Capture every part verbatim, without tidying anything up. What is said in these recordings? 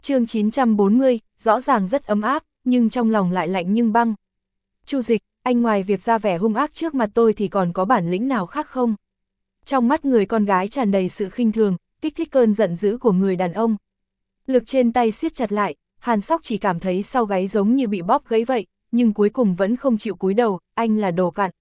Chương chín trăm bốn mươi, rõ ràng rất ấm áp, nhưng trong lòng lại lạnh nhưng băng. Chu Dịch, anh ngoài việc ra vẻ hung ác trước mặt tôi thì còn có bản lĩnh nào khác không? Trong mắt người con gái tràn đầy sự khinh thường, kích thích cơn giận dữ của người đàn ông. Lực trên tay siết chặt lại, Hàn Sóc chỉ cảm thấy sau gáy giống như bị bóp gãy vậy, nhưng cuối cùng vẫn không chịu cúi đầu, anh là đồ cặn.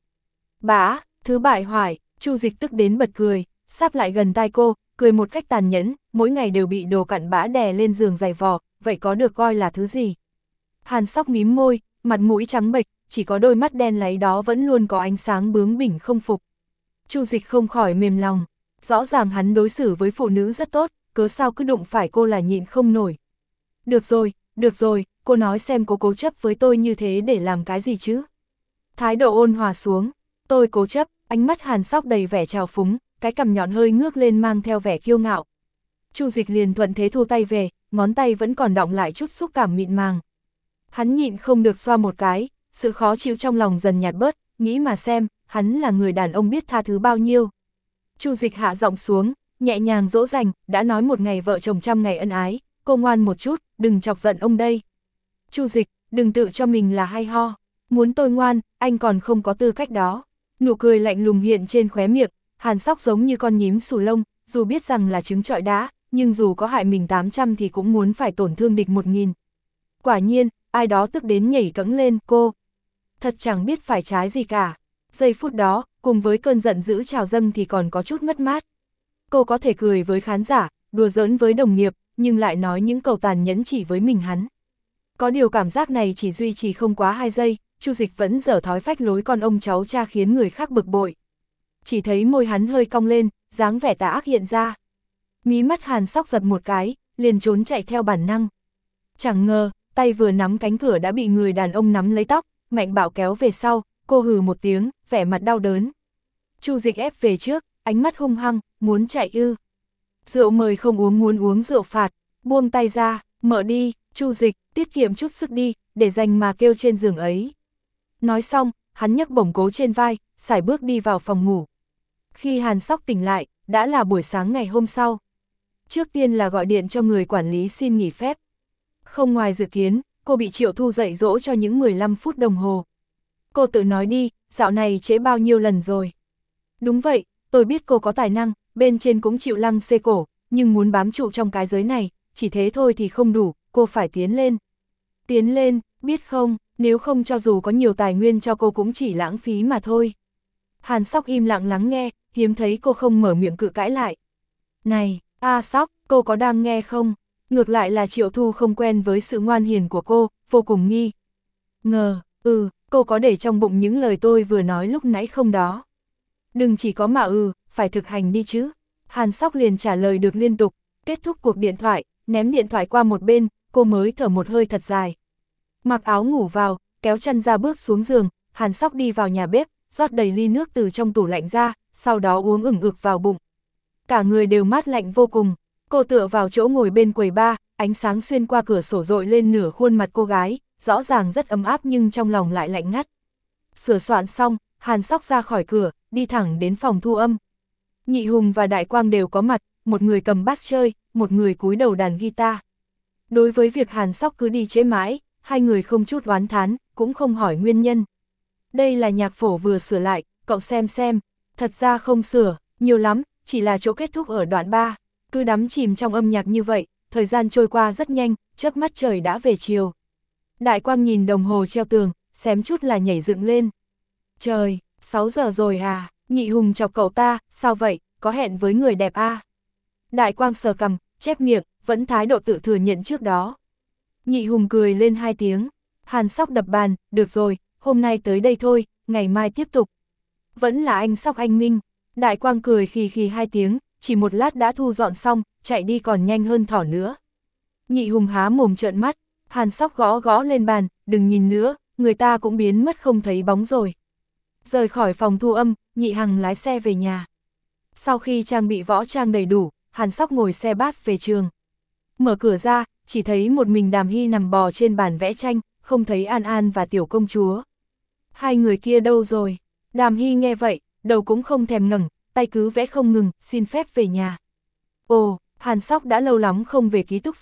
Bá, thứ bại hoại, Chu Dịch tức đến bật cười, sáp lại gần tai cô, cười một cách tàn nhẫn, mỗi ngày đều bị đồ cặn bã đè lên giường giày vò, vậy có được coi là thứ gì? Hàn Sóc mím môi, mặt mũi trắng bệch, chỉ có đôi mắt đen láy đó vẫn luôn có ánh sáng bướng bỉnh không phục. Chu Dịch không khỏi mềm lòng, rõ ràng hắn đối xử với phụ nữ rất tốt, cớ sao cứ đụng phải cô là nhịn không nổi. Được rồi, được rồi, cô nói xem cô cố chấp với tôi như thế để làm cái gì chứ? Thái độ ôn hòa xuống, tôi cố chấp, ánh mắt Hàn Sóc đầy vẻ trào phúng, cái cằm nhọn hơi ngước lên mang theo vẻ kiêu ngạo. Chu Dịch liền thuận thế thu tay về, ngón tay vẫn còn đọng lại chút xúc cảm mịn màng. Hắn nhịn không được xoa một cái, sự khó chịu trong lòng dần nhạt bớt, nghĩ mà xem, hắn là người đàn ông biết tha thứ bao nhiêu. Chu Dịch hạ giọng xuống, nhẹ nhàng dỗ dành, đã nói một ngày vợ chồng trăm ngày ân ái, cô ngoan một chút, đừng chọc giận ông đây. Chu Dịch, đừng tự cho mình là hay ho, muốn tôi ngoan, anh còn không có tư cách đó. Nụ cười lạnh lùng hiện trên khóe miệng, Hàn Sóc giống như con nhím xù lông, dù biết rằng là trứng trọi đá, nhưng dù có hại mình tám trăm thì cũng muốn phải tổn thương địch một nghìn. Quả nhiên, ai đó tức đến nhảy cẫng lên, cô. Thật chẳng biết phải trái gì cả. Giây phút đó, cùng với cơn giận dữ trào dâng thì còn có chút mất mát. Cô có thể cười với khán giả, đùa giỡn với đồng nghiệp, nhưng lại nói những câu tàn nhẫn chỉ với mình hắn. Có điều cảm giác này chỉ duy trì không quá hai giây, Chu Dịch vẫn dở thói phách lối con ông cháu cha khiến người khác bực bội. Chỉ thấy môi hắn hơi cong lên, dáng vẻ tà ác hiện ra. Mí mắt Hàn Sóc giật một cái, liền trốn chạy theo bản năng. Chẳng ngờ, tay vừa nắm cánh cửa đã bị người đàn ông nắm lấy tóc, mạnh bạo kéo về sau, cô hừ một tiếng, vẻ mặt đau đớn. Chu Dịch ép về trước, ánh mắt hung hăng, muốn chạy ư. Rượu mời không uống muốn uống rượu phạt, buông tay ra, mở đi, Chu Dịch, tiết kiệm chút sức đi, để dành mà kêu trên giường ấy. Nói xong, hắn nhấc bổng cố trên vai, sải bước đi vào phòng ngủ. Khi Hàn Sóc tỉnh lại, đã là buổi sáng ngày hôm sau. Trước tiên là gọi điện cho người quản lý xin nghỉ phép. Không ngoài dự kiến, cô bị Triệu Thu dạy dỗ cho những mười lăm phút đồng hồ. Cô tự nói đi, dạo này trễ bao nhiêu lần rồi. Đúng vậy, tôi biết cô có tài năng, bên trên cũng chịu lăng xê cổ, nhưng muốn bám trụ trong cái giới này, chỉ thế thôi thì không đủ, cô phải tiến lên. Tiến lên, biết không, nếu không cho dù có nhiều tài nguyên cho cô cũng chỉ lãng phí mà thôi. Hàn Sóc im lặng lắng nghe, hiếm thấy cô không mở miệng cự cãi lại. Này, A Sóc, cô có đang nghe không? Ngược lại là Triệu Thu không quen với sự ngoan hiền của cô, vô cùng nghi ngờ, ừ, cô có để trong bụng những lời tôi vừa nói lúc nãy không đó? Đừng chỉ có mà ừ, phải thực hành đi chứ. Hàn Sóc liền trả lời được liên tục, kết thúc cuộc điện thoại, ném điện thoại qua một bên, cô mới thở một hơi thật dài. Mặc áo ngủ vào, kéo chân ra bước xuống giường, Hàn Sóc đi vào nhà bếp, rót đầy ly nước từ trong tủ lạnh ra, sau đó uống ửng ực vào bụng. Cả người đều mát lạnh vô cùng, cô tựa vào chỗ ngồi bên quầy bar, ánh sáng xuyên qua cửa sổ dội lên nửa khuôn mặt cô gái, rõ ràng rất ấm áp nhưng trong lòng lại lạnh ngắt. Sửa soạn xong, Hàn Sóc ra khỏi cửa, đi thẳng đến phòng thu âm. Nhị Hùng và Đại Quang đều có mặt, một người cầm bass chơi, một người cúi đầu đàn guitar. Đối với việc Hàn Sóc cứ đi trễ mãi, hai người không chút oán thán, cũng không hỏi nguyên nhân. Đây là nhạc phổ vừa sửa lại, cậu xem xem, thật ra không sửa, nhiều lắm, chỉ là chỗ kết thúc ở đoạn ba. Cứ đắm chìm trong âm nhạc như vậy, thời gian trôi qua rất nhanh, chớp mắt trời đã về chiều. Đại Quang nhìn đồng hồ treo tường, xém chút là nhảy dựng lên. Trời, sáu giờ rồi à, Nhị Hùng chọc cậu ta, sao vậy, có hẹn với người đẹp à? Đại Quang sờ cằm, chép miệng, vẫn thái độ tự thừa nhận trước đó. Nhị Hùng cười lên hai tiếng, Hàn Sóc đập bàn, được rồi, hôm nay tới đây thôi, ngày mai tiếp tục. Vẫn là anh Sóc anh Minh. Đại Quang cười khì khì hai tiếng, chỉ một lát đã thu dọn xong, chạy đi còn nhanh hơn thỏ nữa. Nhị Hùng há mồm trợn mắt, Hàn Sóc gõ gõ lên bàn, đừng nhìn nữa, người ta cũng biến mất không thấy bóng rồi. Rời khỏi phòng thu âm, Nhị Hằng lái xe về nhà. Sau khi trang bị võ trang đầy đủ, Hàn Sóc ngồi xe bus về trường. Mở cửa ra, chỉ thấy một mình Đàm Hy nằm bò trên bàn vẽ tranh, không thấy An An và tiểu công chúa. Hai người kia đâu rồi? Đàm Hy nghe vậy, đầu cũng không thèm ngẩng, tay cứ vẽ không ngừng, xin phép về nhà. Ồ, Hàn Sóc đã lâu lắm không về ký túc xá,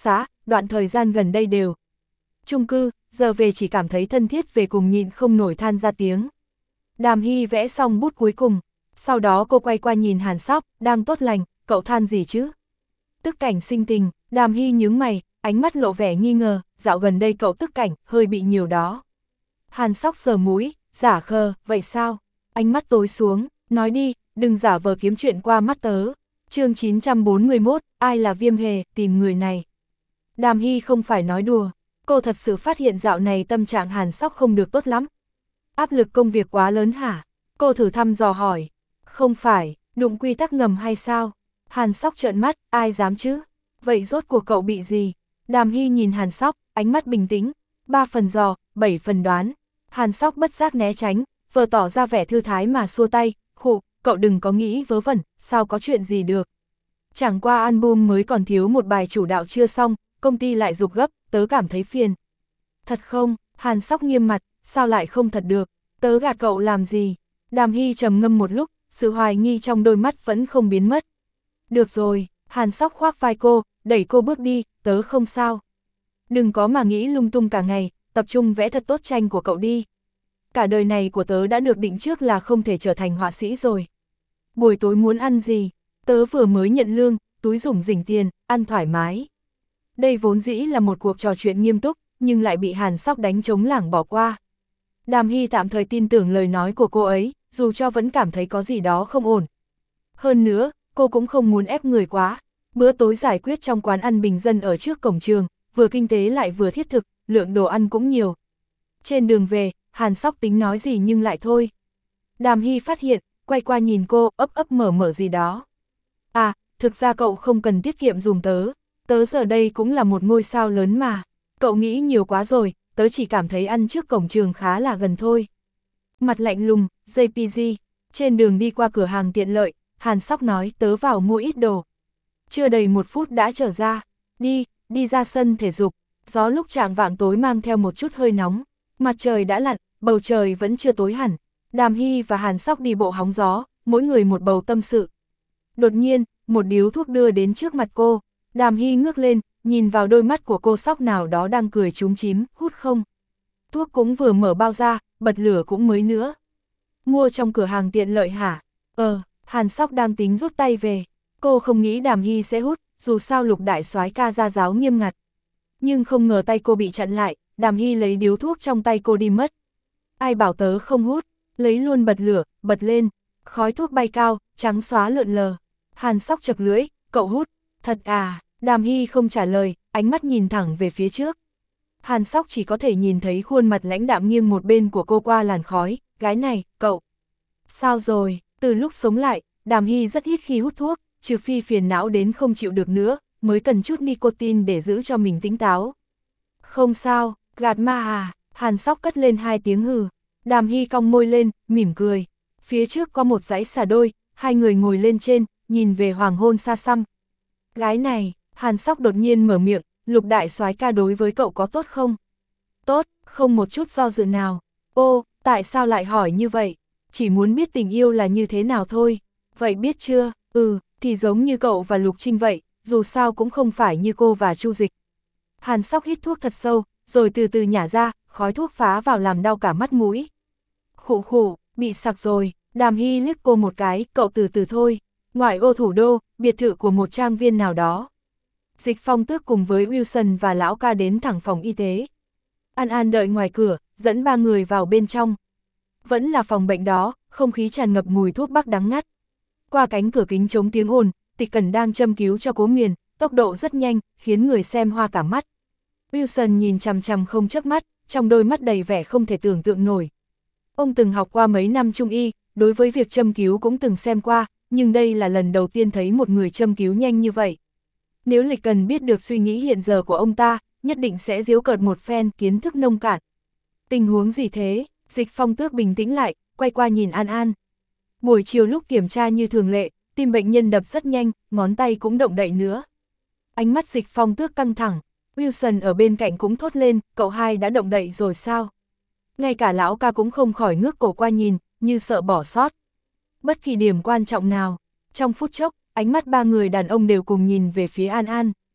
đoạn thời gian gần đây đều. Chung cư, giờ về chỉ cảm thấy thân thiết về cùng nhịn không nổi than ra tiếng. Đàm Hy vẽ xong bút cuối cùng, sau đó cô quay qua nhìn Hàn Sóc, đang tốt lành, cậu than gì chứ? Tức cảnh sinh tình, Đàm Hy nhướng mày, ánh mắt lộ vẻ nghi ngờ, dạo gần đây cậu tức cảnh, hơi bị nhiều đó. Hàn Sóc sờ mũi, giả khờ, vậy sao? Ánh mắt tối xuống, nói đi, đừng giả vờ kiếm chuyện qua mắt tớ. Chương chín trăm bốn mươi mốt, ai là Viêm Hề, tìm người này. Đàm Hy không phải nói đùa, cô thật sự phát hiện dạo này tâm trạng Hàn Sóc không được tốt lắm. Áp lực công việc quá lớn hả? Cô thử thăm dò hỏi. Không phải, đụng quy tắc ngầm hay sao? Hàn Sóc trợn mắt, ai dám chứ? Vậy rốt cuộc cậu bị gì? Đàm Hy nhìn Hàn Sóc, ánh mắt bình tĩnh, ba phần dò, bảy phần đoán. Hàn Sóc bất giác né tránh, vừa tỏ ra vẻ thư thái mà xua tay, khụ, cậu đừng có nghĩ vớ vẩn, sao có chuyện gì được. Chẳng qua album mới còn thiếu một bài chủ đạo chưa xong, công ty lại giục gấp, tớ cảm thấy phiền. Thật không? Hàn Sóc nghiêm mặt, sao lại không thật được, tớ gạt cậu làm gì? Đàm Hy trầm ngâm một lúc, sự hoài nghi trong đôi mắt vẫn không biến mất. Được rồi, Hàn Sóc khoác vai cô, đẩy cô bước đi, tớ không sao. Đừng có mà nghĩ lung tung cả ngày, tập trung vẽ thật tốt tranh của cậu đi. Cả đời này của tớ đã được định trước là không thể trở thành họa sĩ rồi. Buổi tối muốn ăn gì? Tớ vừa mới nhận lương, túi rủng rỉnh tiền, ăn thoải mái. Đây vốn dĩ là một cuộc trò chuyện nghiêm túc, nhưng lại bị Hàn Sóc đánh trống lảng bỏ qua. Đàm Hy tạm thời tin tưởng lời nói của cô ấy, dù cho vẫn cảm thấy có gì đó không ổn. Hơn nữa, cô cũng không muốn ép người quá. Bữa tối giải quyết trong quán ăn bình dân ở trước cổng trường, vừa kinh tế lại vừa thiết thực, lượng đồ ăn cũng nhiều. Trên đường về, Hàn Sóc tính nói gì nhưng lại thôi. Đàm Hy phát hiện, quay qua nhìn cô, ấp ấp mở mở gì đó. À, thực ra cậu không cần tiết kiệm dùm tớ, tớ giờ đây cũng là một ngôi sao lớn mà. Cậu nghĩ nhiều quá rồi, tớ chỉ cảm thấy ăn trước cổng trường khá là gần thôi. Mặt lạnh lùng, gi pê giê, trên đường đi qua cửa hàng tiện lợi, Hàn Sóc nói tớ vào mua ít đồ. Chưa đầy một phút đã trở ra, đi, đi ra sân thể dục, gió lúc chạng vạng tối mang theo một chút hơi nóng, mặt trời đã lặn, bầu trời vẫn chưa tối hẳn. Đàm Hy và Hàn Sóc đi bộ hóng gió, mỗi người một bầu tâm sự. Đột nhiên, một điếu thuốc đưa đến trước mặt cô, Đàm Hy ngước lên, nhìn vào đôi mắt của cô Sóc nào đó đang cười chúm chím, hút không? Thuốc cũng vừa mở bao ra, bật lửa cũng mới nữa. Mua trong cửa hàng tiện lợi hả? Ờ, Hàn Sóc đang tính rút tay về. Cô không nghĩ Đàm Hy sẽ hút, dù sao Lục đại soái ca ra giáo nghiêm ngặt. Nhưng không ngờ tay cô bị chặn lại, Đàm Hy lấy điếu thuốc trong tay cô đi mất. Ai bảo tớ không hút, lấy luôn bật lửa, bật lên, khói thuốc bay cao, trắng xóa lượn lờ. Hàn Sóc chật lưỡi, cậu hút, thật à? Đàm Hy không trả lời, ánh mắt nhìn thẳng về phía trước. Hàn Sóc chỉ có thể nhìn thấy khuôn mặt lãnh đạm nghiêng một bên của cô qua làn khói, gái này, cậu. Sao rồi, từ lúc sống lại, Đàm Hy rất ít khi hút thuốc, trừ phi phiền não đến không chịu được nữa, mới cần chút nicotine để giữ cho mình tỉnh táo. Không sao, gạt ma à, Hàn Sóc cất lên hai tiếng hừ. Đàm Hy cong môi lên, mỉm cười. Phía trước có một dãy xà đôi, hai người ngồi lên trên, nhìn về hoàng hôn xa xăm. Gái này, Hàn Sóc đột nhiên mở miệng, Lục đại soái ca đối với cậu có tốt không? Tốt, không một chút do dự nào. Ô, tại sao lại hỏi như vậy? Chỉ muốn biết tình yêu là như thế nào thôi. Vậy biết chưa? Ừ, thì giống như cậu và Lục Trinh vậy, dù sao cũng không phải như cô và Chu Dịch. Hàn Sóc hít thuốc thật sâu, rồi từ từ nhả ra, khói thuốc phá vào làm đau cả mắt mũi. Khụ khụ, bị sặc rồi. Đàm Hy liếc cô một cái, cậu từ từ thôi. Ngoại ô thủ đô, biệt thự của một trang viên nào đó. Dịch Phong Tước cùng với Wilson và lão ca đến thẳng phòng y tế. An An đợi ngoài cửa, dẫn ba người vào bên trong. Vẫn là phòng bệnh đó, không khí tràn ngập mùi thuốc bắc đắng ngắt. Qua cánh cửa kính chống tiếng ồn, Tịch Cẩn đang châm cứu cho Cố Miền, tốc độ rất nhanh, khiến người xem hoa cả mắt. Wilson nhìn chằm chằm không chớp mắt, trong đôi mắt đầy vẻ không thể tưởng tượng nổi. Ông từng học qua mấy năm trung y, đối với việc châm cứu cũng từng xem qua, nhưng đây là lần đầu tiên thấy một người châm cứu nhanh như vậy. Nếu Lịch Cần biết được suy nghĩ hiện giờ của ông ta, nhất định sẽ giễu cợt một phen kiến thức nông cạn. Tình huống gì thế? Dịch Phong Tước bình tĩnh lại, quay qua nhìn An An. Buổi chiều lúc kiểm tra như thường lệ, tim bệnh nhân đập rất nhanh, ngón tay cũng động đậy nữa. Ánh mắt Dịch Phong Tước căng thẳng, Wilson ở bên cạnh cũng thốt lên, cậu hai đã động đậy rồi sao? Ngay cả lão ca cũng không khỏi ngước cổ qua nhìn, như sợ bỏ sót. Bất kỳ điểm quan trọng nào, trong phút chốc, ánh mắt ba người đàn ông đều cùng nhìn về phía An An.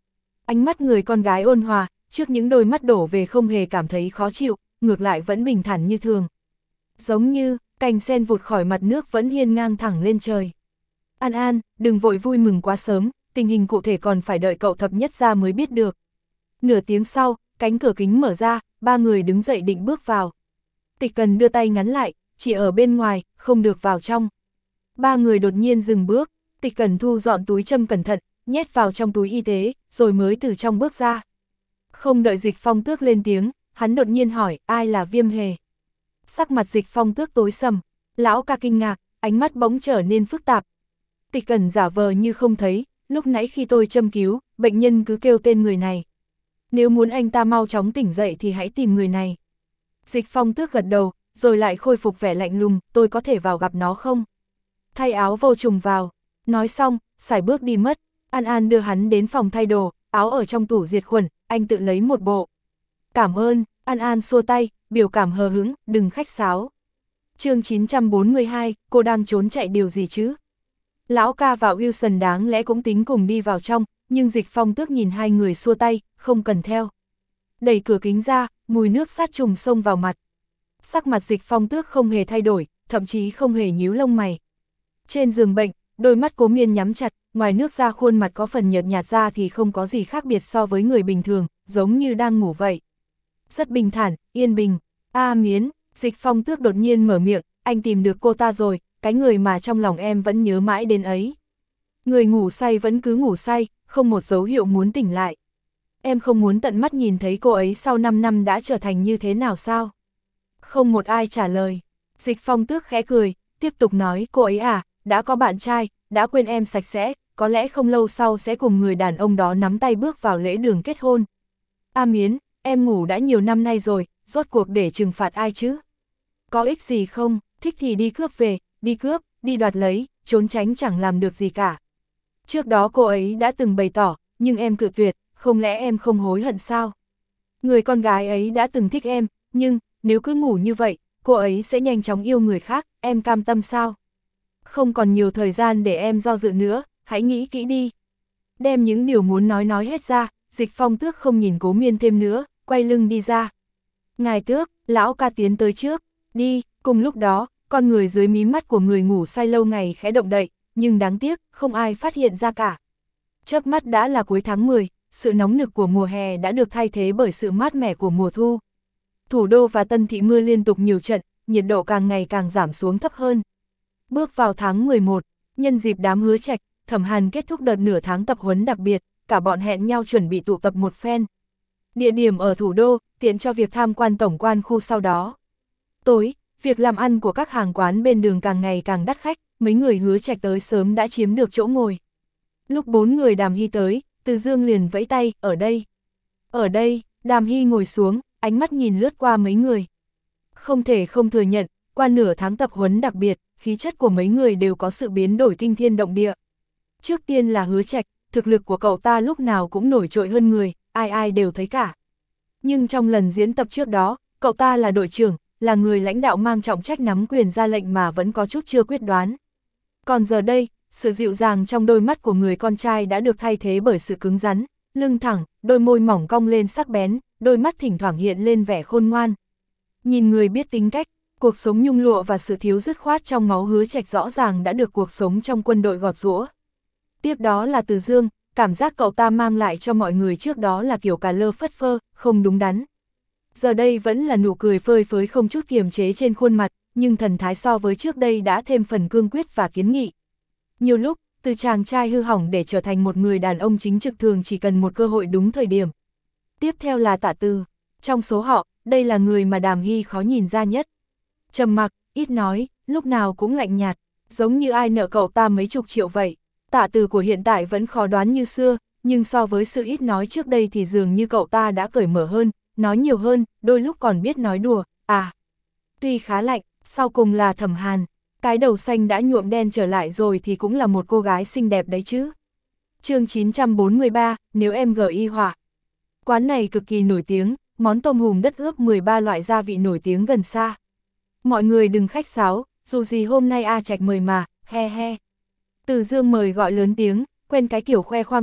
Ánh mắt người con gái ôn hòa, trước những đôi mắt đổ về không hề cảm thấy khó chịu, ngược lại vẫn bình thản như thường. Giống như, cành sen vụt khỏi mặt nước vẫn hiên ngang thẳng lên trời. An An, đừng vội vui mừng quá sớm, tình hình cụ thể còn phải đợi cậu thập nhất ra mới biết được. Nửa tiếng sau, cánh cửa kính mở ra, ba người đứng dậy định bước vào. Tịch Cần đưa tay ngắn lại, chỉ ở bên ngoài, không được vào trong. Ba người đột nhiên dừng bước, Tịch Cần thu dọn túi châm cẩn thận, nhét vào trong túi y tế, rồi mới từ trong bước ra. Không đợi Dịch Phong Tước lên tiếng, hắn đột nhiên hỏi, ai là Viêm Hề? Sắc mặt Dịch Phong Tước tối sầm, lão ca kinh ngạc, ánh mắt bỗng trở nên phức tạp. Tịch Cần giả vờ như không thấy, lúc nãy khi tôi châm cứu, bệnh nhân cứ kêu tên người này. Nếu muốn anh ta mau chóng tỉnh dậy thì hãy tìm người này. Dịch Phong Tước gật đầu, rồi lại khôi phục vẻ lạnh lùng, tôi có thể vào gặp nó không? Thay áo vô trùng vào, nói xong, sải bước đi mất. An An đưa hắn đến phòng thay đồ, áo ở trong tủ diệt khuẩn, anh tự lấy một bộ. Cảm ơn, An An xua tay, biểu cảm hờ hững, đừng khách sáo. Chương chín trăm bốn mươi hai, cô đang trốn chạy điều gì chứ? Lão ca và Wilson đáng lẽ cũng tính cùng đi vào trong, nhưng Dịch Phong Tước nhìn hai người xua tay, không cần theo. Đẩy cửa kính ra, mùi nước sát trùng xông vào mặt. Sắc mặt Dịch Phong Tước không hề thay đổi, thậm chí không hề nhíu lông mày. Trên giường bệnh, đôi mắt Cố Miên nhắm chặt, ngoài nước ra khuôn mặt có phần nhợt nhạt ra thì không có gì khác biệt so với người bình thường, giống như đang ngủ vậy. Rất bình thản, yên bình. A Miến, Dịch Phong Tước đột nhiên mở miệng, anh tìm được cô ta rồi, cái người mà trong lòng em vẫn nhớ mãi đến ấy. Người ngủ say vẫn cứ ngủ say, không một dấu hiệu muốn tỉnh lại. Em không muốn tận mắt nhìn thấy cô ấy sau năm năm đã trở thành như thế nào sao? Không một ai trả lời. Dịch Phong Tước khẽ cười, tiếp tục nói, cô ấy à, đã có bạn trai, đã quên em sạch sẽ, có lẽ không lâu sau sẽ cùng người đàn ông đó nắm tay bước vào lễ đường kết hôn. A Miến, em ngủ đã nhiều năm nay rồi, rốt cuộc để trừng phạt ai chứ? Có ích gì không, thích thì đi cướp về, đi cướp, đi đoạt lấy, trốn tránh chẳng làm được gì cả. Trước đó cô ấy đã từng bày tỏ, nhưng em cự tuyệt, không lẽ em không hối hận sao? Người con gái ấy đã từng thích em, nhưng, nếu cứ ngủ như vậy, cô ấy sẽ nhanh chóng yêu người khác, em cam tâm sao? Không còn nhiều thời gian để em do dự nữa, hãy nghĩ kỹ đi. Đem những điều muốn nói nói hết ra, Dịch Phong Tước không nhìn Cố Miên thêm nữa, quay lưng đi ra. Ngài Tước, lão ca tiến tới trước, đi, cùng lúc đó, con người dưới mí mắt của người ngủ say lâu ngày khẽ động đậy, nhưng đáng tiếc, không ai phát hiện ra cả. Chớp mắt đã là cuối tháng mười, sự nóng nực của mùa hè đã được thay thế bởi sự mát mẻ của mùa thu. Thủ đô và Tân Thị mưa liên tục nhiều trận, nhiệt độ càng ngày càng giảm xuống thấp hơn. Bước vào tháng mười một, nhân dịp đám Hứa Trạch, Thẩm Hàn kết thúc đợt nửa tháng tập huấn đặc biệt, cả bọn hẹn nhau chuẩn bị tụ tập một phen. Địa điểm ở thủ đô, tiện cho việc tham quan tổng quan khu sau đó. Tối, việc làm ăn của các hàng quán bên đường càng ngày càng đắt khách, mấy người Hứa Trạch tới sớm đã chiếm được chỗ ngồi. Lúc bốn người Đàm Hy tới, Từ Dương liền vẫy tay, ở đây. Ở đây, Đàm Hy ngồi xuống, ánh mắt nhìn lướt qua mấy người. Không thể không thừa nhận, qua nửa tháng tập huấn đặc biệt, khí chất của mấy người đều có sự biến đổi kinh thiên động địa. Trước tiên là Hứa Trạch, thực lực của cậu ta lúc nào cũng nổi trội hơn người, ai ai đều thấy cả. Nhưng trong lần diễn tập trước đó, cậu ta là đội trưởng, là người lãnh đạo mang trọng trách nắm quyền ra lệnh mà vẫn có chút chưa quyết đoán. Còn giờ đây, sự dịu dàng trong đôi mắt của người con trai đã được thay thế bởi sự cứng rắn, lưng thẳng, đôi môi mỏng cong lên sắc bén, đôi mắt thỉnh thoảng hiện lên vẻ khôn ngoan. Nhìn người biết tính cách, cuộc sống nhung lụa và sự thiếu dứt khoát trong máu Hứa Trạch rõ ràng đã được cuộc sống trong quân đội gọt giũa. Tiếp đó là Từ Dương, cảm giác cậu ta mang lại cho mọi người trước đó là kiểu cà lơ phất phơ, không đúng đắn. Giờ đây vẫn là nụ cười phơi phới không chút kiềm chế trên khuôn mặt, nhưng thần thái so với trước đây đã thêm phần cương quyết và kiến nghị. Nhiều lúc, từ chàng trai hư hỏng để trở thành một người đàn ông chính trực thường chỉ cần một cơ hội đúng thời điểm. Tiếp theo là Tạ Từ. Trong số họ, đây là người mà Đàm Hy khó nhìn ra nhất. Trầm mặc, ít nói, lúc nào cũng lạnh nhạt, giống như ai nợ cậu ta mấy chục triệu vậy. Tạ Từ của hiện tại vẫn khó đoán như xưa, nhưng so với sự ít nói trước đây thì dường như cậu ta đã cởi mở hơn, nói nhiều hơn, đôi lúc còn biết nói đùa, à. Tuy khá lạnh, sau cùng là Thẩm Hàn, cái đầu xanh đã nhuộm đen trở lại rồi thì cũng là một cô gái xinh đẹp đấy chứ. Chương chín trăm bốn mươi ba, nếu em gợi y họa. Quán này cực kỳ nổi tiếng, món tôm hùm đất ướp mười ba loại gia vị nổi tiếng gần xa. Mọi người đừng khách sáo, dù gì hôm nay A Trạch mời mà, he he. Từ Dương mời gọi lớn tiếng, quen cái kiểu khoe khoang rồi,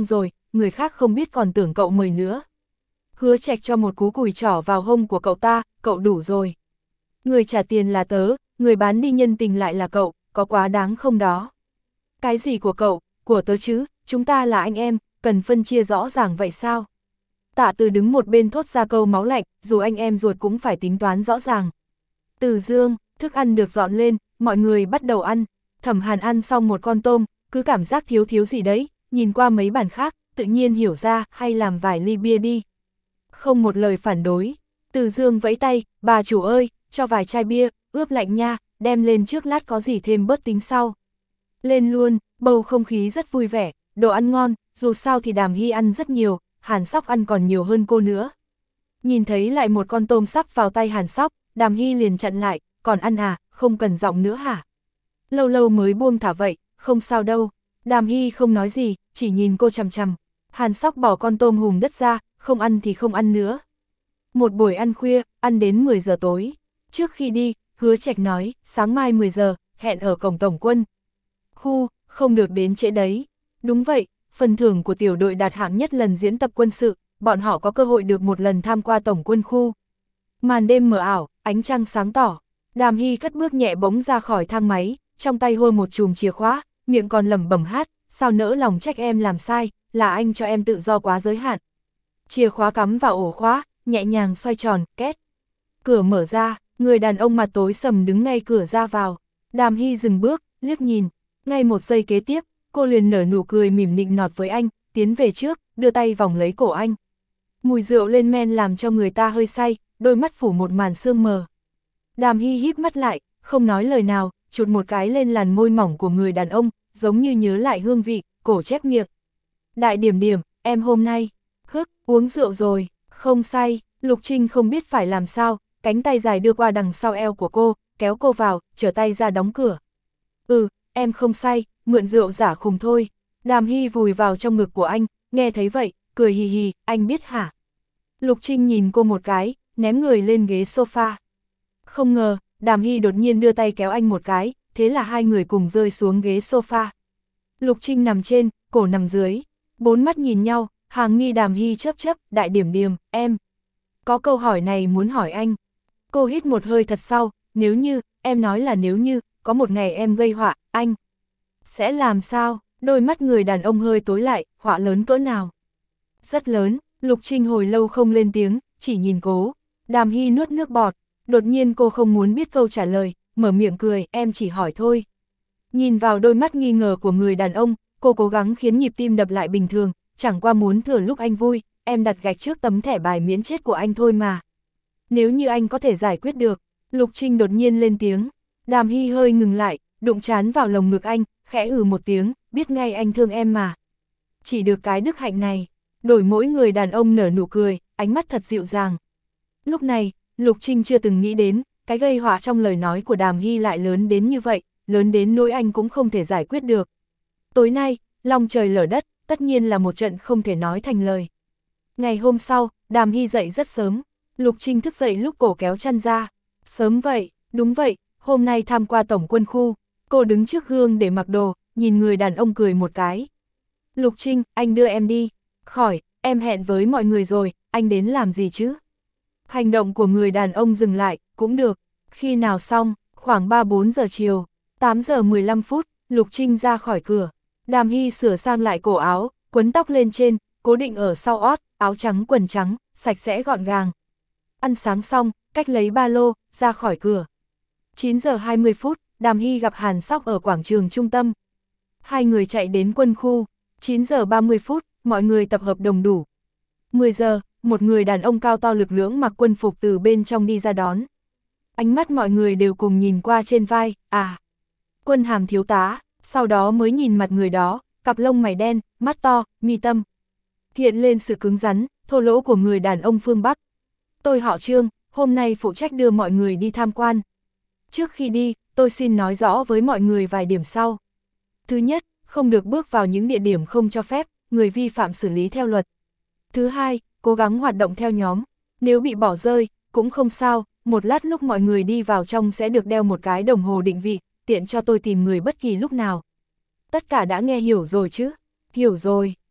người khác không biết còn tưởng cậu mời nữa. Hứa Trạch cho một cú cùi trỏ vào hông của cậu ta, cậu đủ rồi. Người trả tiền là tớ, người bán đi nhân tình lại là cậu, có quá đáng không đó? Cái gì của cậu, của tớ chứ, chúng ta là anh em, cần phân chia rõ ràng vậy sao? Tạ Từ đứng một bên thốt ra câu máu lạnh, dù anh em ruột cũng phải tính toán rõ ràng. Từ Dương, thức ăn được dọn lên, mọi người bắt đầu ăn. Thẩm Hàn ăn xong một con tôm, cứ cảm giác thiếu thiếu gì đấy, nhìn qua mấy bàn khác, tự nhiên hiểu ra, hay làm vài ly bia đi. Không một lời phản đối. Từ Dương vẫy tay, bà chủ ơi, cho vài chai bia, ướp lạnh nha, đem lên trước lát có gì thêm bớt tính sau. Lên luôn, bầu không khí rất vui vẻ, đồ ăn ngon, dù sao thì Đàm Hy ăn rất nhiều, Hàn Sóc ăn còn nhiều hơn cô nữa. Nhìn thấy lại một con tôm sắp vào tay Hàn Sóc, Đàm Hy liền chặn lại, còn ăn à, không cần giọng nữa hả? Lâu lâu mới buông thả vậy, không sao đâu. Đàm Hy không nói gì, chỉ nhìn cô chằm chằm. Hàn Sóc bỏ con tôm hùm đất ra, không ăn thì không ăn nữa. Một buổi ăn khuya, ăn đến mười giờ tối. Trước khi đi, Hứa Trạch nói, sáng mai mười giờ, hẹn ở cổng tổng quân. Khu, không được đến trễ đấy. Đúng vậy, phần thưởng của tiểu đội đạt hạng nhất lần diễn tập quân sự, bọn họ có cơ hội được một lần tham qua tổng quân khu. Màn đêm mờ ảo, ánh trăng sáng tỏ. Đàm Hy cất bước nhẹ bỗng ra khỏi thang máy, trong tay hôi một chùm chìa khóa, miệng còn lẩm bẩm hát, sao nỡ lòng trách em làm sai, là anh cho em tự do quá giới hạn. Chìa khóa cắm vào ổ khóa, nhẹ nhàng xoay tròn, két. Cửa mở ra, người đàn ông mặt tối sầm đứng ngay cửa ra vào. Đàm Hy dừng bước, liếc nhìn. Ngay một giây kế tiếp, cô liền nở nụ cười mỉm nịnh nọt với anh, tiến về trước, đưa tay vòng lấy cổ anh. Mùi rượu lên men làm cho người ta hơi say, đôi mắt phủ một màn sương mờ. Đàm Hy híp mắt lại, không nói lời nào, chụt một cái lên làn môi mỏng của người đàn ông, giống như nhớ lại hương vị, cổ chép miệng. Đại Điểm Điểm, em hôm nay, hức, uống rượu rồi, không say. Lục Trinh không biết phải làm sao, cánh tay dài đưa qua đằng sau eo của cô, kéo cô vào, trở tay ra đóng cửa. Ừ, em không say, mượn rượu giả khùng thôi. Đàm Hy vùi vào trong ngực của anh, nghe thấy vậy, cười hì hì, anh biết hả? Lục Trinh nhìn cô một cái, ném người lên ghế sofa. Không ngờ, Đàm Hy đột nhiên đưa tay kéo anh một cái, thế là hai người cùng rơi xuống ghế sofa. Lục Trinh nằm trên, cổ nằm dưới, bốn mắt nhìn nhau, hàng mi Đàm Hy chớp chớp, Đại Điểm Điểm, em. Có câu hỏi này muốn hỏi anh. Cô hít một hơi thật sâu, nếu như, em nói là nếu như, có một ngày em gây họa, anh sẽ làm sao? Đôi mắt người đàn ông hơi tối lại, họa lớn cỡ nào? Rất lớn. Lục Trinh hồi lâu không lên tiếng, chỉ nhìn cố. Đàm Hy nuốt nước bọt, đột nhiên cô không muốn biết câu trả lời, mở miệng cười, em chỉ hỏi thôi. Nhìn vào đôi mắt nghi ngờ của người đàn ông, cô cố gắng khiến nhịp tim đập lại bình thường, chẳng qua muốn thừa lúc anh vui, em đặt gạch trước tấm thẻ bài miễn chết của anh thôi mà. Nếu như anh có thể giải quyết được. Lục Trinh đột nhiên lên tiếng. Đàm Hy hơi ngừng lại, đụng trán vào lồng ngực anh, khẽ ừ một tiếng, biết ngay anh thương em mà. Chỉ được cái đức hạnh này. Đổi mỗi người đàn ông nở nụ cười, ánh mắt thật dịu dàng. Lúc này, Lục Trinh chưa từng nghĩ đến, cái gây họa trong lời nói của Đàm Hy lại lớn đến như vậy, lớn đến nỗi anh cũng không thể giải quyết được. Tối nay, long trời lở đất, tất nhiên là một trận không thể nói thành lời. Ngày hôm sau, Đàm Hy dậy rất sớm, Lục Trinh thức dậy lúc cổ kéo chăn ra. Sớm vậy, đúng vậy, hôm nay tham qua tổng quân khu, cô đứng trước gương để mặc đồ, nhìn người đàn ông cười một cái. Lục Trinh, anh đưa em đi. Khỏi, em hẹn với mọi người rồi, anh đến làm gì chứ? Hành động của người đàn ông dừng lại, cũng được. Khi nào xong, khoảng ba bốn giờ chiều, tám giờ mười lăm phút, Lục Trinh ra khỏi cửa. Đàm Hy sửa sang lại cổ áo, quấn tóc lên trên, cố định ở sau ót, áo trắng quần trắng, sạch sẽ gọn gàng. Ăn sáng xong, cách lấy ba lô, ra khỏi cửa. chín giờ hai mươi phút, Đàm Hy gặp Hàn Sóc ở quảng trường trung tâm. Hai người chạy đến quân khu. chín giờ ba mươi phút, mọi người tập hợp đồng đủ. mười giờ, một người đàn ông cao to lực lưỡng mặc quân phục từ bên trong đi ra đón. Ánh mắt mọi người đều cùng nhìn qua trên vai, à, quân hàm thiếu tá, sau đó mới nhìn mặt người đó, cặp lông mày đen, mắt to, mi tâm. Hiện lên sự cứng rắn, thô lỗ của người đàn ông phương Bắc. Tôi họ Trương, hôm nay phụ trách đưa mọi người đi tham quan. Trước khi đi, tôi xin nói rõ với mọi người vài điểm sau. Thứ nhất, không được bước vào những địa điểm không cho phép, người vi phạm xử lý theo luật. Thứ hai, cố gắng hoạt động theo nhóm. Nếu bị bỏ rơi, cũng không sao, một lát lúc mọi người đi vào trong sẽ được đeo một cái đồng hồ định vị, tiện cho tôi tìm người bất kỳ lúc nào. Tất cả đã nghe hiểu rồi chứ? Hiểu rồi, được,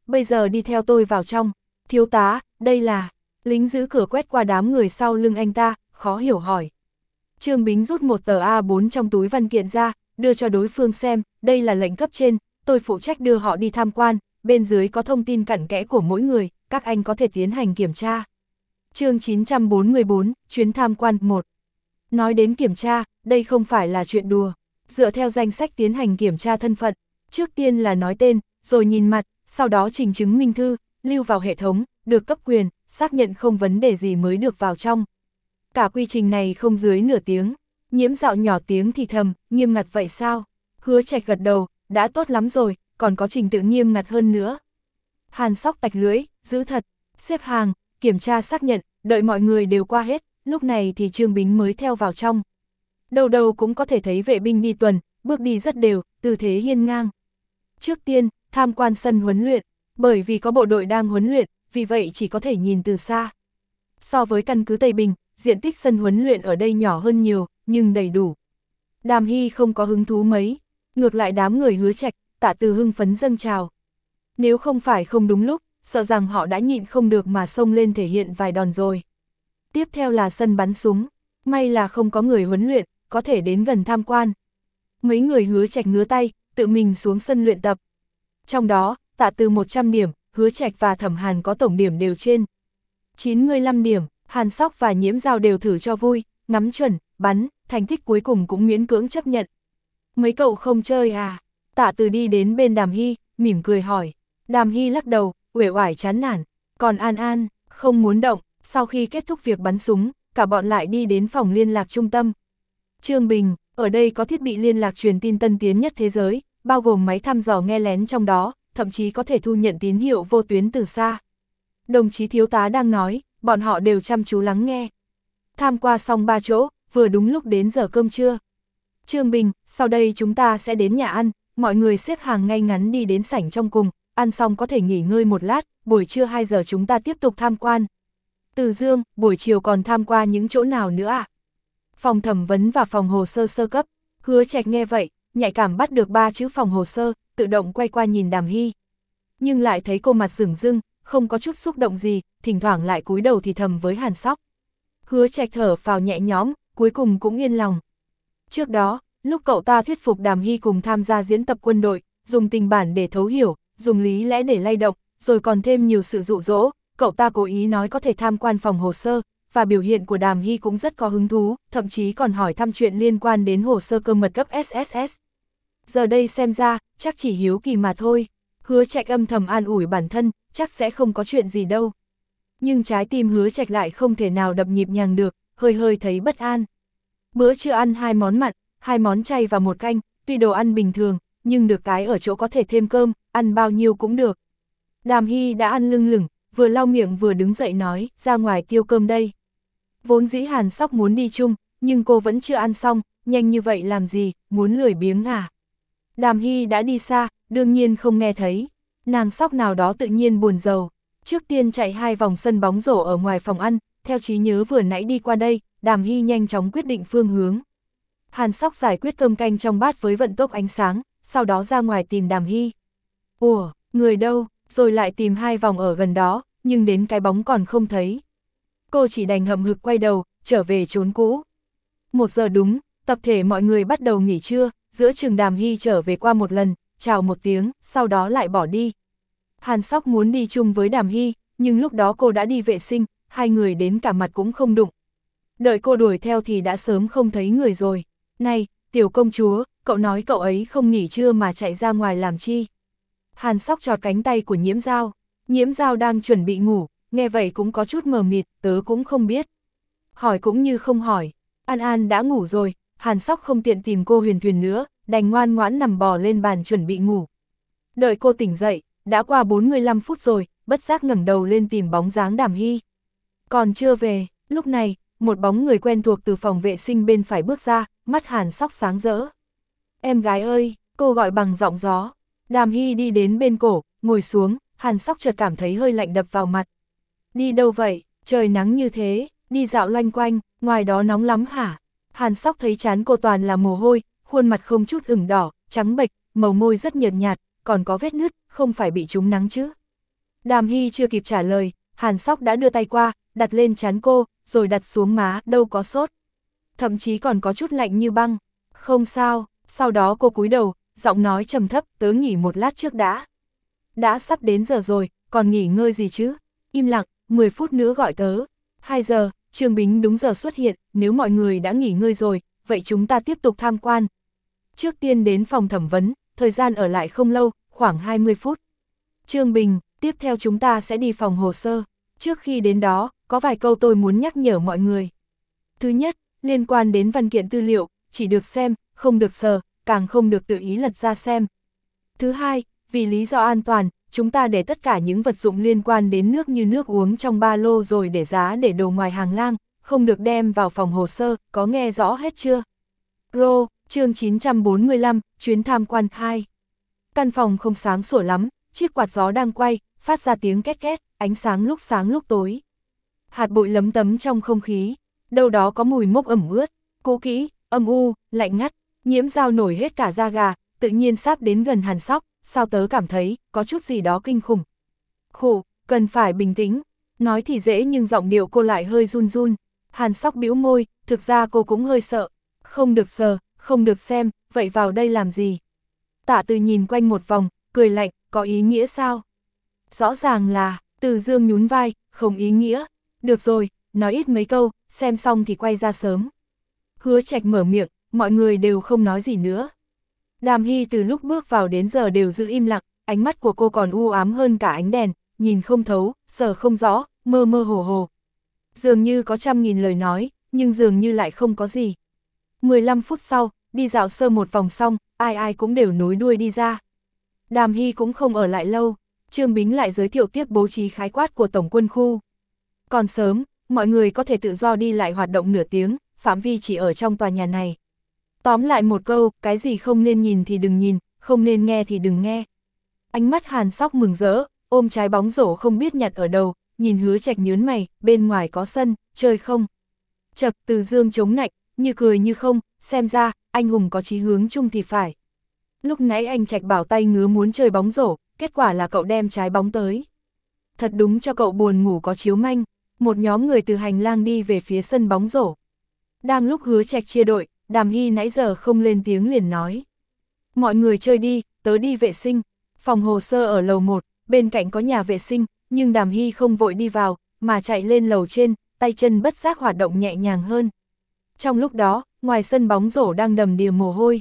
bây giờ đi theo tôi vào trong. Thiếu tá, đây là... Lính giữ cửa quét qua đám người sau lưng anh ta, khó hiểu hỏi. Trương Bính rút một tờ A bốn trong túi văn kiện ra, đưa cho đối phương xem, đây là lệnh cấp trên, tôi phụ trách đưa họ đi tham quan, bên dưới có thông tin cặn kẽ của mỗi người, các anh có thể tiến hành kiểm tra. Chương chín trăm bốn mươi bốn, chuyến tham quan một. Nói đến kiểm tra, đây không phải là chuyện đùa. Dựa theo danh sách tiến hành kiểm tra thân phận, trước tiên là nói tên, rồi nhìn mặt, sau đó trình chứng minh thư, lưu vào hệ thống, được cấp quyền, xác nhận không vấn đề gì mới được vào trong. Cả quy trình này không dưới nửa tiếng. Nhiễm Dạo nhỏ tiếng thì thầm, nghiêm ngặt vậy sao? Hứa Trạch gật đầu, đã tốt lắm rồi, còn có trình tự nghiêm ngặt hơn nữa. Hàn Sóc tạch lưỡi, giữ thật, xếp hàng, kiểm tra xác nhận, đợi mọi người đều qua hết, lúc này thì Trương Bính mới theo vào trong. Đầu đầu cũng có thể thấy vệ binh đi tuần, bước đi rất đều, tư thế hiên ngang. Trước tiên, tham quan sân huấn luyện, bởi vì có bộ đội đang huấn luyện, vì vậy chỉ có thể nhìn từ xa. So với căn cứ Tây Bình, diện tích sân huấn luyện ở đây nhỏ hơn nhiều, nhưng đầy đủ. Đàm Hy không có hứng thú mấy, ngược lại đám người Hứa Trạch, Tạ Từ hưng phấn dâng trào. Nếu không phải không đúng lúc, sợ rằng họ đã nhịn không được mà xông lên thể hiện vài đòn rồi. Tiếp theo là sân bắn súng, may là không có người huấn luyện, có thể đến gần tham quan. Mấy người Hứa Trạch ngứa tay, tự mình xuống sân luyện tập. Trong đó, Tạ Từ một trăm điểm, Hứa Trạch và Thẩm Hàn có tổng điểm đều trên chín mươi lăm điểm, Hàn Sóc và Nhiễm Dao đều thử cho vui, ngắm chuẩn, bắn, thành tích cuối cùng cũng miễn cưỡng chấp nhận. Mấy cậu không chơi à? Tạ Từ đi đến bên Đàm Hy, mỉm cười hỏi. Đàm Hy lắc đầu, uể oải chán nản, còn An An, không muốn động. Sau khi kết thúc việc bắn súng, cả bọn lại đi đến phòng liên lạc trung tâm. Trương Bình, ở đây có thiết bị liên lạc truyền tin tân tiến nhất thế giới, bao gồm máy thăm dò nghe lén trong đó, thậm chí có thể thu nhận tín hiệu vô tuyến từ xa. Đồng chí thiếu tá đang nói, bọn họ đều chăm chú lắng nghe. Tham qua xong ba chỗ, vừa đúng lúc đến giờ cơm trưa. Trương Bình, sau đây chúng ta sẽ đến nhà ăn, mọi người xếp hàng ngay ngắn đi đến sảnh trong cùng, ăn xong có thể nghỉ ngơi một lát, buổi trưa hai giờ chúng ta tiếp tục tham quan. Từ Dương, buổi chiều còn tham qua những chỗ nào nữa à? Phòng thẩm vấn và phòng hồ sơ sơ cấp. Hứa Trạch nghe vậy, nhạy cảm bắt được ba chữ phòng hồ sơ, tự động quay qua nhìn Đàm Hy. Nhưng lại thấy cô mặt sửng sưng, không có chút xúc động gì, thỉnh thoảng lại cúi đầu thì thầm với Hàn Sóc. Hứa Trạch thở phào nhẹ nhõm, cuối cùng cũng yên lòng. Trước đó, lúc cậu ta thuyết phục Đàm Hy cùng tham gia diễn tập quân đội, dùng tình bản để thấu hiểu, dùng lý lẽ để lay động, rồi còn thêm nhiều sự dụ dỗ, cậu ta cố ý nói có thể tham quan phòng hồ sơ, và biểu hiện của Đàm Hy cũng rất có hứng thú, thậm chí còn hỏi thăm chuyện liên quan đến hồ sơ cơ mật cấp ét ét ét. Giờ đây xem ra, chắc chỉ hiếu kỳ mà thôi. Hứa Trạch âm thầm an ủi bản thân, chắc sẽ không có chuyện gì đâu. Nhưng trái tim Hứa Trạch lại không thể nào đập nhịp nhàng được, hơi hơi thấy bất an. Bữa trưa ăn hai món mặn, hai món chay và một canh, tuy đồ ăn bình thường, nhưng được cái ở chỗ có thể thêm cơm, ăn bao nhiêu cũng được. Đàm Hy đã ăn lưng lửng, vừa lau miệng vừa đứng dậy nói, ra ngoài tiêu cơm đây. Vốn dĩ Hàn Sóc muốn đi chung, nhưng cô vẫn chưa ăn xong, nhanh như vậy làm gì, muốn lười biếng à? Đàm Hy đã đi xa, đương nhiên không nghe thấy. Nàng Sóc nào đó tự nhiên buồn rầu. Trước tiên chạy hai vòng sân bóng rổ ở ngoài phòng ăn, theo trí nhớ vừa nãy đi qua đây, Đàm Hy nhanh chóng quyết định phương hướng. Hàn Sóc giải quyết cơm canh trong bát với vận tốc ánh sáng, sau đó ra ngoài tìm Đàm Hy. Ủa, người đâu? Rồi lại tìm hai vòng ở gần đó, nhưng đến cái bóng còn không thấy. Cô chỉ đành hậm hực quay đầu, trở về chốn cũ. Một giờ đúng, tập thể mọi người bắt đầu nghỉ trưa, giữa chừng Đàm Hy trở về qua một lần, chào một tiếng, sau đó lại bỏ đi. Hàn Sóc muốn đi chung với Đàm Hy, nhưng lúc đó cô đã đi vệ sinh, hai người đến cả mặt cũng không đụng. Đợi cô đuổi theo thì đã sớm không thấy người rồi. Này, tiểu công chúa, cậu nói cậu ấy không nghỉ trưa mà chạy ra ngoài làm chi? Hàn Sóc chọt cánh tay của Nhiễm Dao. Nhiễm Dao đang chuẩn bị ngủ, nghe vậy cũng có chút mờ mịt, tớ cũng không biết. Hỏi cũng như không hỏi. An An đã ngủ rồi, Hàn Sóc không tiện tìm cô Huyền Thuyền nữa, đành ngoan ngoãn nằm bò lên bàn chuẩn bị ngủ. Đợi cô tỉnh dậy, đã qua bốn mươi lăm phút rồi, bất giác ngẩng đầu lên tìm bóng dáng Đàm Hy. Còn chưa về, lúc này, một bóng người quen thuộc từ phòng vệ sinh bên phải bước ra, mắt Hàn Sóc sáng rỡ. Em gái ơi, cô gọi bằng giọng gió. Đàm Hy đi đến bên cổ, ngồi xuống, Hàn Sóc chợt cảm thấy hơi lạnh đập vào mặt. Đi đâu vậy, trời nắng như thế, đi dạo loanh quanh, ngoài đó nóng lắm hả? Hàn Sóc thấy trán cô toàn là mồ hôi, khuôn mặt không chút ửng đỏ, trắng bệch, màu môi rất nhợt nhạt, còn có vết nứt, không phải bị trúng nắng chứ. Đàm Hy chưa kịp trả lời, Hàn Sóc đã đưa tay qua, đặt lên trán cô, rồi đặt xuống má, đâu có sốt. Thậm chí còn có chút lạnh như băng. Không sao, sau đó cô cúi đầu, giọng nói trầm thấp, tớ nghỉ một lát trước đã. Đã sắp đến giờ rồi, còn nghỉ ngơi gì chứ? Im lặng, mười phút nữa gọi tớ. hai giờ, Trương Bính đúng giờ xuất hiện, nếu mọi người đã nghỉ ngơi rồi, vậy chúng ta tiếp tục tham quan. Trước tiên đến phòng thẩm vấn, thời gian ở lại không lâu, khoảng hai mươi phút. Trương Bình, tiếp theo chúng ta sẽ đi phòng hồ sơ. Trước khi đến đó, có vài câu tôi muốn nhắc nhở mọi người. Thứ nhất, liên quan đến văn kiện tư liệu, chỉ được xem, không được sờ, càng không được tự ý lật ra xem. Thứ hai, vì lý do an toàn, chúng ta để tất cả những vật dụng liên quan đến nước như nước uống trong ba lô rồi để giá để đồ ngoài hàng lang, không được đem vào phòng hồ sơ, có nghe rõ hết chưa? Rô, chương chín trăm bốn mươi lăm, chuyến tham quan hai. Căn phòng không sáng sủa lắm, chiếc quạt gió đang quay, phát ra tiếng két két, ánh sáng lúc sáng lúc tối. Hạt bụi lấm tấm trong không khí, đâu đó có mùi mốc ẩm ướt, cũ kỹ, âm u, lạnh ngắt, Nhiễm Dao nổi hết cả da gà, tự nhiên sắp đến gần Hàn Sóc, sao tớ cảm thấy, có chút gì đó kinh khủng. Khổ, cần phải bình tĩnh, nói thì dễ nhưng giọng điệu cô lại hơi run run. Hàn Sóc bĩu môi, thực ra cô cũng hơi sợ, không được sờ, không được xem, vậy vào đây làm gì? Tạ Từ nhìn quanh một vòng, cười lạnh, có ý nghĩa sao? Rõ ràng là, Từ Dương nhún vai, không ý nghĩa. Được rồi, nói ít mấy câu, xem xong thì quay ra sớm. Hứa Trạch mở miệng, mọi người đều không nói gì nữa. Đàm Hy từ lúc bước vào đến giờ đều giữ im lặng, ánh mắt của cô còn u ám hơn cả ánh đèn, nhìn không thấu, sờ không rõ, mơ mơ hồ hồ. Dường như có trăm nghìn lời nói, nhưng dường như lại không có gì. mười lăm phút sau, đi dạo sơ một vòng xong, ai ai cũng đều nối đuôi đi ra. Đàm Hy cũng không ở lại lâu, Trương Bính lại giới thiệu tiếp bố trí khái quát của Tổng quân khu. Còn sớm, mọi người có thể tự do đi lại hoạt động nửa tiếng, phạm vi chỉ ở trong tòa nhà này. Tóm lại một câu, cái gì không nên nhìn thì đừng nhìn, không nên nghe thì đừng nghe. Ánh mắt Hàn Sóc mừng rỡ, ôm trái bóng rổ không biết nhặt ở đầu, nhìn Hứa Trạch nhớn mày, bên ngoài có sân, chơi không? Chật, Từ Dương chống nạnh, như cười như không, xem ra, anh hùng có chí hướng chung thì phải. Lúc nãy anh Trạch bảo tay ngứa muốn chơi bóng rổ, kết quả là cậu đem trái bóng tới. Thật đúng cho cậu buồn ngủ có chiếu manh, một nhóm người từ hành lang đi về phía sân bóng rổ. Đang lúc Hứa Trạch chia đội, Đàm Hy nãy giờ không lên tiếng liền nói. Mọi người chơi đi, tớ đi vệ sinh. Phòng hồ sơ ở lầu một, bên cạnh có nhà vệ sinh, nhưng Đàm Hy không vội đi vào, mà chạy lên lầu trên, tay chân bất giác hoạt động nhẹ nhàng hơn. Trong lúc đó, ngoài sân bóng rổ đang đầm đìa mồ hôi.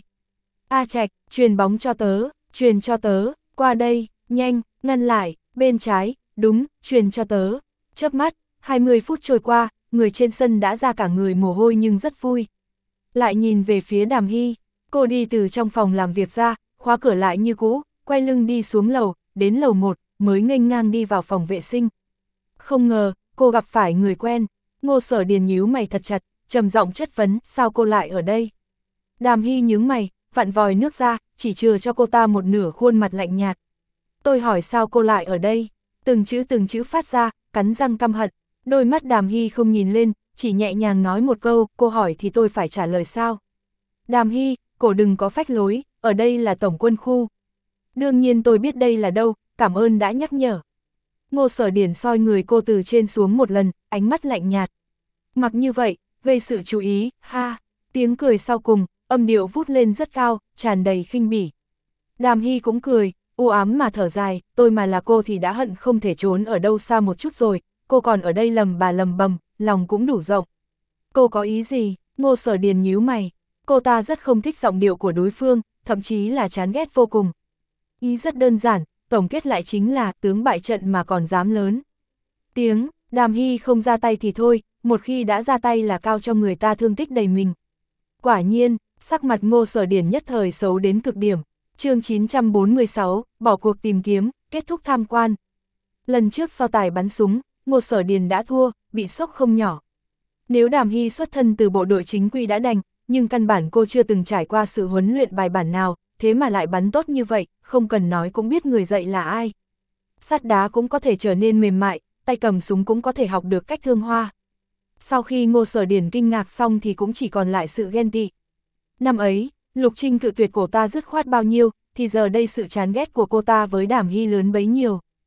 A Trạch, truyền bóng cho tớ, truyền cho tớ, qua đây, nhanh, ngăn lại, bên trái, đúng, truyền cho tớ. Chớp mắt, hai mươi phút trôi qua, người trên sân đã ra cả người mồ hôi nhưng rất vui. Lại nhìn về phía Đàm Hy, cô đi từ trong phòng làm việc ra, khóa cửa lại như cũ, quay lưng đi xuống lầu, đến lầu một, mới nghênh ngang đi vào phòng vệ sinh. Không ngờ, cô gặp phải người quen, Ngô Sở Điền nhíu mày thật chặt, trầm giọng chất vấn, sao cô lại ở đây? Đàm Hy nhướng mày, vặn vòi nước ra, chỉ chừa cho cô ta một nửa khuôn mặt lạnh nhạt. Tôi hỏi sao cô lại ở đây? Từng chữ từng chữ phát ra, cắn răng căm hận, đôi mắt Đàm Hy không nhìn lên, chỉ nhẹ nhàng nói một câu, cô hỏi thì tôi phải trả lời sao? Đàm Hy, cổ đừng có phách lối, ở đây là Tổng quân khu. Đương nhiên tôi biết đây là đâu, cảm ơn đã nhắc nhở. Ngô Sở Điển soi người cô từ trên xuống một lần, ánh mắt lạnh nhạt. Mặc như vậy, gây sự chú ý, ha, tiếng cười sau cùng, âm điệu vút lên rất cao, tràn đầy khinh bỉ. Đàm Hy cũng cười, u ám mà thở dài, tôi mà là cô thì đã hận không thể trốn ở đâu xa một chút rồi, cô còn ở đây lầm bà lầm bầm, lòng cũng đủ rộng. Cô có ý gì? Ngô Sở Điền nhíu mày, cô ta rất không thích giọng điệu của đối phương, thậm chí là chán ghét vô cùng. Ý rất đơn giản, tổng kết lại chính là tướng bại trận mà còn dám lớn. Tiếng, Đàm Hy không ra tay thì thôi, một khi đã ra tay là cao cho người ta thương tích đầy mình. Quả nhiên, sắc mặt Ngô Sở Điển nhất thời xấu đến cực điểm. Chương chín trăm bốn mươi sáu, bỏ cuộc tìm kiếm, kết thúc tham quan. Lần trước so tài bắn súng, Ngô Sở Điền đã thua, bị sốc không nhỏ. Nếu Đàm Hy xuất thân từ bộ đội chính quy đã đành, nhưng căn bản cô chưa từng trải qua sự huấn luyện bài bản nào, thế mà lại bắn tốt như vậy, không cần nói cũng biết người dạy là ai. Sắt đá cũng có thể trở nên mềm mại, tay cầm súng cũng có thể học được cách thương hoa. Sau khi Ngô Sở Điển kinh ngạc xong thì cũng chỉ còn lại sự ghen tị. Năm ấy, Lục Trinh cự tuyệt cô ta dứt khoát bao nhiêu, thì giờ đây sự chán ghét của cô ta với Đàm Hy lớn bấy nhiêu.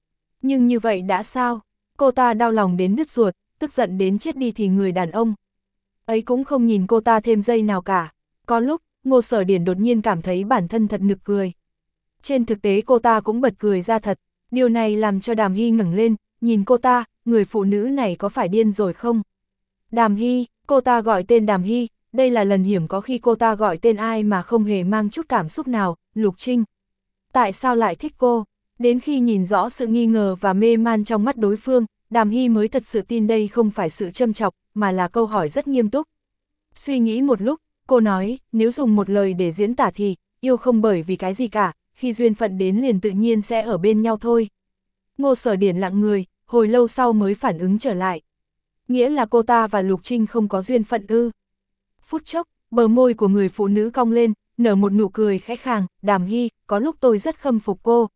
Nhưng như vậy đã sao? Cô ta đau lòng đến đứt ruột, tức giận đến chết đi thì người đàn ông ấy cũng không nhìn cô ta thêm giây nào cả. Có lúc, Ngô Sở Điển đột nhiên cảm thấy bản thân thật nực cười. Trên thực tế cô ta cũng bật cười ra thật, điều này làm cho Đàm Hy ngẩng lên, nhìn cô ta, người phụ nữ này có phải điên rồi không? Đàm Hy, cô ta gọi tên Đàm Hy, đây là lần hiểm có khi cô ta gọi tên ai mà không hề mang chút cảm xúc nào, Lục Trinh. Tại sao lại thích cô? Đến khi nhìn rõ sự nghi ngờ và mê man trong mắt đối phương, Đàm Hy mới thật sự tin đây không phải sự châm chọc, mà là câu hỏi rất nghiêm túc. Suy nghĩ một lúc, cô nói, nếu dùng một lời để diễn tả thì, yêu không bởi vì cái gì cả, khi duyên phận đến liền tự nhiên sẽ ở bên nhau thôi. Ngô Sở Điển lặng người, hồi lâu sau mới phản ứng trở lại. Nghĩa là cô ta và Lục Trinh không có duyên phận ư? Phút chốc, bờ môi của người phụ nữ cong lên, nở một nụ cười khẽ khàng, Đàm Hy, có lúc tôi rất khâm phục cô.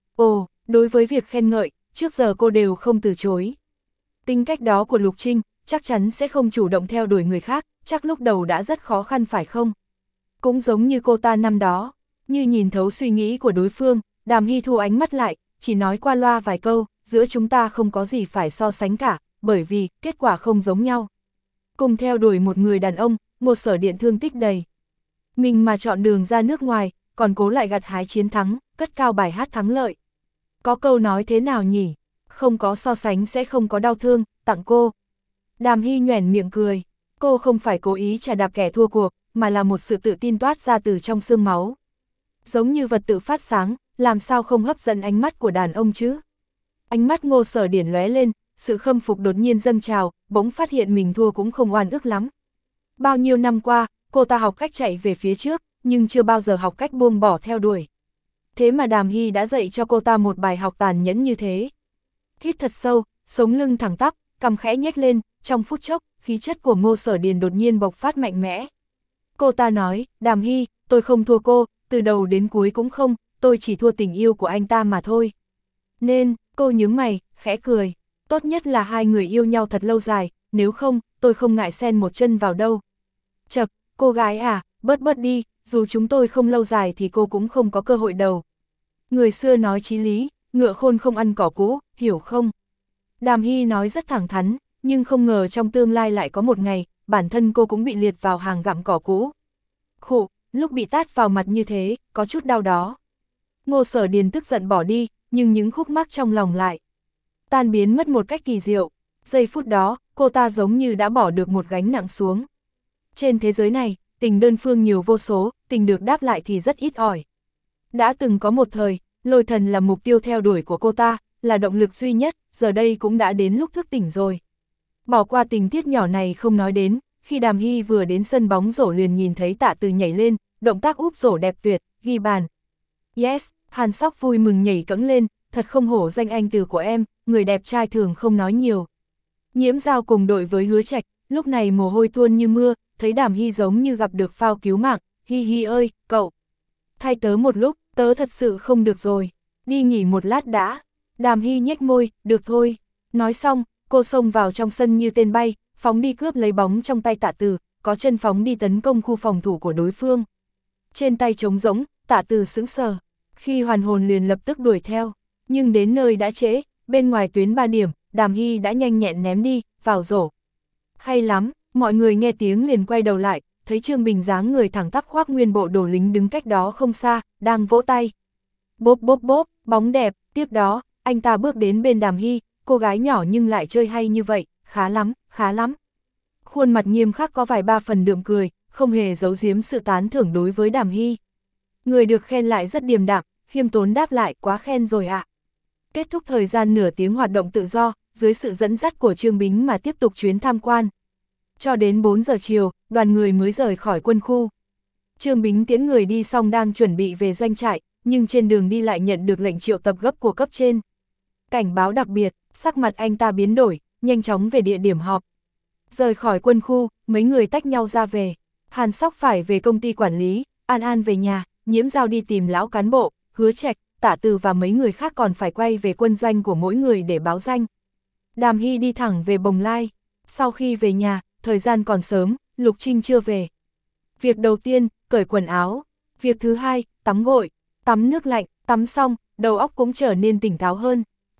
Ồ, đối với việc khen ngợi, trước giờ cô đều không từ chối. Tính cách đó của Lục Trinh, chắc chắn sẽ không chủ động theo đuổi người khác, chắc lúc đầu đã rất khó khăn phải không? Cũng giống như cô ta năm đó, như nhìn thấu suy nghĩ của đối phương, Đàm Hy thu ánh mắt lại, chỉ nói qua loa vài câu, giữa chúng ta không có gì phải so sánh cả, bởi vì kết quả không giống nhau. Cùng theo đuổi một người đàn ông, một Sở Điện thương tích đầy. Mình mà chọn đường ra nước ngoài, còn cố lại gặt hái chiến thắng, cất cao bài hát thắng lợi. Có câu nói thế nào nhỉ? Không có so sánh sẽ không có đau thương, tặng cô. Đàm Hy nhoẻn miệng cười. Cô không phải cố ý chà đạp kẻ thua cuộc, mà là một sự tự tin toát ra từ trong xương máu. Giống như vật tự phát sáng, làm sao không hấp dẫn ánh mắt của đàn ông chứ? Ánh mắt Ngô Sở Điển lóe lên, sự khâm phục đột nhiên dâng trào, bỗng phát hiện mình thua cũng không oan ức lắm. Bao nhiêu năm qua, cô ta học cách chạy về phía trước, nhưng chưa bao giờ học cách buông bỏ theo đuổi. Thế mà Đàm Hy đã dạy cho cô ta một bài học tàn nhẫn như thế. Hít thật sâu, sống lưng thẳng tắp, cằm khẽ nhếch lên, trong phút chốc, khí chất của Ngô Sở Điển đột nhiên bộc phát mạnh mẽ. Cô ta nói, Đàm Hy, tôi không thua cô, từ đầu đến cuối cũng không, tôi chỉ thua tình yêu của anh ta mà thôi. Nên, cô nhướng mày, khẽ cười, tốt nhất là hai người yêu nhau thật lâu dài, nếu không, tôi không ngại xen một chân vào đâu. Chậc, cô gái à, bớt bớt đi, dù chúng tôi không lâu dài thì cô cũng không có cơ hội đâu. Người xưa nói chí lý, ngựa khôn không ăn cỏ cũ, hiểu không? Đàm Hy nói rất thẳng thắn, nhưng không ngờ trong tương lai lại có một ngày, bản thân cô cũng bị liệt vào hàng gặm cỏ cũ. Khụ, lúc bị tát vào mặt như thế, có chút đau đó. Ngô Sở Điền tức giận bỏ đi, nhưng những khúc mắc trong lòng lại tan biến mất một cách kỳ diệu. Giây phút đó, cô ta giống như đã bỏ được một gánh nặng xuống. Trên thế giới này, tình đơn phương nhiều vô số, tình được đáp lại thì rất ít ỏi. Đã từng có một thời, Lôi Thần là mục tiêu theo đuổi của cô ta, là động lực duy nhất, giờ đây cũng đã đến lúc thức tỉnh rồi. Bỏ qua tình tiết nhỏ này không nói đến, khi Đàm Hy vừa đến sân bóng rổ liền nhìn thấy Tạ Từ nhảy lên, động tác úp rổ đẹp tuyệt, ghi bàn. Yes, Hàn Sóc vui mừng nhảy cẫng lên, thật không hổ danh anh Từ của em, người đẹp trai thường không nói nhiều. Nhiễm Giao cùng đội với Hứa Trạch, lúc này mồ hôi tuôn như mưa, thấy Đàm Hy giống như gặp được phao cứu mạng, Hi Hi ơi, cậu. Thay tớ một lúc, tớ thật sự không được rồi, đi nghỉ một lát đã. Đàm Hy nhếch môi, được thôi. Nói xong, cô xông vào trong sân như tên bay, phóng đi cướp lấy bóng trong tay Tạ Từ, có chân phóng đi tấn công khu phòng thủ của đối phương. Trên tay trống rỗng, Tạ Từ sững sờ, khi hoàn hồn liền lập tức đuổi theo, nhưng đến nơi đã trễ, bên ngoài tuyến ba điểm, Đàm Hy đã nhanh nhẹn ném đi, vào rổ. Hay lắm, mọi người nghe tiếng liền quay đầu lại, thấy Trương Bình dáng người thẳng tắp khoác nguyên bộ đồ lính đứng cách đó không xa, đang vỗ tay. Bốp bốp bốp, bóng đẹp, tiếp đó, anh ta bước đến bên Đàm Hy, cô gái nhỏ nhưng lại chơi hay như vậy, khá lắm, khá lắm. Khuôn mặt nghiêm khắc có vài ba phần đượm cười, không hề giấu giếm sự tán thưởng đối với Đàm Hy. Người được khen lại rất điềm đạm, khiêm tốn đáp lại, quá khen rồi ạ. À. Kết thúc thời gian nửa tiếng hoạt động tự do, dưới sự dẫn dắt của Trương Bính mà tiếp tục chuyến tham quan. Cho đến bốn giờ chiều, đoàn người mới rời khỏi quân khu. Trương Bính tiễn người đi xong đang chuẩn bị về doanh trại, nhưng trên đường đi lại nhận được lệnh triệu tập gấp của cấp trên. Cảnh báo đặc biệt, sắc mặt anh ta biến đổi, nhanh chóng về địa điểm họp. Rời khỏi quân khu, mấy người tách nhau ra về. Hàn Sóc phải về công ty quản lý, An An về nhà, Nhiễm Giao đi tìm lão cán bộ, Hứa Trạch, Tạ Từ và mấy người khác còn phải quay về quân doanh của mỗi người để báo danh. Đàm Hy đi thẳng về Bồng Lai. Sau khi về nhà, thời gian còn sớm, Lục Trinh chưa về. Việc đầu tiên, cởi quần áo. Việc thứ hai, tắm gội, tắm nước lạnh, tắm xong, đầu óc cũng trở nên tỉnh táo hơn.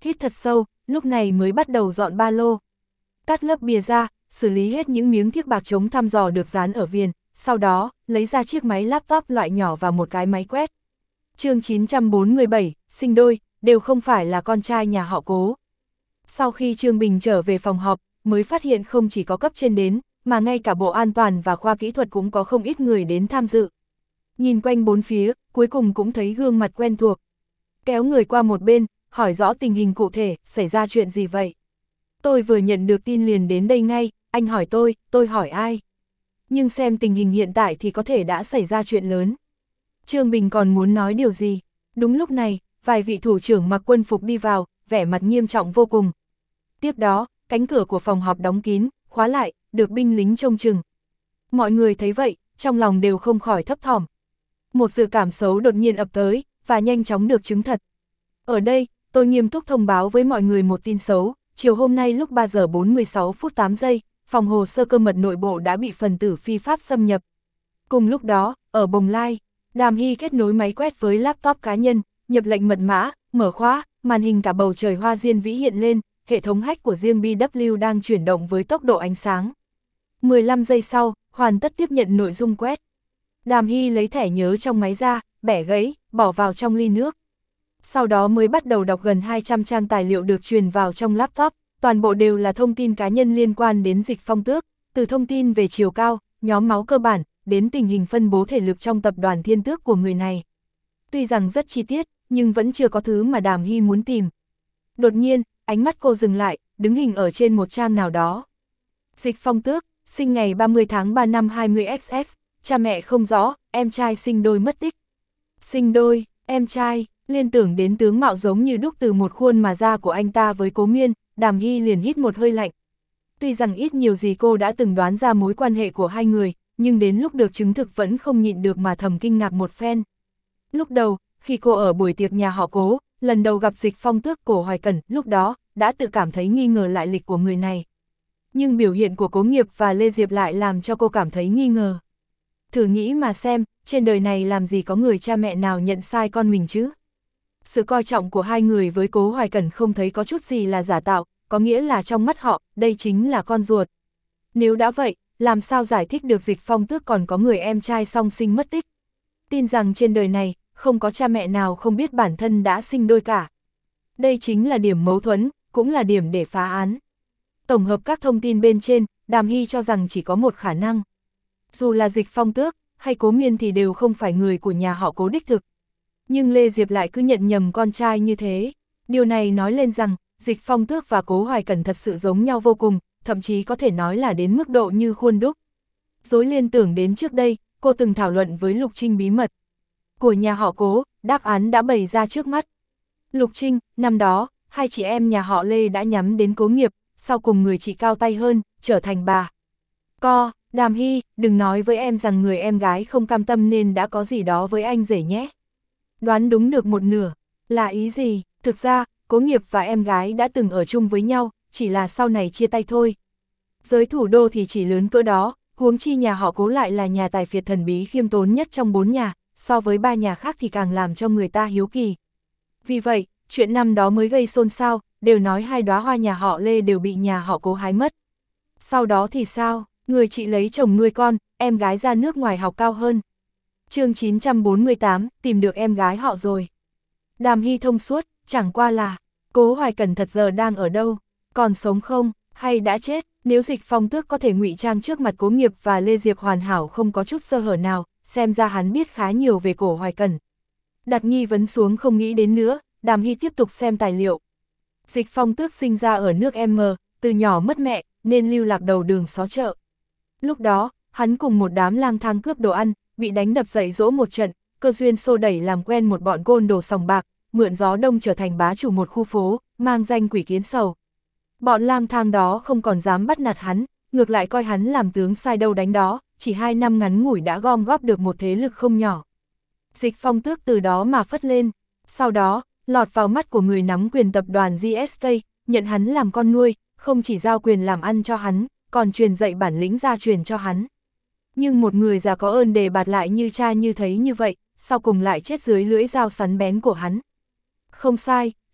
hít thật sâu, lúc này mới bắt đầu dọn ba lô. Cắt lớp bìa ra, xử lý hết những miếng thiếc bạc chống thăm dò được dán ở viền, sau đó, lấy ra chiếc máy laptop loại nhỏ và một cái máy quét. chương chín trăm bốn mươi bảy, sinh đôi, đều không phải là con trai nhà họ Cố. Sau khi Trương Bình trở về phòng họp, mới phát hiện không chỉ có cấp trên đến, mà ngay cả Bộ An toàn và khoa kỹ thuật cũng có không ít người đến tham dự. Nhìn quanh bốn phía, cuối cùng cũng thấy gương mặt quen thuộc. Kéo người qua một bên, hỏi rõ tình hình cụ thể, xảy ra chuyện gì vậy? Tôi vừa nhận được tin liền đến đây ngay, anh hỏi tôi, tôi hỏi ai? Nhưng xem tình hình hiện tại thì có thể đã xảy ra chuyện lớn. Trương Bình còn muốn nói điều gì? Đúng lúc này, vài vị thủ trưởng mặc quân phục đi vào, vẻ mặt nghiêm trọng vô cùng. Tiếp đó, cánh cửa của phòng họp đóng kín, khóa lại, được binh lính trông chừng. Mọi người thấy vậy, trong lòng đều không khỏi thấp thỏm. Một dự cảm xấu đột nhiên ập tới, và nhanh chóng được chứng thật. Ở đây, tôi nghiêm túc thông báo với mọi người một tin xấu, chiều hôm nay lúc ba giờ bốn mươi sáu phút tám giây, phòng hồ sơ cơ mật nội bộ đã bị phần tử phi pháp xâm nhập. Cùng lúc đó, ở Bồng Lai, Đàm Hy kết nối máy quét với laptop cá nhân, nhập lệnh mật mã, mở khóa, màn hình cả bầu trời hoa diên vĩ hiện lên, hệ thống hack của riêng bê vê kép đang chuyển động với tốc độ ánh sáng. mười lăm giây sau, hoàn tất tiếp nhận nội dung quét. Đàm Hy lấy thẻ nhớ trong máy ra, bẻ gãy, bỏ vào trong ly nước. Sau đó mới bắt đầu đọc gần hai trăm trang tài liệu được truyền vào trong laptop, toàn bộ đều là thông tin cá nhân liên quan đến Dịch Phong Tước, từ thông tin về chiều cao, nhóm máu cơ bản, đến tình hình phân bố thể lực trong tập đoàn Thiên Tước của người này. Tuy rằng rất chi tiết, nhưng vẫn chưa có thứ mà Đàm Hy muốn tìm. Đột nhiên, ánh mắt cô dừng lại, đứng hình ở trên một trang nào đó. Dịch Phong Tước, sinh ngày ba mươi tháng ba năm hai mươi xx, cha mẹ không rõ, em trai sinh đôi mất tích. Sinh đôi, em trai, liên tưởng đến tướng mạo giống như đúc từ một khuôn mà ra của anh ta với Cố Miên, Đàm Hy liền hít một hơi lạnh. Tuy rằng ít nhiều gì cô đã từng đoán ra mối quan hệ của hai người, nhưng đến lúc được chứng thực vẫn không nhịn được mà thầm kinh ngạc một phen. Lúc đầu, khi cô ở buổi tiệc nhà họ Cố, lần đầu gặp Dịch Phong Tước Cổ Hoài Cẩn, lúc đó, đã tự cảm thấy nghi ngờ lại lịch của người này. Nhưng biểu hiện của Cố Nghiệp và Lê Diệp lại làm cho cô cảm thấy nghi ngờ. Thử nghĩ mà xem, trên đời này làm gì có người cha mẹ nào nhận sai con mình chứ? Sự coi trọng của hai người với Cố Hoài Cẩn không thấy có chút gì là giả tạo, có nghĩa là trong mắt họ, đây chính là con ruột. Nếu đã vậy, làm sao giải thích được Dịch Phong Tước còn có người em trai song sinh mất tích? Tin rằng trên đời này, không có cha mẹ nào không biết bản thân đã sinh đôi cả. Đây chính là điểm mâu thuẫn, cũng là điểm để phá án. Tổng hợp các thông tin bên trên, Đàm Hy cho rằng chỉ có một khả năng. Dù là Dịch Phong Tước, hay Cố Miên thì đều không phải người của nhà họ Cố đích thực. Nhưng Lê Diệp lại cứ nhận nhầm con trai như thế. Điều này nói lên rằng, Dịch Phong Tước và Cố Hoài Cẩn thật sự giống nhau vô cùng, thậm chí có thể nói là đến mức độ như khuôn đúc. Dối liên tưởng đến trước đây, cô từng thảo luận với Lục Trinh bí mật của nhà họ Cố, đáp án đã bày ra trước mắt. Lục Trinh, năm đó, hai chị em nhà họ Lê đã nhắm đến Cố Nghiệp, sau cùng người chị cao tay hơn, trở thành bà. Co, Đàm Hy, đừng nói với em rằng người em gái không cam tâm nên đã có gì đó với anh rể nhé. Đoán đúng được một nửa, là ý gì? Thực ra, Cố Nghiệp và em gái đã từng ở chung với nhau, chỉ là sau này chia tay thôi. Giới thủ đô thì chỉ lớn cỡ đó, huống chi nhà họ Cố lại là nhà tài phiệt thần bí khiêm tốn nhất trong bốn nhà, so với ba nhà khác thì càng làm cho người ta hiếu kỳ. Vì vậy, chuyện năm đó mới gây xôn xao, đều nói hai đóa hoa nhà họ Lê đều bị nhà họ Cố hái mất. Sau đó thì sao? Người chị lấy chồng nuôi con, em gái ra nước ngoài học cao hơn. chương chín trăm bốn mươi tám, tìm được em gái họ rồi. Đàm Hy thông suốt, chẳng qua là, Cố Hoài Cẩn thật giờ đang ở đâu? Còn sống không? Hay đã chết? Nếu Dịch Phong Tước có thể ngụy trang trước mặt Cố Nghiệp và Lê Diệp hoàn hảo không có chút sơ hở nào, xem ra hắn biết khá nhiều về Cổ Hoài Cẩn. Đặt nghi vấn xuống không nghĩ đến nữa, Đàm Hy tiếp tục xem tài liệu. Dịch Phong Tước sinh ra ở nước M, từ nhỏ mất mẹ, nên lưu lạc đầu đường xó chợ. Lúc đó, hắn cùng một đám lang thang cướp đồ ăn, bị đánh đập dạy dỗ một trận, cơ duyên xô đẩy làm quen một bọn côn đồ sòng bạc, mượn gió đông trở thành bá chủ một khu phố, mang danh Quỷ Kiến Sầu. Bọn lang thang đó không còn dám bắt nạt hắn, ngược lại coi hắn làm tướng sai đâu đánh đó, chỉ hai năm ngắn ngủi đã gom góp được một thế lực không nhỏ. Dịch Phong Tước từ đó mà phất lên, sau đó, lọt vào mắt của người nắm quyền tập đoàn giê ét ca, nhận hắn làm con nuôi, không chỉ giao quyền làm ăn cho hắn, còn truyền dạy bản lĩnh gia truyền cho hắn. Nhưng một người già có ơn đề bạt lại như cha như thấy như vậy, sau cùng lại chết dưới lưỡi dao sắn bén của hắn. Không sai,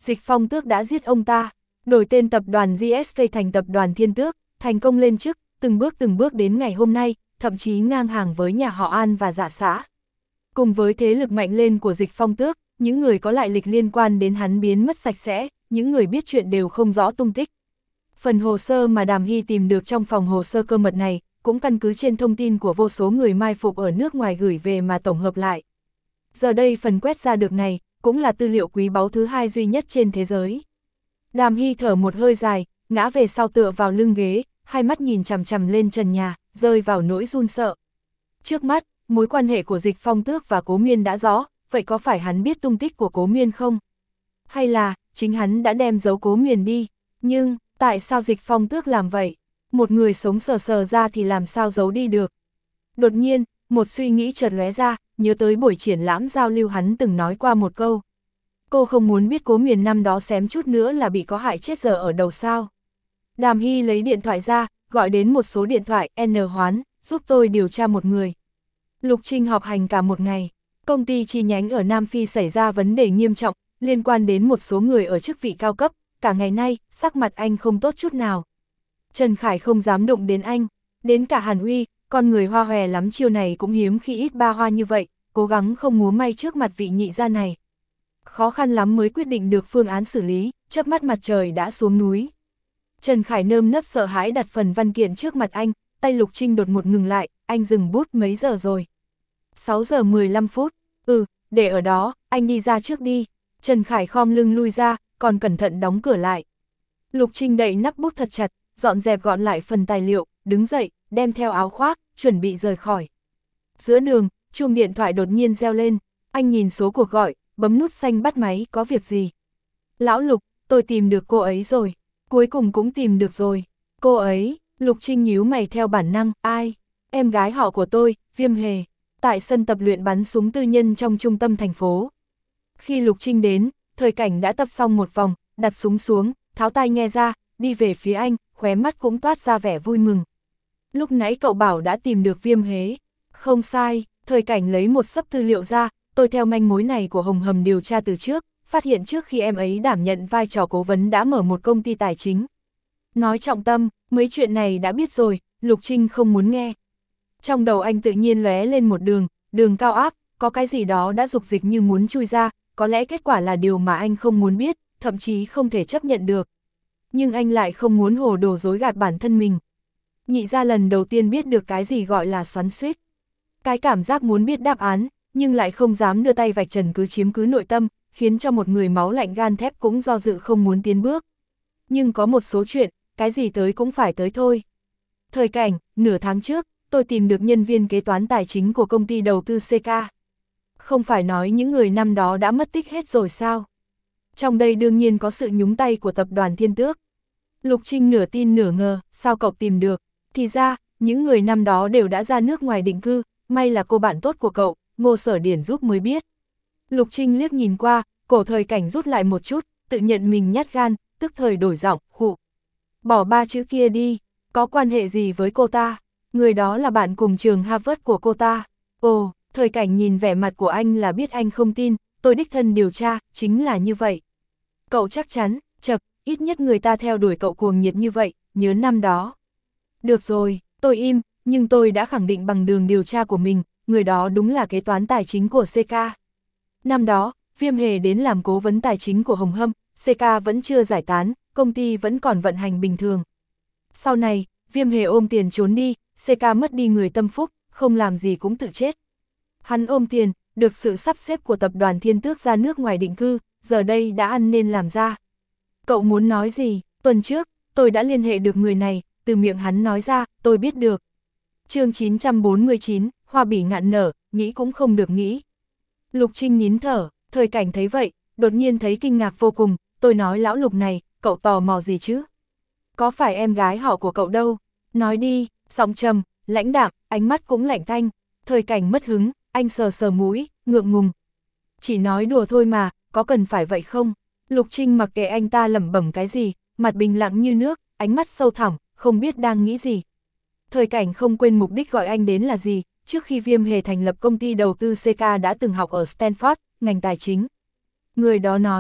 Dịch Phong Tước đã giết ông ta, đổi tên tập đoàn giê ét ca thành tập đoàn Thiên Tước, thành công lên chức, từng bước từng bước đến ngày hôm nay, thậm chí ngang hàng với nhà họ An và Dạ xã. Cùng với thế lực mạnh lên của Dịch Phong Tước, những người có lại lịch liên quan đến hắn biến mất sạch sẽ, những người biết chuyện đều không rõ tung tích. Phần hồ sơ mà Đàm Hy tìm được trong phòng hồ sơ cơ mật này, cũng căn cứ trên thông tin của vô số người mai phục ở nước ngoài gửi về mà tổng hợp lại. Giờ đây phần quét ra được này, cũng là tư liệu quý báu thứ hai duy nhất trên thế giới. Đàm Hy thở một hơi dài, ngã về sau tựa vào lưng ghế, hai mắt nhìn chằm chằm lên trần nhà, rơi vào nỗi run sợ. Trước mắt, mối quan hệ của Dịch Phong Tước và Cố Miên đã rõ, vậy có phải hắn biết tung tích của Cố Miên không? Hay là, chính hắn đã đem giấu Cố Miên đi? Nhưng, tại sao Dịch Phong Tước làm vậy? Một người sống sờ sờ ra thì làm sao giấu đi được? Đột nhiên, một suy nghĩ chợt lóe ra, nhớ tới buổi triển lãm giao lưu hắn từng nói qua một câu. Cô không muốn biết Cố Miên năm đó xém chút nữa là bị có hại chết giờ ở đầu sao. Đàm Hy lấy điện thoại ra, gọi đến một số điện thoại, N Hoán, giúp tôi điều tra một người. Lục Trinh họp hành cả một ngày, công ty chi nhánh ở Nam Phi xảy ra vấn đề nghiêm trọng, liên quan đến một số người ở chức vị cao cấp, cả ngày nay, sắc mặt anh không tốt chút nào. Trần Khải không dám đụng đến anh, đến cả Hàn Uy, con người hoa hòe lắm chiêu này cũng hiếm khi ít ba hoa như vậy, cố gắng không múa may trước mặt vị nhị gia này. Khó khăn lắm mới quyết định được phương án xử lý, chớp mắt mặt trời đã xuống núi. Trần Khải nơm nớp sợ hãi đặt phần văn kiện trước mặt anh, tay Lục Trinh đột ngột ngừng lại, anh dừng bút mấy giờ rồi? sáu giờ mười lăm phút, ừ, để ở đó, anh đi ra trước đi. Trần Khải khom lưng lui ra, còn cẩn thận đóng cửa lại. Lục Trinh đậy nắp bút thật chặt, dọn dẹp gọn lại phần tài liệu, đứng dậy, đem theo áo khoác, chuẩn bị rời khỏi. Giữa đường, chuông điện thoại đột nhiên reo lên, anh nhìn số cuộc gọi, bấm nút xanh bắt máy, có việc gì? Lão Lục, tôi tìm được cô ấy rồi, cuối cùng cũng tìm được rồi. Cô ấy, Lục Trinh nhíu mày theo bản năng, ai? Em gái họ của tôi, Viêm Hề, tại sân tập luyện bắn súng tư nhân trong trung tâm thành phố. Khi Lục Trinh đến, Thời Cảnh đã tập xong một vòng, đặt súng xuống, tháo tai nghe ra, đi về phía anh, khóe mắt cũng toát ra vẻ vui mừng. Lúc nãy cậu bảo đã tìm được Viêm Hề. Không sai, Thời Cảnh lấy một xấp tư liệu ra, tôi theo manh mối này của Hồng Hầm điều tra từ trước, phát hiện trước khi em ấy đảm nhận vai trò cố vấn đã mở một công ty tài chính. Nói trọng tâm, mấy chuyện này đã biết rồi, Lục Trinh không muốn nghe. Trong đầu anh tự nhiên lóe lên một đường, đường cao áp, có cái gì đó đã dục dịch như muốn chui ra, có lẽ kết quả là điều mà anh không muốn biết, thậm chí không thể chấp nhận được. Nhưng anh lại không muốn hồ đồ dối gạt bản thân mình. Nhị ra lần đầu tiên biết được cái gì gọi là xoắn xuýt. Cái cảm giác muốn biết đáp án, nhưng lại không dám đưa tay vạch trần cứ chiếm cứ nội tâm, khiến cho một người máu lạnh gan thép cũng do dự không muốn tiến bước. Nhưng có một số chuyện, cái gì tới cũng phải tới thôi. Thời Cảnh, nửa tháng trước, tôi tìm được nhân viên kế toán tài chính của công ty đầu tư xê ca. Không phải nói những người năm đó đã mất tích hết rồi sao? Trong đây đương nhiên có sự nhúng tay của tập đoàn Thiên Tước. Lục Trinh nửa tin nửa ngờ, sao cậu tìm được? Thì ra, những người năm đó đều đã ra nước ngoài định cư, may là cô bạn tốt của cậu, Ngô Sở Điển giúp mới biết. Lục Trinh liếc nhìn qua, cổ Thời Cảnh rút lại một chút, tự nhận mình nhát gan, tức thời đổi giọng, khụ. Bỏ ba chữ kia đi, có quan hệ gì với cô ta? Người đó là bạn cùng trường Harvard của cô ta. Ồ, Thời Cảnh nhìn vẻ mặt của anh là biết anh không tin, tôi đích thân điều tra, chính là như vậy. Cậu chắc chắn, chật, ít nhất người ta theo đuổi cậu cuồng nhiệt như vậy, nhớ năm đó. Được rồi, tôi im, nhưng tôi đã khẳng định bằng đường điều tra của mình, người đó đúng là kế toán tài chính của xê ca. Năm đó, Viêm Hề đến làm cố vấn tài chính của Hồng Hâm, xê ca vẫn chưa giải tán, công ty vẫn còn vận hành bình thường. Sau này, Viêm Hề ôm tiền trốn đi, xê ca mất đi người tâm phúc, không làm gì cũng tự chết. Hắn ôm tiền, được sự sắp xếp của tập đoàn Thiên Tước ra nước ngoài định cư, giờ đây đã ăn nên làm ra. Cậu muốn nói gì? Tuần trước, tôi đã liên hệ được người này, từ miệng hắn nói ra, tôi biết được. Chương chín trăm bốn mươi chín, hoa bỉ ngạn nở, nghĩ cũng không được nghĩ. Lục Trinh nín thở, Thời Cảnh thấy vậy, đột nhiên thấy kinh ngạc vô cùng, tôi nói lão Lục này, cậu tò mò gì chứ? Có phải em gái họ của cậu đâu? Nói đi, giọng trầm, lãnh đạm, ánh mắt cũng lạnh tanh. Thời Cảnh mất hứng, anh sờ sờ mũi, ngượng ngùng. Chỉ nói đùa thôi mà, có cần phải vậy không? Lục Trinh mặc kệ anh ta lẩm bẩm cái gì, mặt bình lặng như nước, ánh mắt sâu thẳm, không biết đang nghĩ gì. Thời Cảnh không quên mục đích gọi anh đến là gì, trước khi Viêm Hề thành lập công ty đầu tư xê ca đã từng học ở Stanford, ngành tài chính. Người đó nói,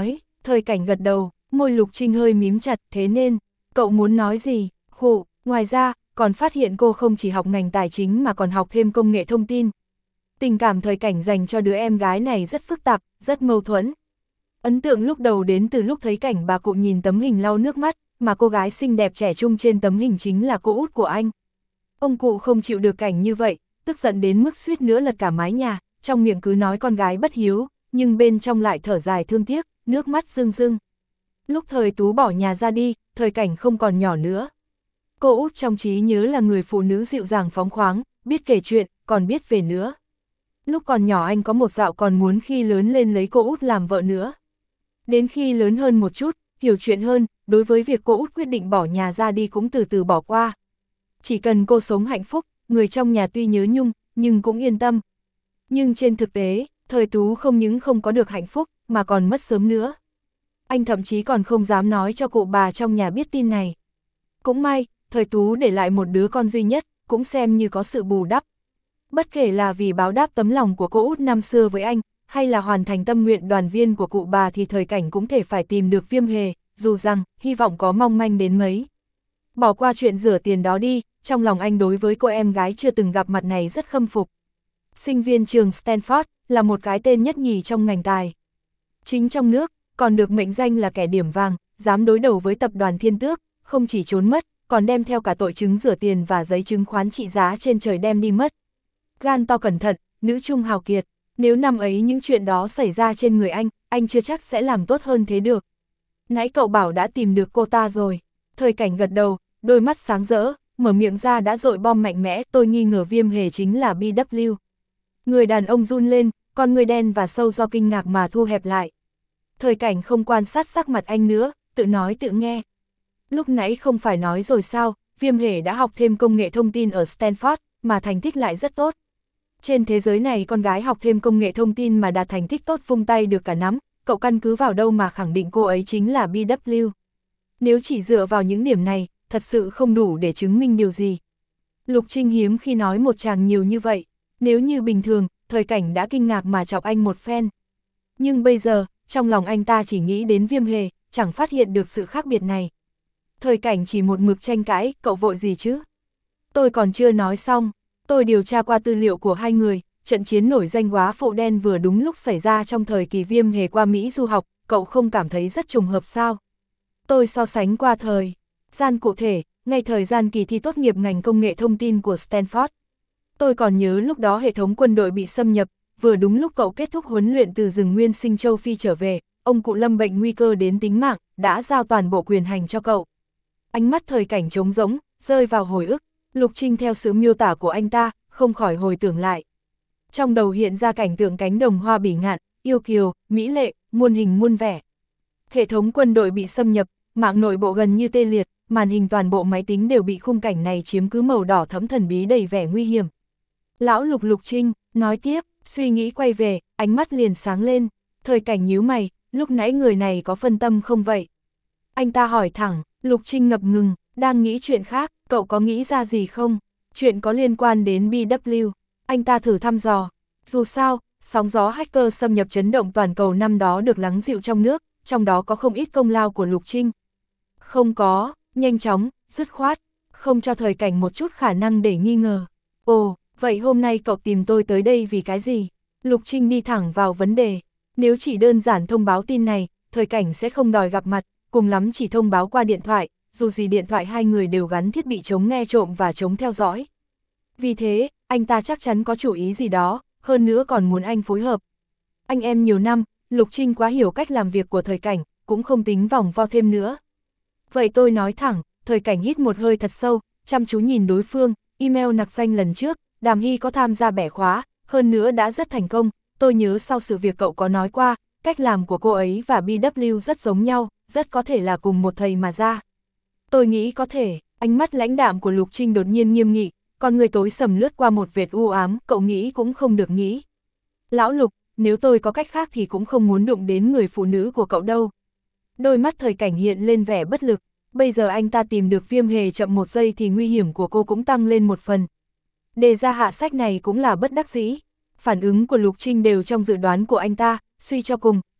Thời Cảnh gật đầu, môi Lục Trinh hơi mím chặt, thế nên, cậu muốn nói gì? Khụ, ngoài ra, còn phát hiện cô không chỉ học ngành tài chính mà còn học thêm công nghệ thông tin. Tình cảm Thời Cảnh dành cho đứa em gái này rất phức tạp, rất mâu thuẫn. Ấn tượng lúc đầu đến từ lúc thấy Cảnh bà cụ nhìn tấm hình lau nước mắt, mà cô gái xinh đẹp trẻ trung trên tấm hình chính là cô út của anh. Ông cụ không chịu được cảnh như vậy, tức giận đến mức suýt nữa lật cả mái nhà, trong miệng cứ nói con gái bất hiếu, nhưng bên trong lại thở dài thương tiếc, nước mắt rưng rưng. Lúc Thời Tú bỏ nhà ra đi, Thời Cảnh không còn nhỏ nữa. Cô út trong trí nhớ là người phụ nữ dịu dàng phóng khoáng, biết kể chuyện, còn biết về nữa. Lúc còn nhỏ anh có một dạo còn muốn khi lớn lên lấy cô út làm vợ nữa. Đến khi lớn hơn một chút, hiểu chuyện hơn, đối với việc cô út quyết định bỏ nhà ra đi cũng từ từ bỏ qua. Chỉ cần cô sống hạnh phúc, người trong nhà tuy nhớ nhung, nhưng cũng yên tâm. Nhưng trên thực tế, Thời Tú không những không có được hạnh phúc, mà còn mất sớm nữa. Anh thậm chí còn không dám nói cho cụ bà trong nhà biết tin này. Cũng may, Thời Tú để lại một đứa con duy nhất, cũng xem như có sự bù đắp. Bất kể là vì báo đáp tấm lòng của cô út năm xưa với anh, hay là hoàn thành tâm nguyện đoàn viên của cụ bà thì Thời Cảnh cũng thể phải tìm được Viêm Hề, dù rằng, hy vọng có mong manh đến mấy. Bỏ qua chuyện rửa tiền đó đi, trong lòng anh đối với cô em gái chưa từng gặp mặt này rất khâm phục. Sinh viên trường Stanford, là một cái tên nhất nhì trong ngành tài chính trong nước, còn được mệnh danh là kẻ điểm vàng, dám đối đầu với tập đoàn Thiên Tước, không chỉ trốn mất, còn đem theo cả tội chứng rửa tiền và giấy chứng khoán trị giá trên trời đem đi mất. Gan to cẩn thận, nữ trung hào kiệt, nếu năm ấy những chuyện đó xảy ra trên người anh, anh chưa chắc sẽ làm tốt hơn thế được. Nãy cậu bảo đã tìm được cô ta rồi. Thời Cảnh gật đầu, đôi mắt sáng rỡ, mở miệng ra đã dội bom mạnh mẽ, tôi nghi ngờ Viêm Hề chính là bê vê. Người đàn ông run lên, con người đen và sâu do kinh ngạc mà thu hẹp lại. Thời Cảnh không quan sát sắc mặt anh nữa, tự nói tự nghe. Lúc nãy không phải nói rồi sao, Viêm Hề đã học thêm công nghệ thông tin ở Stanford, mà thành tích lại rất tốt. Trên thế giới này con gái học thêm công nghệ thông tin mà đạt thành tích tốt vung tay được cả nắm, cậu căn cứ vào đâu mà khẳng định cô ấy chính là bê vê. Nếu chỉ dựa vào những điểm này, thật sự không đủ để chứng minh điều gì. Lục Trinh hiếm khi nói một chàng nhiều như vậy, nếu như bình thường, Thời Cảnh đã kinh ngạc mà chọc anh một phen. Nhưng bây giờ, trong lòng anh ta chỉ nghĩ đến Viêm Hề, chẳng phát hiện được sự khác biệt này. Thời Cảnh chỉ một mực tranh cãi, cậu vội gì chứ? Tôi còn chưa nói xong, tôi điều tra qua tư liệu của hai người, trận chiến nổi danh Góa Phụ Đen vừa đúng lúc xảy ra trong thời kỳ Viêm Hề qua Mỹ du học, cậu không cảm thấy rất trùng hợp sao? Tôi so sánh qua thời gian cụ thể, ngay thời gian kỳ thi tốt nghiệp ngành công nghệ thông tin của Stanford. Tôi còn nhớ lúc đó hệ thống quân đội bị xâm nhập, vừa đúng lúc cậu kết thúc huấn luyện từ rừng nguyên sinh châu Phi trở về, ông cụ lâm bệnh nguy cơ đến tính mạng, đã giao toàn bộ quyền hành cho cậu. Ánh mắt Thời Cảnh trống rỗng, rơi vào hồi ức, Lục Trinh theo sự miêu tả của anh ta, không khỏi hồi tưởng lại. Trong đầu hiện ra cảnh tượng cánh đồng hoa bỉ ngạn, yêu kiều, mỹ lệ, muôn hình muôn vẻ. Hệ thống quân đội bị xâm nhập, mạng nội bộ gần như tê liệt, màn hình toàn bộ máy tính đều bị khung cảnh này chiếm cứ màu đỏ thẫm thần bí đầy vẻ nguy hiểm. Lão Lục Lục Trinh, nói tiếp, suy nghĩ quay về, ánh mắt liền sáng lên, Thời Cảnh nhíu mày, lúc nãy người này có phân tâm không vậy? Anh ta hỏi thẳng, Lục Trinh ngập ngừng, đang nghĩ chuyện khác, cậu có nghĩ ra gì không? Chuyện có liên quan đến bê vê, anh ta thử thăm dò. Dù sao, sóng gió hacker xâm nhập chấn động toàn cầu năm đó được lắng dịu trong nước, trong đó có không ít công lao của Lục Trinh. Không có, nhanh chóng, dứt khoát, không cho Thời Cảnh một chút khả năng để nghi ngờ. Ồ, vậy hôm nay cậu tìm tôi tới đây vì cái gì? Lục Trinh đi thẳng vào vấn đề. Nếu chỉ đơn giản thông báo tin này, Thời Cảnh sẽ không đòi gặp mặt, cùng lắm chỉ thông báo qua điện thoại, dù gì điện thoại hai người đều gắn thiết bị chống nghe trộm và chống theo dõi. Vì thế, anh ta chắc chắn có chủ ý gì đó, hơn nữa còn muốn anh phối hợp. Anh em nhiều năm, Lục Trinh quá hiểu cách làm việc của Thời Cảnh, cũng không tính vòng vo thêm nữa. Vậy tôi nói thẳng, Thời Cảnh hít một hơi thật sâu, chăm chú nhìn đối phương, email nặc danh lần trước, Đàm Hy có tham gia bẻ khóa, hơn nữa đã rất thành công, tôi nhớ sau sự việc cậu có nói qua, cách làm của cô ấy và bê vê rất giống nhau, rất có thể là cùng một thầy mà ra. Tôi nghĩ có thể, ánh mắt lãnh đạm của Lục Trinh đột nhiên nghiêm nghị, con người tối sầm lướt qua một vệt u ám, cậu nghĩ cũng không được nghĩ. Lão Lục, nếu tôi có cách khác thì cũng không muốn đụng đến người phụ nữ của cậu đâu. Đôi mắt Thời Cảnh hiện lên vẻ bất lực, bây giờ anh ta tìm được Viêm Hề chậm một giây thì nguy hiểm của cô cũng tăng lên một phần. Đề ra hạ sách này cũng là bất đắc dĩ. Phản ứng của Lục Trinh đều trong dự đoán của anh ta, suy cho cùng,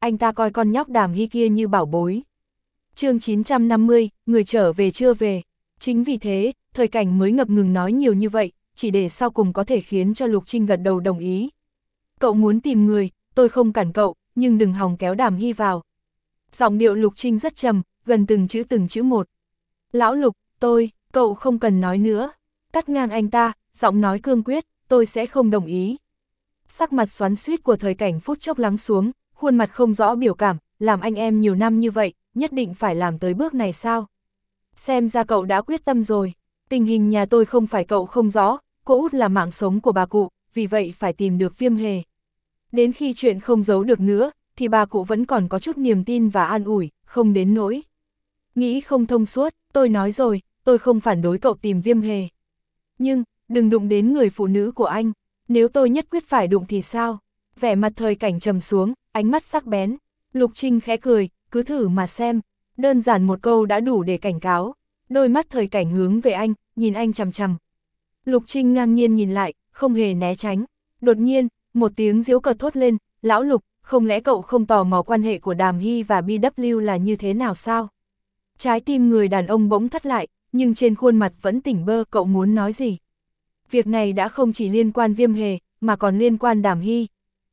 anh ta coi con nhóc Đàm Hy kia như bảo bối. chương chín trăm năm mươi, người trở về chưa về. Chính vì thế, Thời Cảnh mới ngập ngừng nói nhiều như vậy, chỉ để sau cùng có thể khiến cho Lục Trinh gật đầu đồng ý. Cậu muốn tìm người, tôi không cản cậu, nhưng đừng hòng kéo Đàm Hy vào. Giọng điệu Lục Trinh rất trầm, gần từng chữ từng chữ một. Lão Lục, tôi, cậu không cần nói nữa. Cắt ngang anh ta, giọng nói cương quyết, tôi sẽ không đồng ý. Sắc mặt xoắn xuýt của Thời Cảnh phút chốc lắng xuống, khuôn mặt không rõ biểu cảm, làm anh em nhiều năm như vậy, nhất định phải làm tới bước này sao? Xem ra cậu đã quyết tâm rồi. Tình hình nhà tôi không phải cậu không rõ, cô út là mạng sống của bà cụ, vì vậy phải tìm được Viêm Hề. Đến khi chuyện không giấu được nữa, thì bà cụ vẫn còn có chút niềm tin và an ủi, không đến nỗi. Nghĩ không thông suốt, tôi nói rồi, tôi không phản đối cậu tìm Viêm Hề. Nhưng, đừng đụng đến người phụ nữ của anh, nếu tôi nhất quyết phải đụng thì sao? Vẻ mặt Thời Cảnh trầm xuống, ánh mắt sắc bén. Lục Trinh khẽ cười, cứ thử mà xem. Đơn giản một câu đã đủ để cảnh cáo. Đôi mắt Thời Cảnh hướng về anh, nhìn anh chằm chằm. Lục Trinh ngang nhiên nhìn lại, không hề né tránh. Đột nhiên, một tiếng giễu cợt thốt lên, lão Lục, không lẽ cậu không tò mò quan hệ của Đàm Hy và bê vê là như thế nào sao? Trái tim người đàn ông bỗng thắt lại, nhưng trên khuôn mặt vẫn tỉnh bơ. Cậu muốn nói gì? Việc này đã không chỉ liên quan Viêm Hề, mà còn liên quan Đàm Hy.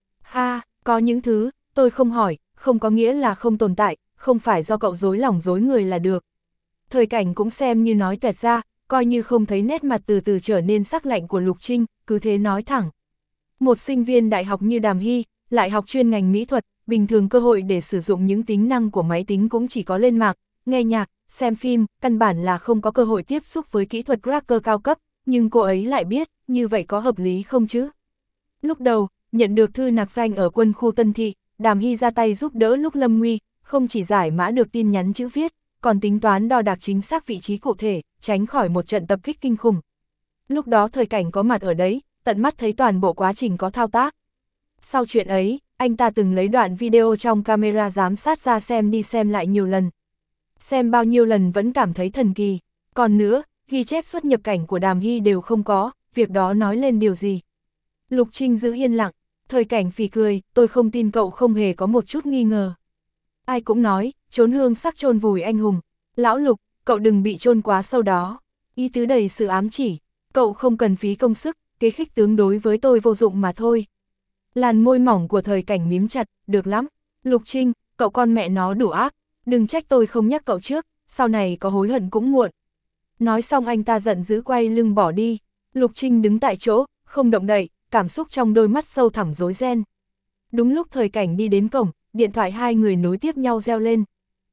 Ha, có những thứ, tôi không hỏi, không có nghĩa là không tồn tại, không phải do cậu dối lòng dối người là được. Thời Cảnh cũng xem như nói toẹt ra, coi như không thấy nét mặt từ từ trở nên sắc lạnh của Lục Trinh, cứ thế nói thẳng. Một sinh viên đại học như Đàm Hy, lại học chuyên ngành mỹ thuật, bình thường cơ hội để sử dụng những tính năng của máy tính cũng chỉ có lên mạng, nghe nhạc, xem phim, căn bản là không có cơ hội tiếp xúc với kỹ thuật cracker cao cấp, nhưng cô ấy lại biết, như vậy có hợp lý không chứ? Lúc đầu, nhận được thư nạc danh ở quân khu Tân Thị, Đàm Hy ra tay giúp đỡ lúc lâm nguy, không chỉ giải mã được tin nhắn chữ viết, còn tính toán đo đạc chính xác vị trí cụ thể, tránh khỏi một trận tập kích kinh khủng. Lúc đó Thời Cảnh có mặt ở đấy, tận mắt thấy toàn bộ quá trình có thao tác. Sau chuyện ấy, anh ta từng lấy đoạn video trong camera giám sát ra xem đi xem lại nhiều lần. Xem bao nhiêu lần vẫn cảm thấy thần kỳ. Còn nữa, ghi chép xuất nhập cảnh của Đàm Hy đều không có, việc đó nói lên điều gì? Lục Trinh giữ yên lặng, Thời Cảnh phì cười, tôi không tin cậu không hề có một chút nghi ngờ. Ai cũng nói, trốn hương sắc chôn vùi anh hùng. Lão Lục, cậu đừng bị chôn quá sâu đó. Ý tứ đầy sự ám chỉ, cậu không cần phí công sức, kế khích tướng đối với tôi vô dụng mà thôi. Làn môi mỏng của Thời Cảnh mím chặt, được lắm. Lục Trinh, cậu con mẹ nó đủ ác, đừng trách tôi không nhắc cậu trước, sau này có hối hận cũng muộn. Nói xong anh ta giận dữ quay lưng bỏ đi. Lục Trinh đứng tại chỗ, không động đậy, cảm xúc trong đôi mắt sâu thẳm rối ren. Đúng lúc Thời Cảnh đi đến cổng, điện thoại hai người nối tiếp nhau reo lên.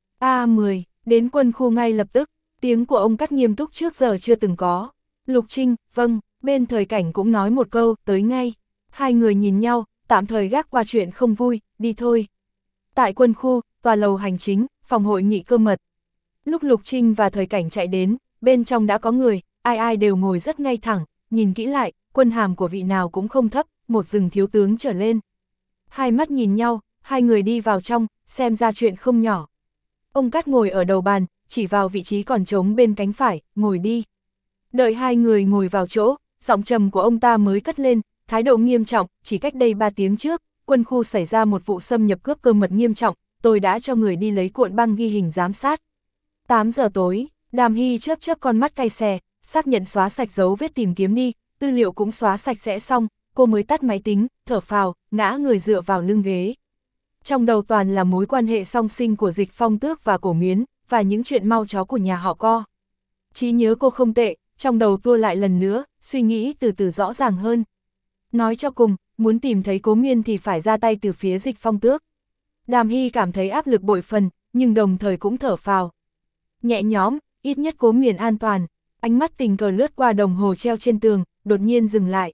A mười, đến quân khu ngay lập tức, tiếng của ông Cắt nghiêm túc trước giờ chưa từng có. Lục Trinh, vâng, bên Thời Cảnh cũng nói một câu, tới ngay. Hai người nhìn nhau, tạm thời gác qua chuyện không vui, đi thôi. Tại quân khu, tòa lầu hành chính, phòng hội nghị cơ mật. Lúc Lục Trinh và Thời Cảnh chạy đến, bên trong đã có người, ai ai đều ngồi rất ngay thẳng, nhìn kỹ lại, quân hàm của vị nào cũng không thấp, một rừng thiếu tướng trở lên. Hai mắt nhìn nhau, hai người đi vào trong, xem ra chuyện không nhỏ. Ông Cắt ngồi ở đầu bàn, chỉ vào vị trí còn trống bên cánh phải, ngồi đi. Đợi hai người ngồi vào chỗ, giọng trầm của ông ta mới cất lên, thái độ nghiêm trọng, chỉ cách đây ba tiếng trước, quân khu xảy ra một vụ xâm nhập cướp cơ mật nghiêm trọng, tôi đã cho người đi lấy cuộn băng ghi hình giám sát. tám giờ tối, Đàm Hy chớp chớp con mắt cay xè, xác nhận xóa sạch dấu vết tìm kiếm đi, tư liệu cũng xóa sạch sẽ xong, cô mới tắt máy tính, thở phào, ngã người dựa vào lưng ghế. Trong đầu toàn là mối quan hệ song sinh của Dịch Phong Tước và Cổ Miến, và những chuyện mau chó của nhà họ Co. Trí nhớ cô không tệ, trong đầu tua lại lần nữa, suy nghĩ từ từ rõ ràng hơn. Nói cho cùng, muốn tìm thấy Cố Miên thì phải ra tay từ phía Dịch Phong Tước. Đàm Hy cảm thấy áp lực bội phần, nhưng đồng thời cũng thở phào. Nhẹ nhõm, ít nhất Cố Miên an toàn. Ánh mắt tình cờ lướt qua đồng hồ treo trên tường, đột nhiên dừng lại.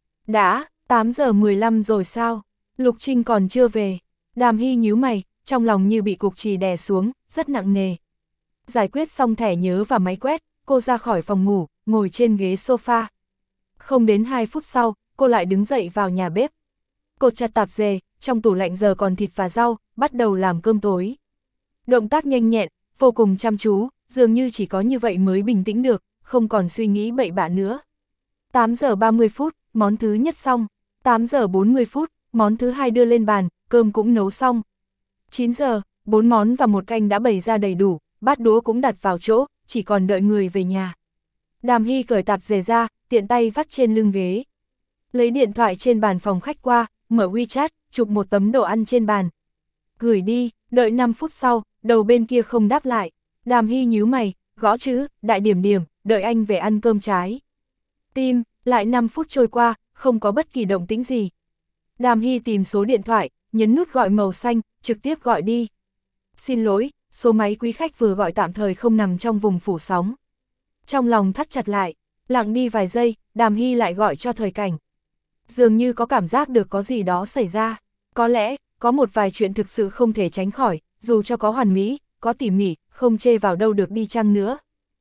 Đã, tám giờ mười lăm rồi sao? Lục Trinh còn chưa về. Đàm Hy nhíu mày, trong lòng như bị cục chì đè xuống, rất nặng nề. Giải quyết xong thẻ nhớ và máy quét, cô ra khỏi phòng ngủ, ngồi trên ghế sofa. Không đến hai phút sau, cô lại đứng dậy vào nhà bếp. Cột chặt tạp dề, trong tủ lạnh giờ còn thịt và rau, bắt đầu làm cơm tối. Động tác nhanh nhẹn, vô cùng chăm chú, dường như chỉ có như vậy mới bình tĩnh được, không còn suy nghĩ bậy bạ nữa. tám giờ ba mươi phút, món thứ nhất xong. tám giờ bốn mươi phút, món thứ hai đưa lên bàn, cơm cũng nấu xong. chín giờ, bốn món và một canh đã bày ra đầy đủ, bát đũa cũng đặt vào chỗ, chỉ còn đợi người về nhà. Đàm Hy cởi tạp dề ra, tiện tay vắt trên lưng ghế. Lấy điện thoại trên bàn phòng khách qua, mở WeChat, chụp một tấm đồ ăn trên bàn. Gửi đi, đợi năm phút sau, đầu bên kia không đáp lại. Đàm Hy nhíu mày, gõ chữ, đại điểm điểm, đợi anh về ăn cơm trái. Tim, lại năm phút trôi qua, không có bất kỳ động tĩnh gì. Đàm Hy tìm số điện thoại, nhấn nút gọi màu xanh, trực tiếp gọi đi. Xin lỗi, số máy quý khách vừa gọi tạm thời không nằm trong vùng phủ sóng. Trong lòng thắt chặt lại, lặng đi vài giây, Đàm Hy lại gọi cho Thời Cảnh. Dường như có cảm giác được có gì đó xảy ra. Có lẽ, có một vài chuyện thực sự không thể tránh khỏi, dù cho có hoàn mỹ, có tỉ mỉ, không chê vào đâu được đi chăng nữa.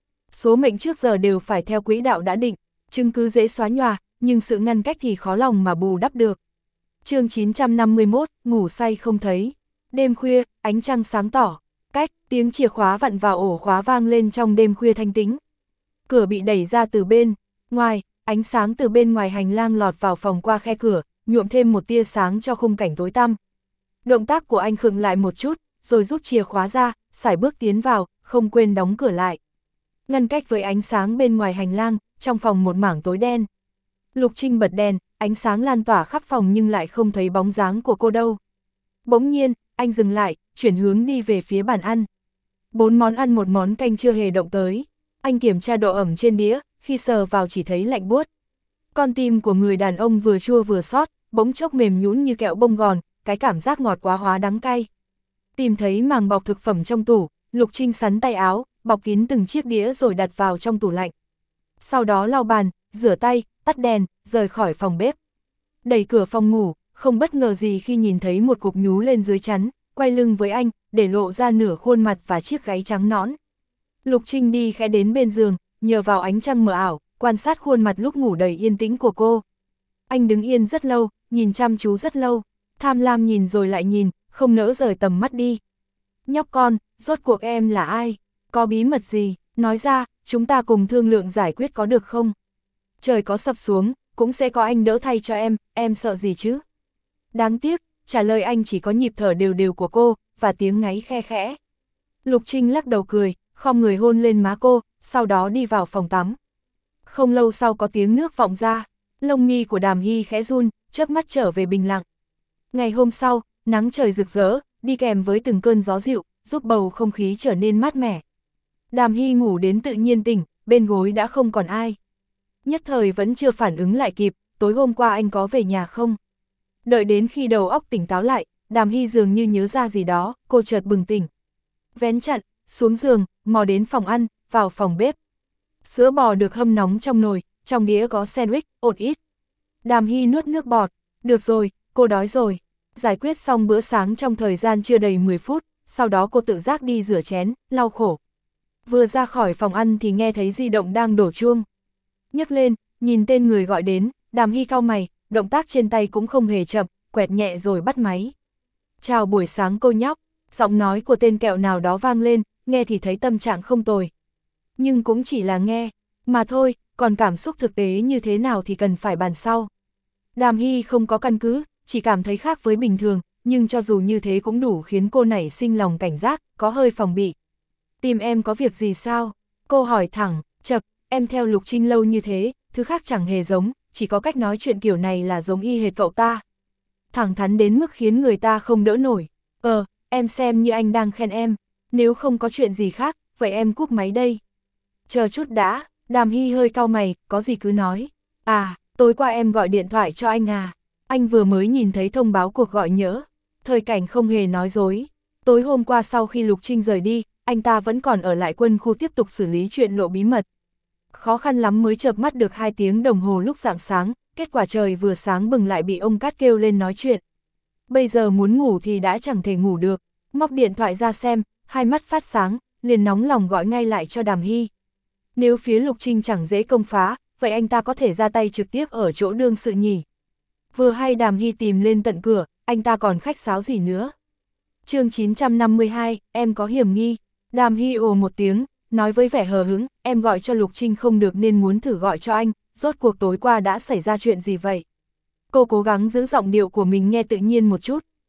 Số mệnh trước giờ đều phải theo quỹ đạo đã định, chứng cứ dễ xóa nhòa, nhưng sự ngăn cách thì khó lòng mà bù đắp được. Chương chín trăm năm mươi mốt, ngủ say không thấy. Đêm khuya, ánh trăng sáng tỏ, cách, tiếng chìa khóa vặn vào ổ khóa vang lên trong đêm khuya thanh tĩnh. Cửa bị đẩy ra từ bên ngoài, ánh sáng từ bên ngoài hành lang lọt vào phòng qua khe cửa, nhuộm thêm một tia sáng cho khung cảnh tối tăm. Động tác của anh khựng lại một chút, rồi rút chìa khóa ra, sải bước tiến vào, không quên đóng cửa lại. Ngăn cách với ánh sáng bên ngoài hành lang, trong phòng một mảng tối đen. Lục Trinh bật đèn, ánh sáng lan tỏa khắp phòng nhưng lại không thấy bóng dáng của cô đâu. Bỗng nhiên, anh dừng lại, chuyển hướng đi về phía bàn ăn. Bốn món ăn một món canh chưa hề động tới. Anh kiểm tra độ ẩm trên đĩa, khi sờ vào chỉ thấy lạnh buốt. Con tim của người đàn ông vừa chua vừa xót, bỗng chốc mềm nhũn như kẹo bông gòn, cái cảm giác ngọt quá hóa đắng cay. Tìm thấy màng bọc thực phẩm trong tủ, Lục Trinh sắn tay áo, bọc kín từng chiếc đĩa rồi đặt vào trong tủ lạnh. Sau đó lau bàn, rửa tay, tắt đèn, rời khỏi phòng bếp. Đẩy cửa phòng ngủ, không bất ngờ gì khi nhìn thấy một cục nhú lên dưới chắn, quay lưng với anh, để lộ ra nửa khuôn mặt và chiếc gáy trắng nõn. Lục Trinh đi khẽ đến bên giường, nhờ vào ánh trăng mờ ảo, quan sát khuôn mặt lúc ngủ đầy yên tĩnh của cô. Anh đứng yên rất lâu, nhìn chăm chú rất lâu, tham lam nhìn rồi lại nhìn, không nỡ rời tầm mắt đi. Nhóc con, rốt cuộc em là ai? Có bí mật gì? Nói ra, chúng ta cùng thương lượng giải quyết có được không? Trời có sập xuống, cũng sẽ có anh đỡ thay cho em, em sợ gì chứ? Đáng tiếc, trả lời anh chỉ có nhịp thở đều đều của cô, và tiếng ngáy khe khẽ. Lục Trinh lắc đầu cười, khom người hôn lên má cô, sau đó đi vào phòng tắm. Không lâu sau có tiếng nước vọng ra, lông mi của Đàm Hy khẽ run, chớp mắt trở về bình lặng. Ngày hôm sau, nắng trời rực rỡ, đi kèm với từng cơn gió dịu, giúp bầu không khí trở nên mát mẻ. Đàm Hy ngủ đến tự nhiên tỉnh, bên gối đã không còn ai. Nhất thời vẫn chưa phản ứng lại kịp, tối hôm qua anh có về nhà không? Đợi đến khi đầu óc tỉnh táo lại, Đàm Hy dường như nhớ ra gì đó, cô chợt bừng tỉnh. Vén chặn, xuống giường, mò đến phòng ăn, vào phòng bếp. Sữa bò được hâm nóng trong nồi, trong đĩa có sandwich, ột ít. Đàm Hy nuốt nước bọt, được rồi, cô đói rồi. Giải quyết xong bữa sáng trong thời gian chưa đầy mười phút, sau đó cô tự giác đi rửa chén, lau khổ. Vừa ra khỏi phòng ăn thì nghe thấy di động đang đổ chuông. Nhấc lên, nhìn tên người gọi đến, Đàm Hy cau mày, động tác trên tay cũng không hề chậm, quẹt nhẹ rồi bắt máy. Chào buổi sáng cô nhóc, giọng nói của tên kẹo nào đó vang lên, nghe thì thấy tâm trạng không tồi. Nhưng cũng chỉ là nghe, mà thôi, còn cảm xúc thực tế như thế nào thì cần phải bàn sau. Đàm Hy không có căn cứ, chỉ cảm thấy khác với bình thường, nhưng cho dù như thế cũng đủ khiến cô nảy sinh lòng cảnh giác, có hơi phòng bị. Tìm em có việc gì sao? Cô hỏi thẳng, chậc, em theo Lục Trinh lâu như thế, thứ khác chẳng hề giống, chỉ có cách nói chuyện kiểu này là giống y hệt cậu ta. Thẳng thắn đến mức khiến người ta không đỡ nổi. Ờ, em xem như anh đang khen em, nếu không có chuyện gì khác, vậy em cúp máy đây. Chờ chút đã, Đàm Hy hơi cau mày, có gì cứ nói. À, tối qua em gọi điện thoại cho anh à, anh vừa mới nhìn thấy thông báo cuộc gọi nhỡ. Thời Cảnh không hề nói dối. Tối hôm qua sau khi Lục Trinh rời đi, anh ta vẫn còn ở lại quân khu tiếp tục xử lý chuyện lộ bí mật. Khó khăn lắm mới chợp mắt được hai tiếng đồng hồ lúc rạng sáng, kết quả trời vừa sáng bừng lại bị ông Cát kêu lên nói chuyện. Bây giờ muốn ngủ thì đã chẳng thể ngủ được, móc điện thoại ra xem, hai mắt phát sáng, liền nóng lòng gọi ngay lại cho Đàm Hy. Nếu phía Lục Trinh chẳng dễ công phá, vậy anh ta có thể ra tay trực tiếp ở chỗ đương sự nhỉ. Vừa hay Đàm Hy tìm lên tận cửa, anh ta còn khách sáo gì nữa. Chương chín trăm năm mươi hai, em có hiểm nghi. Đàm Hy ồ một tiếng, nói với vẻ hờ hững, em gọi cho Lục Trinh không được nên muốn thử gọi cho anh, rốt cuộc tối qua đã xảy ra chuyện gì vậy? Cô cố gắng giữ giọng điệu của mình nghe tự nhiên một chút.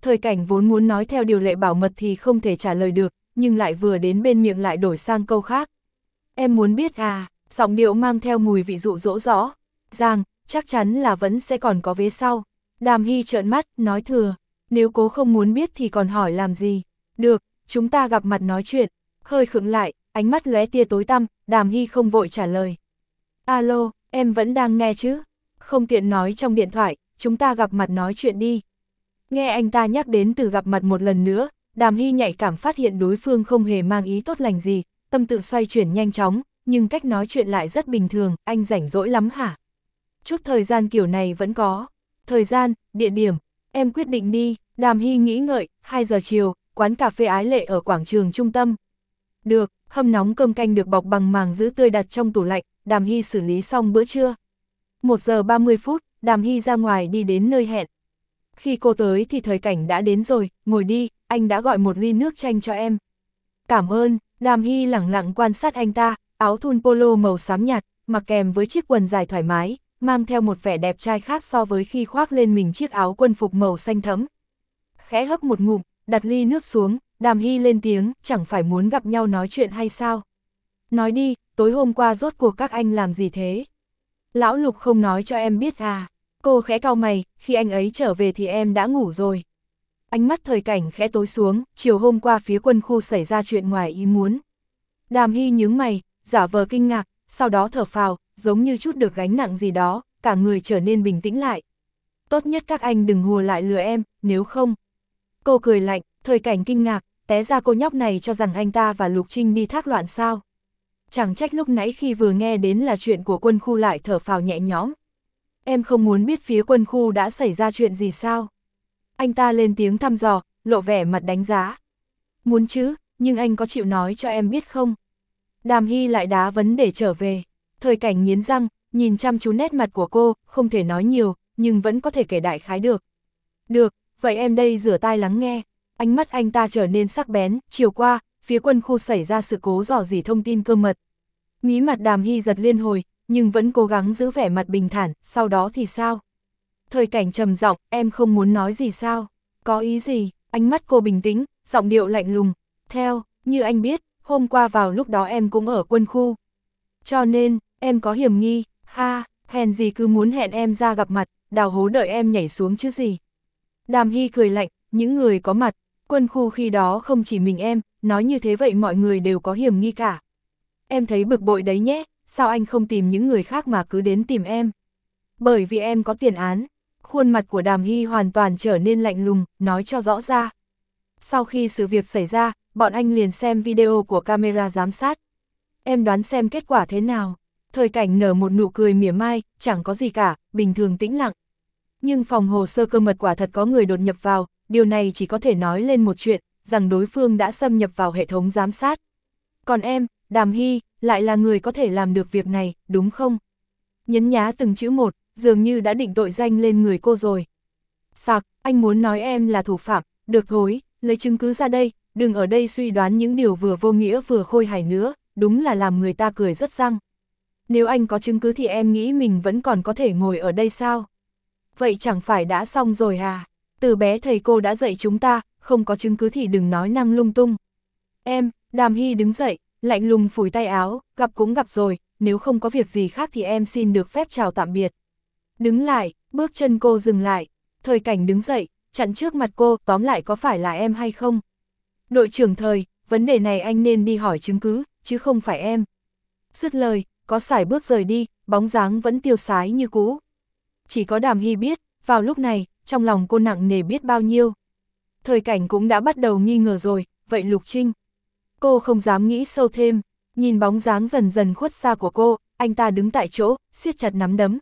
Thời Cảnh vốn muốn nói theo điều lệ bảo mật thì không thể trả lời được, nhưng lại vừa đến bên miệng lại đổi sang câu khác. Em muốn biết à, giọng điệu mang theo mùi vị dụ dỗ rõ. Giang, chắc chắn là vẫn sẽ còn có vế sau. Đàm Hy trợn mắt, nói thừa. Nếu cố không muốn biết thì còn hỏi làm gì. Được, chúng ta gặp mặt nói chuyện. Hơi khựng lại, ánh mắt lóe tia tối tăm, Đàm Hy không vội trả lời. Alo, em vẫn đang nghe chứ? Không tiện nói trong điện thoại, chúng ta gặp mặt nói chuyện đi. Nghe anh ta nhắc đến từ gặp mặt một lần nữa, Đàm Hy nhạy cảm phát hiện đối phương không hề mang ý tốt lành gì, tâm tự xoay chuyển nhanh chóng, nhưng cách nói chuyện lại rất bình thường, anh rảnh rỗi lắm hả? Chút thời gian kiểu này vẫn có. Thời gian, địa điểm, em quyết định đi. Đàm Hy nghĩ ngợi, hai giờ chiều, quán cà phê Ái Lệ ở quảng trường trung tâm. Được, hâm nóng cơm canh được bọc bằng màng giữ tươi đặt trong tủ lạnh, Đàm Hy xử lý xong bữa trưa. một giờ ba mươi phút, Đàm Hy ra ngoài đi đến nơi hẹn. Khi cô tới thì Thời Cảnh đã đến rồi, ngồi đi, anh đã gọi một ly nước chanh cho em. Cảm ơn, Đàm Hy lẳng lặng quan sát anh ta, áo thun polo màu xám nhạt, mặc kèm với chiếc quần dài thoải mái, mang theo một vẻ đẹp trai khác so với khi khoác lên mình chiếc áo quân phục màu xanh thẫm. Khẽ hấp một ngụm, đặt ly nước xuống, Đàm Hy lên tiếng, chẳng phải muốn gặp nhau nói chuyện hay sao? Nói đi, tối hôm qua rốt cuộc các anh làm gì thế? Lão Lục không nói cho em biết à? Cô khẽ cau mày, khi anh ấy trở về thì em đã ngủ rồi. Ánh mắt Thời Cảnh khẽ tối xuống, chiều hôm qua phía quân khu xảy ra chuyện ngoài ý muốn. Đàm Hy nhướng mày, giả vờ kinh ngạc, sau đó thở phào, giống như chút được gánh nặng gì đó, cả người trở nên bình tĩnh lại. Tốt nhất các anh đừng hùa lại lừa em, nếu không. Cô cười lạnh, Thời Cảnh kinh ngạc, té ra cô nhóc này cho rằng anh ta và Lục Trinh đi thác loạn sao. Chẳng trách lúc nãy khi vừa nghe đến là chuyện của quân khu lại thở phào nhẹ nhõm. Em không muốn biết phía quân khu đã xảy ra chuyện gì sao? Anh ta lên tiếng thăm dò, lộ vẻ mặt đánh giá. Muốn chứ, nhưng anh có chịu nói cho em biết không? Đàm Hy lại đá vấn đề trở về. Thời Cảnh nghiến răng, nhìn chăm chú nét mặt của cô, không thể nói nhiều, nhưng vẫn có thể kể đại khái được. Được, vậy em đây rửa tai lắng nghe. Ánh mắt anh ta trở nên sắc bén, chiều qua, phía quân khu xảy ra sự cố dò dỉ thông tin cơ mật. Mí mặt Đàm Hy giật liên hồi, nhưng vẫn cố gắng giữ vẻ mặt bình thản, sau đó thì sao? Thời Cảnh trầm giọng, em không muốn nói gì sao? Có ý gì? Ánh mắt cô bình tĩnh, giọng điệu lạnh lùng. Theo, như anh biết, hôm qua vào lúc đó em cũng ở quân khu. Cho nên, em có hiểm nghi, ha, hèn gì cứ muốn hẹn em ra gặp mặt, đào hố đợi em nhảy xuống chứ gì. Đàm Hy cười lạnh, những người có mặt, quân khu khi đó không chỉ mình em, nói như thế vậy mọi người đều có hiểm nghi cả. Em thấy bực bội đấy nhé, sao anh không tìm những người khác mà cứ đến tìm em? Bởi vì em có tiền án. Khuôn mặt của Đàm Hy hoàn toàn trở nên lạnh lùng, nói cho rõ ra. Sau khi sự việc xảy ra, bọn anh liền xem video của camera giám sát. Em đoán xem kết quả thế nào? Thời Cảnh nở một nụ cười mỉa mai, chẳng có gì cả, bình thường tĩnh lặng. Nhưng phòng hồ sơ cơ mật quả thật có người đột nhập vào, điều này chỉ có thể nói lên một chuyện, rằng đối phương đã xâm nhập vào hệ thống giám sát. Còn em, Đàm Hy, lại là người có thể làm được việc này, đúng không? Nhấn nhá từng chữ một, dường như đã định tội danh lên người cô rồi. Sạc, anh muốn nói em là thủ phạm, được thôi, lấy chứng cứ ra đây, đừng ở đây suy đoán những điều vừa vô nghĩa vừa khôi hài nữa, đúng là làm người ta cười rất răng. Nếu anh có chứng cứ thì em nghĩ mình vẫn còn có thể ngồi ở đây sao? Vậy chẳng phải đã xong rồi à? Từ bé thầy cô đã dạy chúng ta, không có chứng cứ thì đừng nói năng lung tung. Em, Đàm Hy đứng dậy, lạnh lùng phủi tay áo, gặp cũng gặp rồi, nếu không có việc gì khác thì em xin được phép chào tạm biệt. Đứng lại, bước chân cô dừng lại, Thời Cảnh đứng dậy, chặn trước mặt cô, tóm lại có phải là em hay không? Đội trưởng Thời, vấn đề này anh nên đi hỏi chứng cứ, chứ không phải em. Dứt lời, có sải bước rời đi, bóng dáng vẫn tiêu sái như cũ. Chỉ có Đàm Hy biết, vào lúc này, trong lòng cô nặng nề biết bao nhiêu. Thời Cảnh cũng đã bắt đầu nghi ngờ rồi, vậy Lục Trinh? Cô không dám nghĩ sâu thêm, nhìn bóng dáng dần dần khuất xa của cô, anh ta đứng tại chỗ, siết chặt nắm đấm.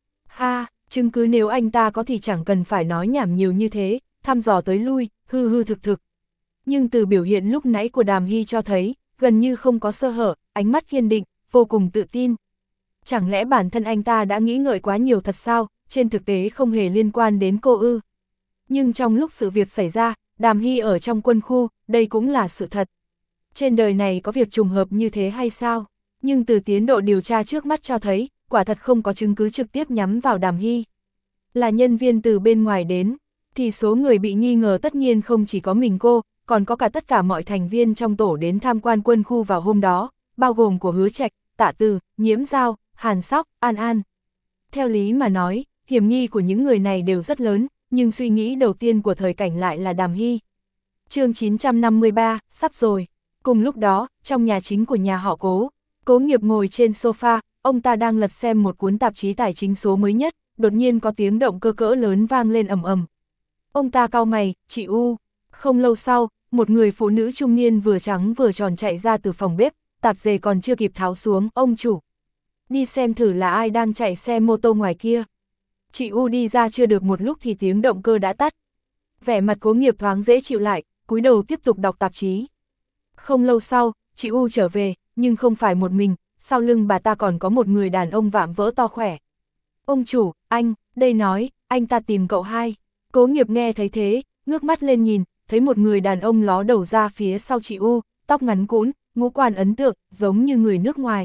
Ha, chứng cứ nếu anh ta có thì chẳng cần phải nói nhảm nhiều như thế, thăm dò tới lui, hư hư thực thực. Nhưng từ biểu hiện lúc nãy của Đàm Hy cho thấy, gần như không có sơ hở, ánh mắt kiên định, vô cùng tự tin. Chẳng lẽ bản thân anh ta đã nghĩ ngợi quá nhiều thật sao, trên thực tế không hề liên quan đến cô ư? Nhưng trong lúc sự việc xảy ra, Đàm Hy ở trong quân khu, đây cũng là sự thật. Trên đời này có việc trùng hợp như thế hay sao? Nhưng từ tiến độ điều tra trước mắt cho thấy, quả thật không có chứng cứ trực tiếp nhắm vào Đàm Hy. Là nhân viên từ bên ngoài đến. thì số người bị nghi ngờ tất nhiên không chỉ có mình cô, còn có cả tất cả mọi thành viên trong tổ đến tham quan quân khu vào hôm đó, bao gồm của Hứa Trạch, Tạ Từ, Nhiễm Giao, Hàn Sóc, An An. Theo lý mà nói, hiểm nghi của những người này đều rất lớn, nhưng suy nghĩ đầu tiên của thời cảnh lại là Đàm Hy. chương chín trăm năm mươi ba, sắp rồi. Cùng lúc đó, trong nhà chính của nhà họ Cố, Cố Nghiệp ngồi trên sofa, ông ta đang lật xem một cuốn tạp chí tài chính số mới nhất, đột nhiên có tiếng động cơ cỡ lớn vang lên ầm ầm. Ông ta cau mày, chị U. Không lâu sau, một người phụ nữ trung niên vừa trắng vừa tròn chạy ra từ phòng bếp, tạp dề còn chưa kịp tháo xuống, ông chủ. Đi xem thử là ai đang chạy xe mô tô ngoài kia. Chị U đi ra chưa được một lúc thì tiếng động cơ đã tắt. Vẻ mặt Cố Nghiệp thoáng dễ chịu lại, cúi đầu tiếp tục đọc tạp chí. Không lâu sau, chị U trở về, nhưng không phải một mình, sau lưng bà ta còn có một người đàn ông vạm vỡ to khỏe. Ông chủ, anh, đây nói, anh ta tìm cậu hai. Cố Nghiệp nghe thấy thế, ngước mắt lên nhìn, thấy một người đàn ông ló đầu ra phía sau chị U, tóc ngắn cũn, ngũ quan ấn tượng, giống như người nước ngoài.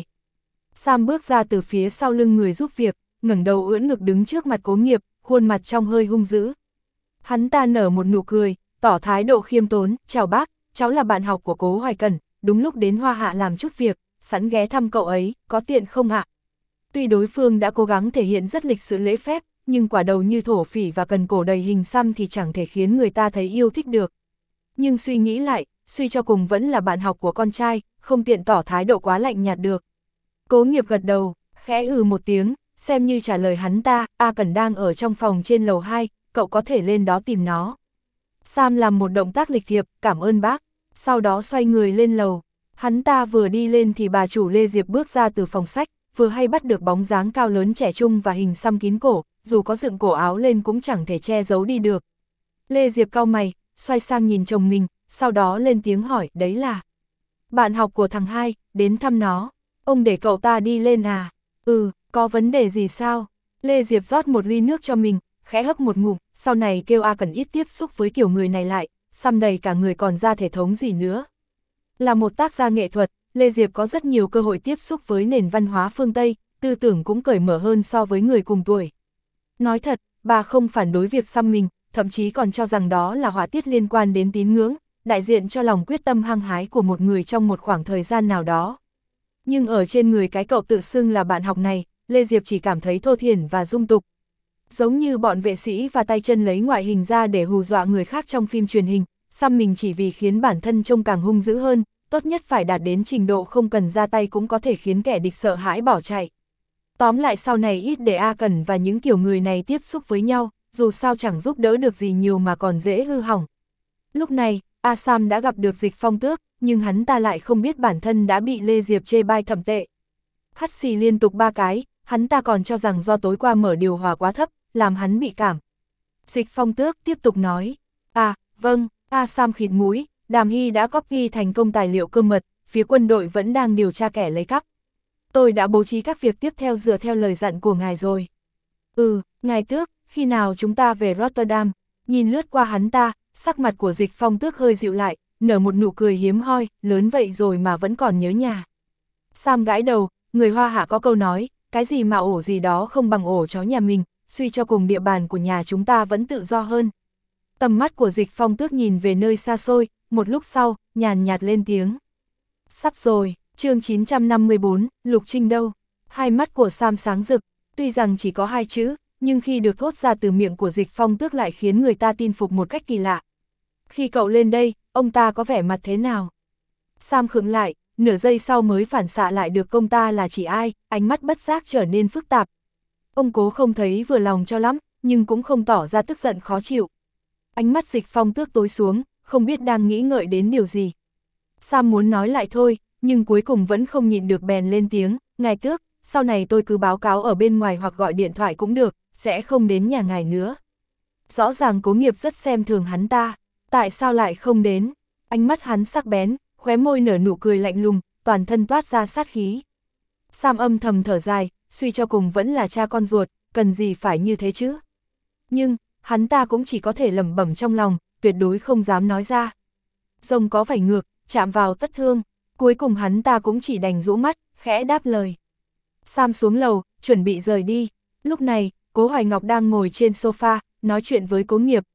Sam bước ra từ phía sau lưng người giúp việc, ngẩng đầu ưỡn ngực đứng trước mặt Cố Nghiệp, khuôn mặt trong hơi hung dữ. Hắn ta nở một nụ cười, tỏ thái độ khiêm tốn, chào bác, cháu là bạn học của Cố Hoài Cẩn, đúng lúc đến Hoa Hạ làm chút việc, sẵn ghé thăm cậu ấy, có tiện không ạ? Tuy đối phương đã cố gắng thể hiện rất lịch sự lễ phép, nhưng quả đầu như thổ phỉ và cần cổ đầy hình xăm thì chẳng thể khiến người ta thấy yêu thích được. Nhưng suy nghĩ lại, suy cho cùng vẫn là bạn học của con trai, không tiện tỏ thái độ quá lạnh nhạt được. Cố Nghiệp gật đầu, khẽ ừ một tiếng, xem như trả lời hắn ta, A Cẩn đang ở trong phòng trên lầu hai, cậu có thể lên đó tìm nó. Sam làm một động tác lịch thiệp, cảm ơn bác, sau đó xoay người lên lầu. Hắn ta vừa đi lên thì bà chủ Lê Diệp bước ra từ phòng sách, vừa hay bắt được bóng dáng cao lớn trẻ trung và hình xăm kín cổ, dù có dựng cổ áo lên cũng chẳng thể che giấu đi được. Lê Diệp cau mày, xoay sang nhìn chồng mình, sau đó lên tiếng hỏi, đấy là bạn học của thằng hai, đến thăm nó. Ông để cậu ta đi lên à? Ừ, có vấn đề gì sao? Lê Diệp rót một ly nước cho mình, khẽ hấp một ngụm, sau này kêu A Cẩn ít tiếp xúc với kiểu người này lại, xăm đầy cả người còn ra thể thống gì nữa. Là một tác gia nghệ thuật, Lê Diệp có rất nhiều cơ hội tiếp xúc với nền văn hóa phương Tây, tư tưởng cũng cởi mở hơn so với người cùng tuổi. Nói thật, bà không phản đối việc xăm mình, thậm chí còn cho rằng đó là họa tiết liên quan đến tín ngưỡng, đại diện cho lòng quyết tâm hăng hái của một người trong một khoảng thời gian nào đó. Nhưng ở trên người cái cậu tự xưng là bạn học này, Lê Diệp chỉ cảm thấy thô thiển và dung tục. Giống như bọn vệ sĩ và tay chân lấy ngoại hình ra để hù dọa người khác trong phim truyền hình, xăm mình chỉ vì khiến bản thân trông càng hung dữ hơn, tốt nhất phải đạt đến trình độ không cần ra tay cũng có thể khiến kẻ địch sợ hãi bỏ chạy. Tóm lại sau này ít để A Cẩn và những kiểu người này tiếp xúc với nhau, dù sao chẳng giúp đỡ được gì nhiều mà còn dễ hư hỏng. Lúc này, A Sam đã gặp được Dịch Phong Tước, nhưng hắn ta lại không biết bản thân đã bị Lê Diệp chê bai thậm tệ. Hắt xì liên tục ba cái, hắn ta còn cho rằng do tối qua mở điều hòa quá thấp, làm hắn bị cảm. Dịch Phong Tước tiếp tục nói, à, vâng, A Sam khịt mũi, Đàm Hy đã copy thành công tài liệu cơ mật, phía quân đội vẫn đang điều tra kẻ lấy cắp. Tôi đã bố trí các việc tiếp theo dựa theo lời dặn của ngài rồi. Ừ, ngài Tước, khi nào chúng ta về Rotterdam? Nhìn lướt qua hắn ta, sắc mặt của Dịch Phong Tước hơi dịu lại, nở một nụ cười hiếm hoi, lớn vậy rồi mà vẫn còn nhớ nhà. Sam gãi đầu, người Hoa Hạ có câu nói, cái gì mà ổ gì đó không bằng ổ chó nhà mình, suy cho cùng địa bàn của nhà chúng ta vẫn tự do hơn. Tầm mắt của Dịch Phong Tước nhìn về nơi xa xôi, một lúc sau, nhàn nhạt lên tiếng. Sắp rồi, chương chín trăm năm mươi bốn, Lục Trinh đâu? Hai mắt của Sam sáng rực, tuy rằng chỉ có hai chữ, nhưng khi được thốt ra từ miệng của Dịch Phong Tước lại khiến người ta tin phục một cách kỳ lạ. Khi cậu lên đây, ông ta có vẻ mặt thế nào? Sam khựng lại, nửa giây sau mới phản xạ lại được ông ta là chỉ ai, ánh mắt bất giác trở nên phức tạp. Ông Cố không thấy vừa lòng cho lắm, nhưng cũng không tỏ ra tức giận khó chịu. Ánh mắt Dịch Phong Tước tối xuống, không biết đang nghĩ ngợi đến điều gì. Sam muốn nói lại thôi, nhưng cuối cùng vẫn không nhịn được bèn lên tiếng, ngài Tước, sau này tôi cứ báo cáo ở bên ngoài hoặc gọi điện thoại cũng được, sẽ không đến nhà ngài nữa. Rõ ràng Cố Nghiệp rất xem thường hắn ta, tại sao lại không đến? Ánh mắt hắn sắc bén, khóe môi nở nụ cười lạnh lùng, toàn thân toát ra sát khí. Sam âm thầm thở dài, suy cho cùng vẫn là cha con ruột, cần gì phải như thế chứ? Nhưng, hắn ta cũng chỉ có thể lẩm bẩm trong lòng, tuyệt đối không dám nói ra. Rồng có vảy ngược, chạm vào tất thương, cuối cùng hắn ta cũng chỉ đành rũ mắt, khẽ đáp lời. Sam xuống lầu, chuẩn bị rời đi. Lúc này, Cố Hoài Ngọc đang ngồi trên sofa, nói chuyện với Cố Nghiệp.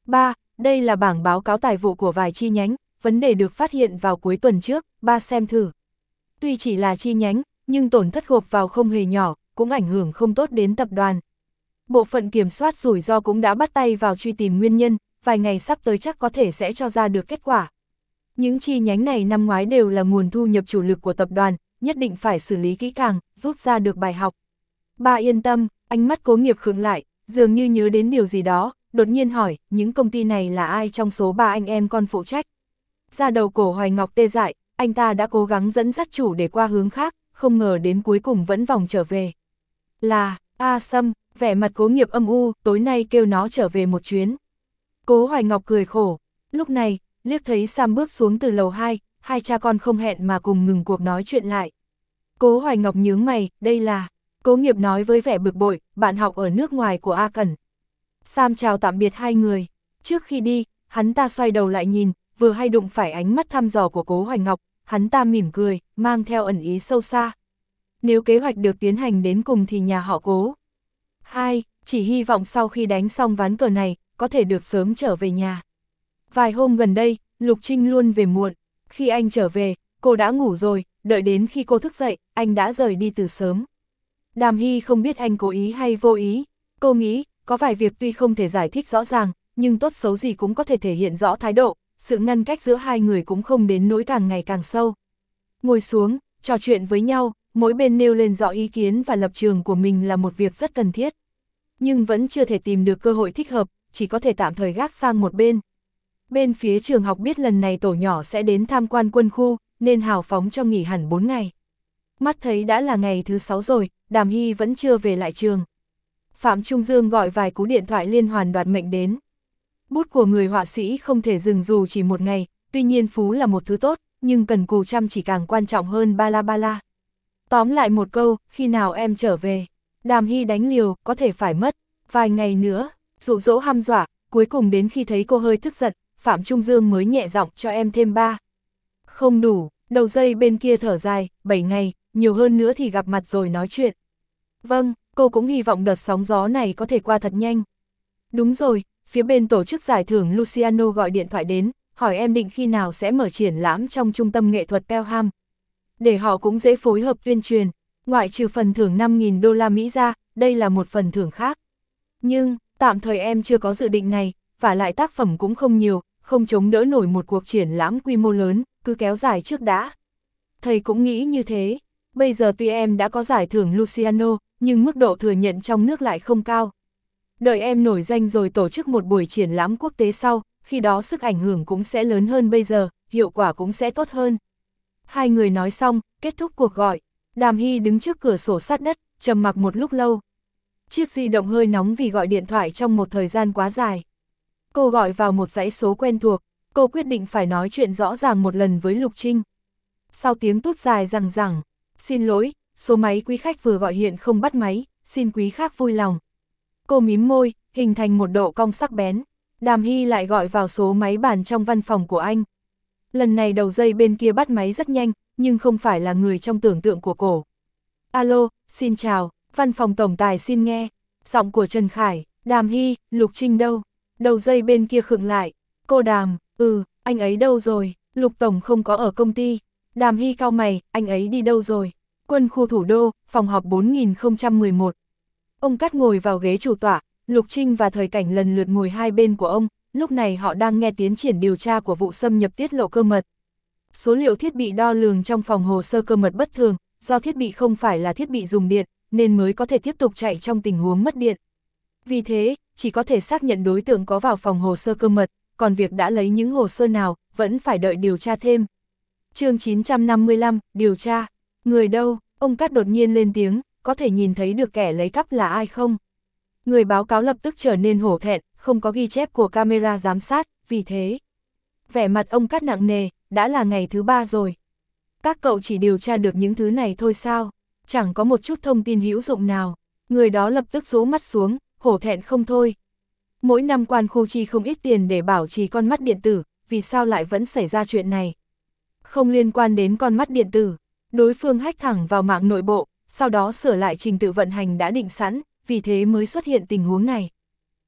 Ba, đây là bảng báo cáo tài vụ của vài chi nhánh, vấn đề được phát hiện vào cuối tuần trước, ba xem thử. Tuy chỉ là chi nhánh, nhưng tổn thất gộp vào không hề nhỏ, cũng ảnh hưởng không tốt đến tập đoàn. Bộ phận kiểm soát rủi ro cũng đã bắt tay vào truy tìm nguyên nhân, vài ngày sắp tới chắc có thể sẽ cho ra được kết quả. Những chi nhánh này năm ngoái đều là nguồn thu nhập chủ lực của tập đoàn, nhất định phải xử lý kỹ càng, rút ra được bài học. Ba yên tâm, ánh mắt Cố Nghiệp khựng lại, dường như nhớ đến điều gì đó, đột nhiên hỏi, những công ty này là ai trong số ba anh em con phụ trách? Ra đầu cổ Hoài Ngọc tê dại, anh ta đã cố gắng dẫn dắt chủ để qua hướng khác, không ngờ đến cuối cùng vẫn vòng trở về. Là, A Sâm, vẻ mặt Cố Nghiệp âm u, tối nay kêu nó trở về một chuyến. Cố Hoài Ngọc cười khổ, lúc này, liếc thấy Sam bước xuống từ lầu hai, hai cha con không hẹn mà cùng ngừng cuộc nói chuyện lại. Cố Hoài Ngọc nhướng mày, đây là... Cố Nghiệp nói với vẻ bực bội, bạn học ở nước ngoài của A Cẩn. Sam chào tạm biệt hai người. Trước khi đi, hắn ta xoay đầu lại nhìn, vừa hay đụng phải ánh mắt thăm dò của Cố Hoài Ngọc, hắn ta mỉm cười, mang theo ẩn ý sâu xa. Nếu kế hoạch được tiến hành đến cùng thì nhà họ Cố. Hai, chỉ hy vọng sau khi đánh xong ván cờ này, có thể được sớm trở về nhà. Vài hôm gần đây, Lục Trinh luôn về muộn. Khi anh trở về, cô đã ngủ rồi, đợi đến khi cô thức dậy, anh đã rời đi từ sớm. Đàm Hy không biết anh cố ý hay vô ý. Cô nghĩ, có vài việc tuy không thể giải thích rõ ràng, nhưng tốt xấu gì cũng có thể thể hiện rõ thái độ, sự ngăn cách giữa hai người cũng không đến nỗi càng ngày càng sâu. Ngồi xuống, trò chuyện với nhau, mỗi bên nêu lên rõ ý kiến và lập trường của mình là một việc rất cần thiết. Nhưng vẫn chưa thể tìm được cơ hội thích hợp, chỉ có thể tạm thời gác sang một bên. Bên phía trường học biết lần này tổ nhỏ sẽ đến tham quan quân khu, nên hào phóng cho nghỉ hẳn bốn ngày. Mắt thấy đã là ngày thứ sáu rồi, Đàm Hy vẫn chưa về lại trường. Phạm Trung Dương gọi vài cú điện thoại liên hoàn đoạt mệnh đến. Bút của người họa sĩ không thể dừng dù chỉ một ngày, tuy nhiên phú là một thứ tốt, nhưng cần cù chăm chỉ càng quan trọng hơn ba la ba la. Tóm lại một câu, khi nào em trở về? Đàm Hy đánh liều, có thể phải mất vài ngày nữa, dụ dỗ hăm dọa, cuối cùng đến khi thấy cô hơi tức giận, Phạm Trung Dương mới nhẹ giọng cho em thêm ba. Không đủ, đầu dây bên kia thở dài, bảy ngày, nhiều hơn nữa thì gặp mặt rồi nói chuyện. Vâng, cô cũng hy vọng đợt sóng gió này có thể qua thật nhanh. Đúng rồi, phía bên tổ chức giải thưởng Luciano gọi điện thoại đến, hỏi em định khi nào sẽ mở triển lãm trong trung tâm nghệ thuật Pelham. Để họ cũng dễ phối hợp tuyên truyền, ngoại trừ phần thưởng năm nghìn đô la Mỹ ra, đây là một phần thưởng khác. Nhưng, tạm thời em chưa có dự định này, và lại tác phẩm cũng không nhiều, không chống đỡ nổi một cuộc triển lãm quy mô lớn, cứ kéo dài trước đã. Thầy cũng nghĩ như thế, bây giờ tuy em đã có giải thưởng Luciano, nhưng mức độ thừa nhận trong nước lại không cao. Đợi em nổi danh rồi tổ chức một buổi triển lãm quốc tế sau, khi đó sức ảnh hưởng cũng sẽ lớn hơn bây giờ, hiệu quả cũng sẽ tốt hơn. Hai người nói xong, kết thúc cuộc gọi. Đàm Hy đứng trước cửa sổ sát đất, trầm mặc một lúc lâu. Chiếc di động hơi nóng vì gọi điện thoại trong một thời gian quá dài. Cô gọi vào một dãy số quen thuộc, cô quyết định phải nói chuyện rõ ràng một lần với Lục Trinh. Sau tiếng tút dài rằng rằng, xin lỗi, số máy quý khách vừa gọi hiện không bắt máy, xin quý khác vui lòng. Cô mím môi, hình thành một độ cong sắc bén. Đàm Hy lại gọi vào số máy bàn trong văn phòng của anh. Lần này đầu dây bên kia bắt máy rất nhanh, nhưng không phải là người trong tưởng tượng của cổ. Alo, xin chào, văn phòng tổng tài xin nghe. Giọng của Trần Khải, Đàm Hy, Lục Trinh đâu? Đầu dây bên kia khựng lại. Cô Đàm, ừ, anh ấy đâu rồi? Lục tổng không có ở công ty. Đàm Hy cau mày, anh ấy đi đâu rồi? Quân khu thủ đô, phòng họp bốn nghìn không trăm mười một. Ông Cát ngồi vào ghế chủ tọa, Lục Trinh và Thời Cảnh lần lượt ngồi hai bên của ông, lúc này họ đang nghe tiến triển điều tra của vụ xâm nhập tiết lộ cơ mật. Số liệu thiết bị đo lường trong phòng hồ sơ cơ mật bất thường, do thiết bị không phải là thiết bị dùng điện, nên mới có thể tiếp tục chạy trong tình huống mất điện. Vì thế, chỉ có thể xác nhận đối tượng có vào phòng hồ sơ cơ mật, còn việc đã lấy những hồ sơ nào, vẫn phải đợi điều tra thêm. Chương chín trăm năm mươi lăm, điều tra. Người đâu? Ông Cát đột nhiên lên tiếng, có thể nhìn thấy được kẻ lấy cắp là ai không? Người báo cáo lập tức trở nên hổ thẹn, không có ghi chép của camera giám sát, vì thế. Vẻ mặt ông Cát nặng nề, đã là ngày thứ ba rồi. Các cậu chỉ điều tra được những thứ này thôi sao? Chẳng có một chút thông tin hữu dụng nào. Người đó lập tức rũ mắt xuống, hổ thẹn không thôi. Mỗi năm quan khu chi không ít tiền để bảo trì con mắt điện tử, vì sao lại vẫn xảy ra chuyện này? Không liên quan đến con mắt điện tử. Đối phương hack thẳng vào mạng nội bộ, sau đó sửa lại trình tự vận hành đã định sẵn, vì thế mới xuất hiện tình huống này.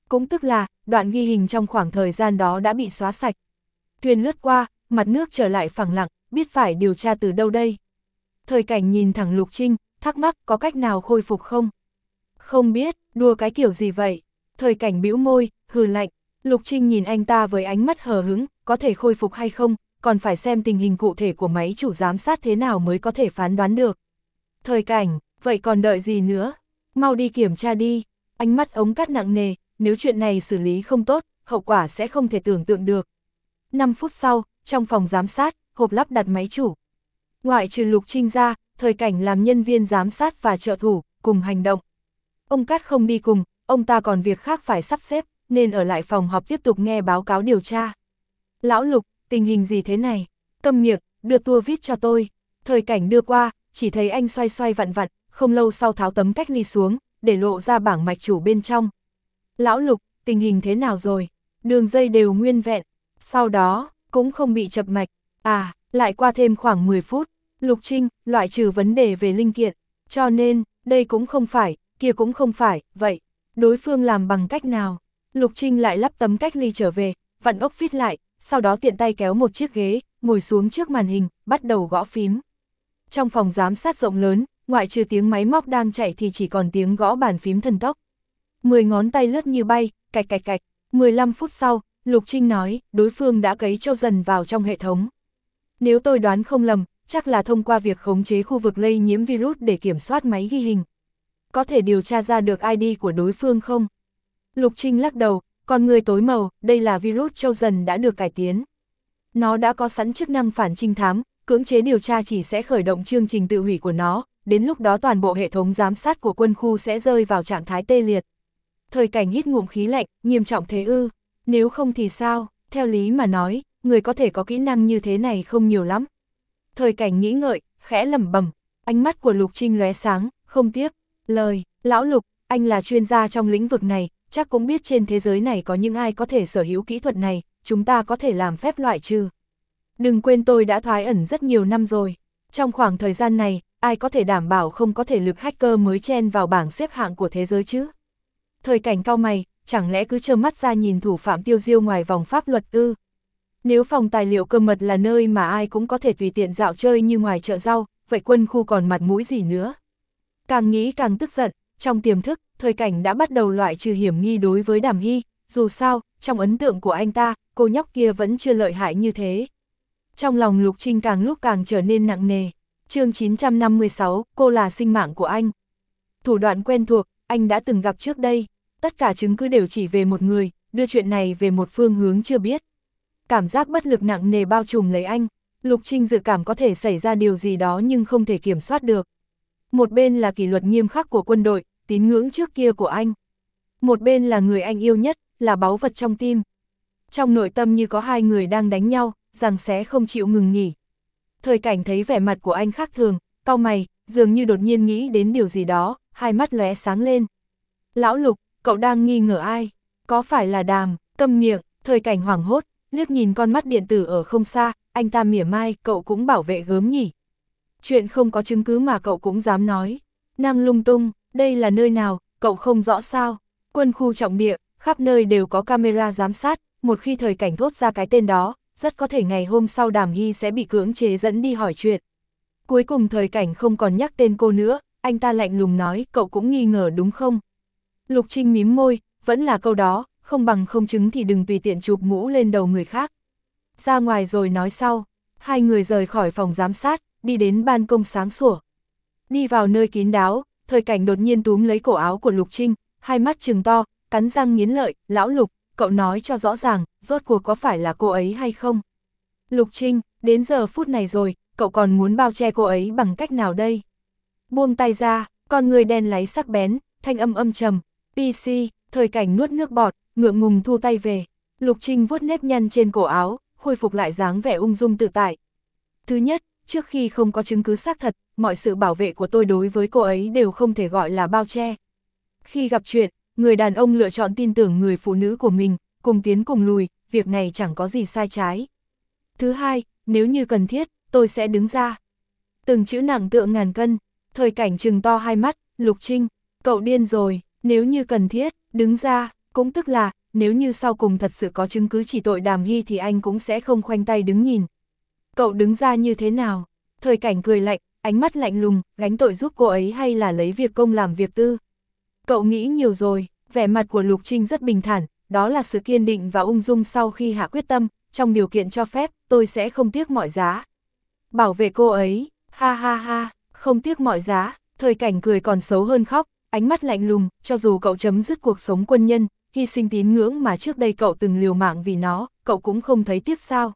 Cũng tức là, đoạn ghi hình trong khoảng thời gian đó đã bị xóa sạch. Thuyền lướt qua, mặt nước trở lại phẳng lặng, biết phải điều tra từ đâu đây. Thời Cảnh nhìn thẳng Lục Trinh, thắc mắc có cách nào khôi phục không? Không biết, đùa cái kiểu gì vậy? Thời Cảnh bĩu môi, hừ lạnh. Lục Trinh nhìn anh ta với ánh mắt hờ hững, có thể khôi phục hay không, còn phải xem tình hình cụ thể của máy chủ giám sát thế nào mới có thể phán đoán được. Thời Cảnh, vậy còn đợi gì nữa? Mau đi kiểm tra đi. Ánh mắt ống cắt nặng nề, nếu chuyện này xử lý không tốt, hậu quả sẽ không thể tưởng tượng được. năm phút sau, trong phòng giám sát, hộp lắp đặt máy chủ. Ngoại trừ Lục Trinh ra, Thời Cảnh làm nhân viên giám sát và trợ thủ, cùng hành động. Ông Cát không đi cùng, ông ta còn việc khác phải sắp xếp, nên ở lại phòng họp tiếp tục nghe báo cáo điều tra. Lão Lục, tình hình gì thế này? Câm miệng, đưa tua vít cho tôi. Thời Cảnh đưa qua, chỉ thấy anh xoay xoay vặn vặn, không lâu sau tháo tấm cách ly xuống, để lộ ra bảng mạch chủ bên trong. Lão Lục, tình hình thế nào rồi? Đường dây đều nguyên vẹn, sau đó, cũng không bị chập mạch. À, lại qua thêm khoảng mười phút, Lục Trinh, loại trừ vấn đề về linh kiện, cho nên, đây cũng không phải, kia cũng không phải, vậy, đối phương làm bằng cách nào? Lục Trinh lại lắp tấm cách ly trở về, vặn ốc vít lại, sau đó tiện tay kéo một chiếc ghế, ngồi xuống trước màn hình, bắt đầu gõ phím. Trong phòng giám sát rộng lớn, ngoại trừ tiếng máy móc đang chạy thì chỉ còn tiếng gõ bàn phím thần tốc. Mười ngón tay lướt như bay, cạch cạch cạch, mười lăm phút sau, Lục Trinh nói, đối phương đã cấy châu dần vào trong hệ thống. Nếu tôi đoán không lầm, chắc là thông qua việc khống chế khu vực lây nhiễm virus để kiểm soát máy ghi hình. Có thể điều tra ra được i đê của đối phương không? Lục Trinh lắc đầu, con người tối màu, đây là virus châu dần đã được cải tiến. Nó đã có sẵn chức năng phản trinh thám, cưỡng chế điều tra chỉ sẽ khởi động chương trình tự hủy của nó, đến lúc đó toàn bộ hệ thống giám sát của quân khu sẽ rơi vào trạng thái tê liệt. Thời Cảnh hít ngụm khí lạnh, nghiêm trọng thế ư, nếu không thì sao, theo lý mà nói, người có thể có kỹ năng như thế này không nhiều lắm. Thời Cảnh nghĩ ngợi, khẽ lẩm bẩm, ánh mắt của Lục Trinh lóe sáng, không tiếc lời, lão Lục, anh là chuyên gia trong lĩnh vực này, chắc cũng biết trên thế giới này có những ai có thể sở hữu kỹ thuật này, chúng ta có thể làm phép loại trừ. Đừng quên tôi đã thoái ẩn rất nhiều năm rồi, trong khoảng thời gian này, ai có thể đảm bảo không có thể lực hacker mới chen vào bảng xếp hạng của thế giới chứ? Thời Cảnh cau mày, chẳng lẽ cứ trơ mắt ra nhìn thủ phạm tiêu diêu ngoài vòng pháp luật ư? Nếu phòng tài liệu cơ mật là nơi mà ai cũng có thể tùy tiện dạo chơi như ngoài chợ rau, vậy quân khu còn mặt mũi gì nữa? Càng nghĩ càng tức giận, trong tiềm thức, Thời Cảnh đã bắt đầu loại trừ hiểm nghi đối với Đàm Hy, dù sao, trong ấn tượng của anh ta, cô nhóc kia vẫn chưa lợi hại như thế. Trong lòng Lục Trinh càng lúc càng trở nên nặng nề. Chương chín trăm năm mươi sáu, cô là sinh mạng của anh. Thủ đoạn quen thuộc, anh đã từng gặp trước đây, tất cả chứng cứ đều chỉ về một người, đưa chuyện này về một phương hướng chưa biết. Cảm giác bất lực nặng nề bao trùm lấy anh, Lục Trinh dự cảm có thể xảy ra điều gì đó nhưng không thể kiểm soát được. Một bên là kỷ luật nghiêm khắc của quân đội, tín ngưỡng trước kia của anh. Một bên là người anh yêu nhất, là báu vật trong tim. Trong nội tâm như có hai người đang đánh nhau, giằng xé không chịu ngừng nghỉ. Thời Cảnh thấy vẻ mặt của anh khác thường, cau mày, dường như đột nhiên nghĩ đến điều gì đó, hai mắt lóe sáng lên. Lão Lục, cậu đang nghi ngờ ai? Có phải là Đàm? Câm miệng, Thời Cảnh hoảng hốt, liếc nhìn con mắt điện tử ở không xa, anh ta mỉa mai, cậu cũng bảo vệ gớm nhỉ? Chuyện không có chứng cứ mà cậu cũng dám nói. Năng lung tung, đây là nơi nào, cậu không rõ sao? Quân khu trọng địa, khắp nơi đều có camera giám sát, một khi Thời Cảnh thốt ra cái tên đó, rất có thể ngày hôm sau Đàm Hy sẽ bị cưỡng chế dẫn đi hỏi chuyện. Cuối cùng Thời Cảnh không còn nhắc tên cô nữa, anh ta lạnh lùng nói, cậu cũng nghi ngờ đúng không? Lục Trinh mím môi, vẫn là câu đó, không bằng không chứng thì đừng tùy tiện chụp mũ lên đầu người khác. Ra ngoài rồi nói sau. Hai người rời khỏi phòng giám sát, đi đến ban công sáng sủa. Đi vào nơi kín đáo, Thời Cảnh đột nhiên túm lấy cổ áo của Lục Trinh, hai mắt trừng to, cắn răng nghiến lợi, lão Lục, cậu nói cho rõ ràng, rốt cuộc có phải là cô ấy hay không? Lục Trinh, đến giờ phút này rồi, cậu còn muốn bao che cô ấy bằng cách nào đây? Buông tay ra, con người đen láy sắc bén, thanh âm âm trầm, pê xê, Thời Cảnh nuốt nước bọt, ngượng ngùng thu tay về. Lục Trinh vuốt nếp nhăn trên cổ áo, khôi phục lại dáng vẻ ung dung tự tại. Thứ nhất, trước khi không có chứng cứ xác thật, mọi sự bảo vệ của tôi đối với cô ấy đều không thể gọi là bao che. Khi gặp chuyện, người đàn ông lựa chọn tin tưởng người phụ nữ của mình, cùng tiến cùng lùi, việc này chẳng có gì sai trái. Thứ hai, nếu như cần thiết, tôi sẽ đứng ra. Từng chữ nặng tựa ngàn cân, Thời Cảnh trừng to hai mắt, Lục Trinh, cậu điên rồi, nếu như cần thiết, đứng ra, Cũng tức là, nếu như sau cùng thật sự có chứng cứ chỉ tội Đàm Hy thì anh cũng sẽ không khoanh tay đứng nhìn. Cậu đứng ra như thế nào? Thời Cảnh cười lạnh, ánh mắt lạnh lùng, gánh tội giúp cô ấy hay là lấy việc công làm việc tư? Cậu nghĩ nhiều rồi, vẻ mặt của Lục Trinh rất bình thản, đó là sự kiên định và ung dung sau khi hạ quyết tâm, trong điều kiện cho phép, tôi sẽ không tiếc mọi giá. Bảo vệ cô ấy, ha ha ha, không tiếc mọi giá, Thời Cảnh cười còn xấu hơn khóc, ánh mắt lạnh lùng, cho dù cậu chấm dứt cuộc sống quân nhân, hy sinh tín ngưỡng mà trước đây cậu từng liều mạng vì nó, cậu cũng không thấy tiếc sao.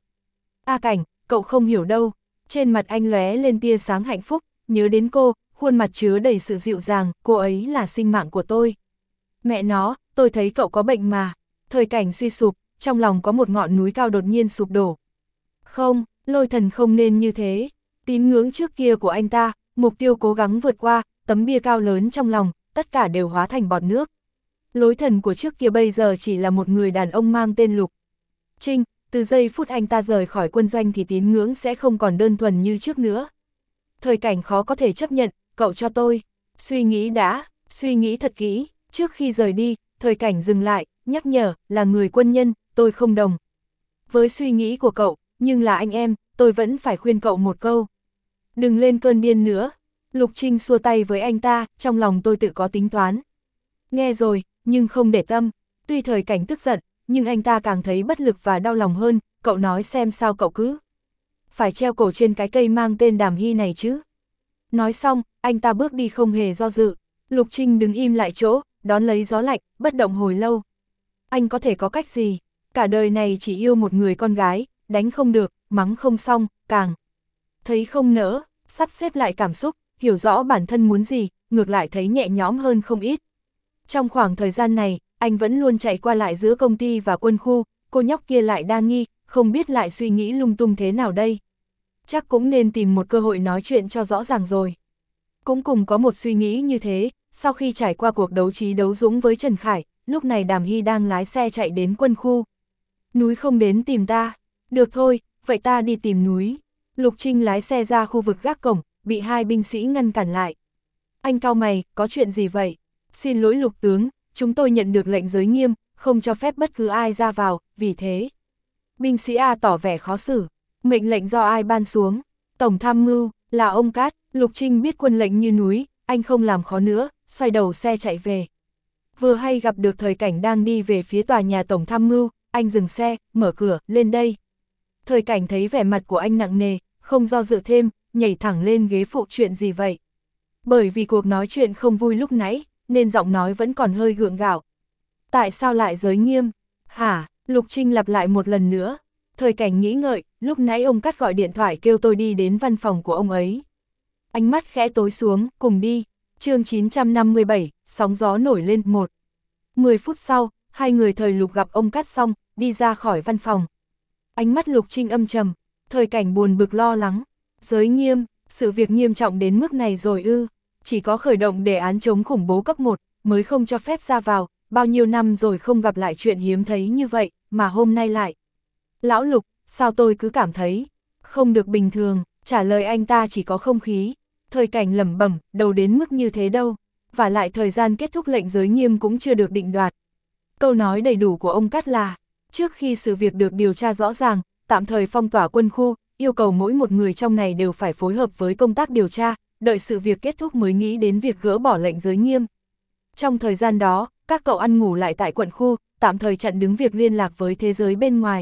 A Cảnh, cậu không hiểu đâu, trên mặt anh lóe lên tia sáng hạnh phúc, nhớ đến cô, khuôn mặt chứa đầy sự dịu dàng, cô ấy là sinh mạng của tôi. Mẹ nó, tôi thấy cậu có bệnh mà. Thời Cảnh suy sụp, trong lòng có một ngọn núi cao đột nhiên sụp đổ. Không, Lôi Thần không nên như thế. Tín ngưỡng trước kia của anh ta, mục tiêu cố gắng vượt qua, tấm bia cao lớn trong lòng, tất cả đều hóa thành bọt nước. Lối Thần của trước kia bây giờ chỉ là một người đàn ông mang tên Lục Trinh, từ giây phút anh ta rời khỏi quân doanh thì tín ngưỡng sẽ không còn đơn thuần như trước nữa. Thời Cảnh khó có thể chấp nhận, cậu cho tôi. Suy nghĩ đã, suy nghĩ thật kỹ, trước khi rời đi, Thời Cảnh dừng lại, nhắc nhở, là người quân nhân, tôi không đồng với suy nghĩ của cậu, nhưng là anh em, tôi vẫn phải khuyên cậu một câu. Đừng lên cơn điên nữa. Lục Trinh xua tay với anh ta, trong lòng tôi tự có tính toán. Nghe rồi, nhưng không để tâm, tuy Thời Cảnh tức giận, nhưng anh ta càng thấy bất lực và đau lòng hơn, cậu nói xem sao cậu cứ phải treo cổ trên cái cây mang tên Đàm Hy này chứ. Nói xong, anh ta bước đi không hề do dự. Lục Trinh đứng im lại chỗ, đón lấy gió lạnh, bất động hồi lâu. Anh có thể có cách gì? Cả đời này chỉ yêu một người con gái, đánh không được, mắng không xong, càng thấy không nỡ, sắp xếp lại cảm xúc, hiểu rõ bản thân muốn gì, ngược lại thấy nhẹ nhõm hơn không ít. Trong khoảng thời gian này, anh vẫn luôn chạy qua lại giữa công ty và quân khu, cô nhóc kia lại đa nghi, không biết lại suy nghĩ lung tung thế nào đây. Chắc cũng nên tìm một cơ hội nói chuyện cho rõ ràng rồi. Cũng cùng có một suy nghĩ như thế, sau khi trải qua cuộc đấu trí đấu dũng với Trần Khải, lúc này Đàm Hy đang lái xe chạy đến quân khu. Núi không đến tìm ta. Được thôi, vậy ta đi tìm núi. Lục Trinh lái xe ra khu vực gác cổng, bị hai binh sĩ ngăn cản lại. Anh cau mày, có chuyện gì vậy? Xin lỗi Lục tướng, chúng tôi nhận được lệnh giới nghiêm, không cho phép bất cứ ai ra vào, vì thế. Binh sĩ A tỏ vẻ khó xử. Mệnh lệnh do ai ban xuống? Tổng tham mưu, là ông Cát. Lục Trinh biết quân lệnh như núi, anh không làm khó nữa, xoay đầu xe chạy về. Vừa hay gặp được Thời Cảnh đang đi về phía tòa nhà tổng tham mưu, anh dừng xe, mở cửa, lên đây. Thời Cảnh thấy vẻ mặt của anh nặng nề, không do dự thêm, nhảy thẳng lên ghế phụ. Chuyện gì vậy? Bởi vì cuộc nói chuyện không vui lúc nãy, nên giọng nói vẫn còn hơi gượng gạo. Tại sao lại giới nghiêm? Hả? Lục Trinh lặp lại một lần nữa. Thời Cảnh nghĩ ngợi, lúc nãy ông Cát gọi điện thoại kêu tôi đi đến văn phòng của ông ấy. Ánh mắt khẽ tối xuống, cùng đi. Chương chín trăm năm mươi bảy, sóng gió nổi lên. Một. Mười phút sau, hai người Thời Lục gặp ông Cát xong, đi ra khỏi văn phòng. Ánh mắt Lục Trinh âm trầm, Thời Cảnh buồn bực lo lắng. Giới nghiêm, sự việc nghiêm trọng đến mức này rồi ư? Chỉ có khởi động đề án chống khủng bố cấp một, mới không cho phép ra vào, bao nhiêu năm rồi không gặp lại chuyện hiếm thấy như vậy, mà hôm nay lại. Lão Lục, sao tôi cứ cảm thấy không được bình thường? Trả lời anh ta chỉ có không khí. Thời Cảnh lẩm bẩm, đâu đến mức như thế đâu. Và lại thời gian kết thúc lệnh giới nghiêm cũng chưa được định đoạt. Câu nói đầy đủ của ông Cát là, trước khi sự việc được điều tra rõ ràng, tạm thời phong tỏa quân khu, yêu cầu mỗi một người trong này đều phải phối hợp với công tác điều tra, đợi sự việc kết thúc mới nghĩ đến việc gỡ bỏ lệnh giới nghiêm. Trong thời gian đó, các cậu ăn ngủ lại tại quận khu, tạm thời chặn đứng việc liên lạc với thế giới bên ngoài.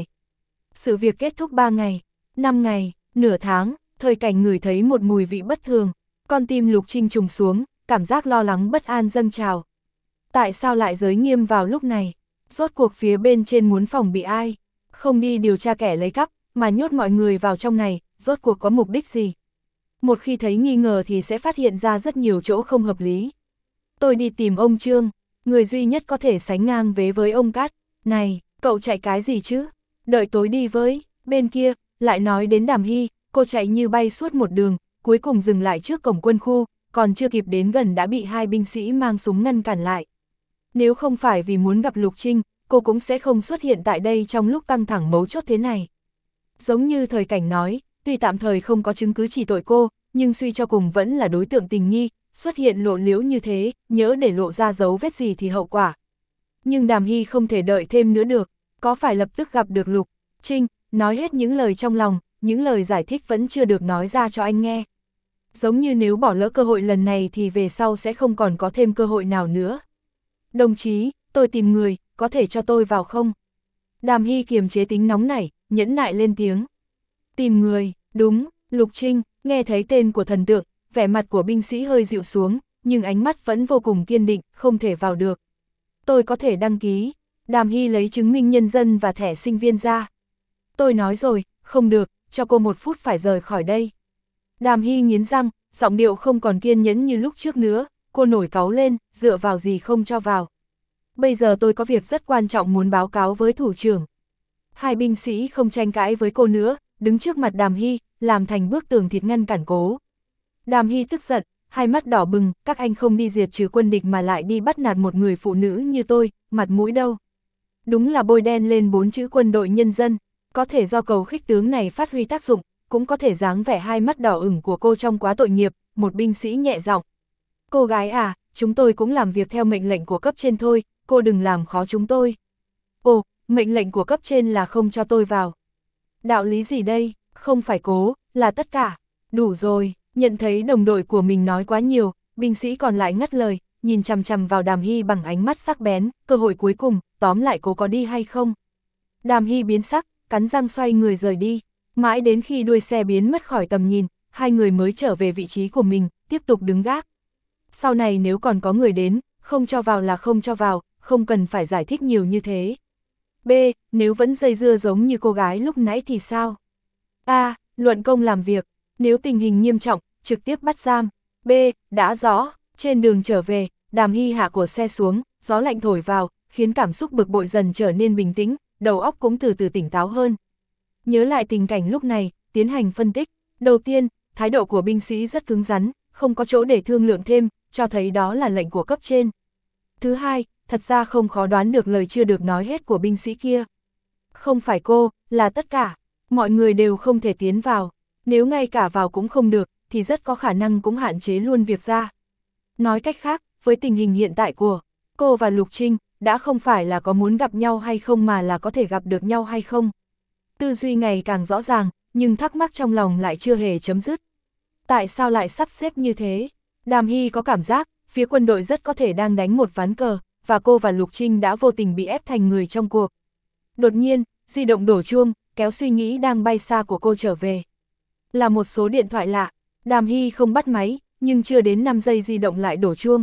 Sự việc kết thúc ba ngày, năm ngày, nửa tháng, Thời Cảnh ngửi thấy một mùi vị bất thường, con tim Lục Trinh trùng xuống, cảm giác lo lắng bất an dâng trào. Tại sao lại giới nghiêm vào lúc này? Rốt cuộc phía bên trên muốn phòng bị ai? Không đi điều tra kẻ lấy cắp, mà nhốt mọi người vào trong này, rốt cuộc có mục đích gì? Một khi thấy nghi ngờ thì sẽ phát hiện ra rất nhiều chỗ không hợp lý. Tôi đi tìm ông Trương, người duy nhất có thể sánh ngang vế với ông Cát. Này, cậu chạy cái gì chứ? Đợi tối đi với. Bên kia, lại nói đến Đàm Hy, cô chạy như bay suốt một đường, cuối cùng dừng lại trước cổng quân khu, còn chưa kịp đến gần đã bị hai binh sĩ mang súng ngăn cản lại. Nếu không phải vì muốn gặp Lục Trinh, cô cũng sẽ không xuất hiện tại đây trong lúc căng thẳng mấu chốt thế này. Giống như Thời Cảnh nói, tuy tạm thời không có chứng cứ chỉ tội cô, nhưng suy cho cùng vẫn là đối tượng tình nghi, xuất hiện lộ liễu như thế, nhớ để lộ ra dấu vết gì thì hậu quả. Nhưng Đàm Hy không thể đợi thêm nữa được, có phải lập tức gặp được Lục Trinh, nói hết những lời trong lòng, những lời giải thích vẫn chưa được nói ra cho anh nghe. Giống như nếu bỏ lỡ cơ hội lần này thì về sau sẽ không còn có thêm cơ hội nào nữa. Đồng chí, tôi tìm người, có thể cho tôi vào không? Đàm Hy kiềm chế tính nóng nảy, nhẫn nại lên tiếng. Tìm người, đúng, Lục Trinh, nghe thấy tên của thần tượng, vẻ mặt của binh sĩ hơi dịu xuống, nhưng ánh mắt vẫn vô cùng kiên định, không thể vào được. Tôi có thể đăng ký. Đàm Hy lấy chứng minh nhân dân và thẻ sinh viên ra. Tôi nói rồi, không được, cho cô một phút phải rời khỏi đây. Đàm Hy nghiến răng, giọng điệu không còn kiên nhẫn như lúc trước nữa, cô nổi cáu lên, dựa vào gì không cho vào. Bây giờ tôi có việc rất quan trọng muốn báo cáo với thủ trưởng. Hai binh sĩ không tranh cãi với cô nữa, đứng trước mặt Đàm Hy, làm thành bức tường thịt ngăn cản cố. Đàm Hy tức giận, hai mắt đỏ bừng, các anh không đi diệt trừ quân địch mà lại đi bắt nạt một người phụ nữ như tôi, mặt mũi đâu. Đúng là bôi đen lên bốn chữ quân đội nhân dân, có thể do cầu khích tướng này phát huy tác dụng, cũng có thể dáng vẻ hai mắt đỏ ửng của cô trong quá tội nghiệp, một binh sĩ nhẹ giọng. Cô gái à, chúng tôi cũng làm việc theo mệnh lệnh của cấp trên thôi, cô đừng làm khó chúng tôi. Ồ, mệnh lệnh của cấp trên là không cho tôi vào. Đạo lý gì đây, không phải cố, là tất cả. Đủ rồi, nhận thấy đồng đội của mình nói quá nhiều, binh sĩ còn lại ngắt lời, nhìn chằm chằm vào Đàm Hy bằng ánh mắt sắc bén, cơ hội cuối cùng, tóm lại cô có đi hay không. Đàm Hy biến sắc, cắn răng xoay người rời đi, mãi đến khi đuôi xe biến mất khỏi tầm nhìn, hai người mới trở về vị trí của mình, tiếp tục đứng gác. Sau này nếu còn có người đến, không cho vào là không cho vào, không cần phải giải thích nhiều như thế. B. Nếu vẫn dây dưa giống như cô gái lúc nãy thì sao? A. Luận công làm việc, nếu tình hình nghiêm trọng, trực tiếp bắt giam. B. Đã rõ, trên đường trở về, Đàm Hy hạ của xe xuống, gió lạnh thổi vào, khiến cảm xúc bực bội dần trở nên bình tĩnh, đầu óc cũng từ từ tỉnh táo hơn. Nhớ lại tình cảnh lúc này, tiến hành phân tích. Đầu tiên, thái độ của binh sĩ rất cứng rắn, không có chỗ để thương lượng thêm, cho thấy đó là lệnh của cấp trên. Thứ hai, thật ra không khó đoán được lời chưa được nói hết của binh sĩ kia. Không phải cô, là tất cả, mọi người đều không thể tiến vào, nếu ngay cả vào cũng không được, thì rất có khả năng cũng hạn chế luôn việc ra. Nói cách khác, với tình hình hiện tại của cô và Lục Trinh, đã không phải là có muốn gặp nhau hay không mà là có thể gặp được nhau hay không. Tư duy ngày càng rõ ràng, nhưng thắc mắc trong lòng lại chưa hề chấm dứt. Tại sao lại sắp xếp như thế? Đàm Hy có cảm giác, phía quân đội rất có thể đang đánh một ván cờ, và cô và Lục Trinh đã vô tình bị ép thành người trong cuộc. Đột nhiên, di động đổ chuông, kéo suy nghĩ đang bay xa của cô trở về. Là một số điện thoại lạ, Đàm Hy không bắt máy, nhưng chưa đến năm giây di động lại đổ chuông.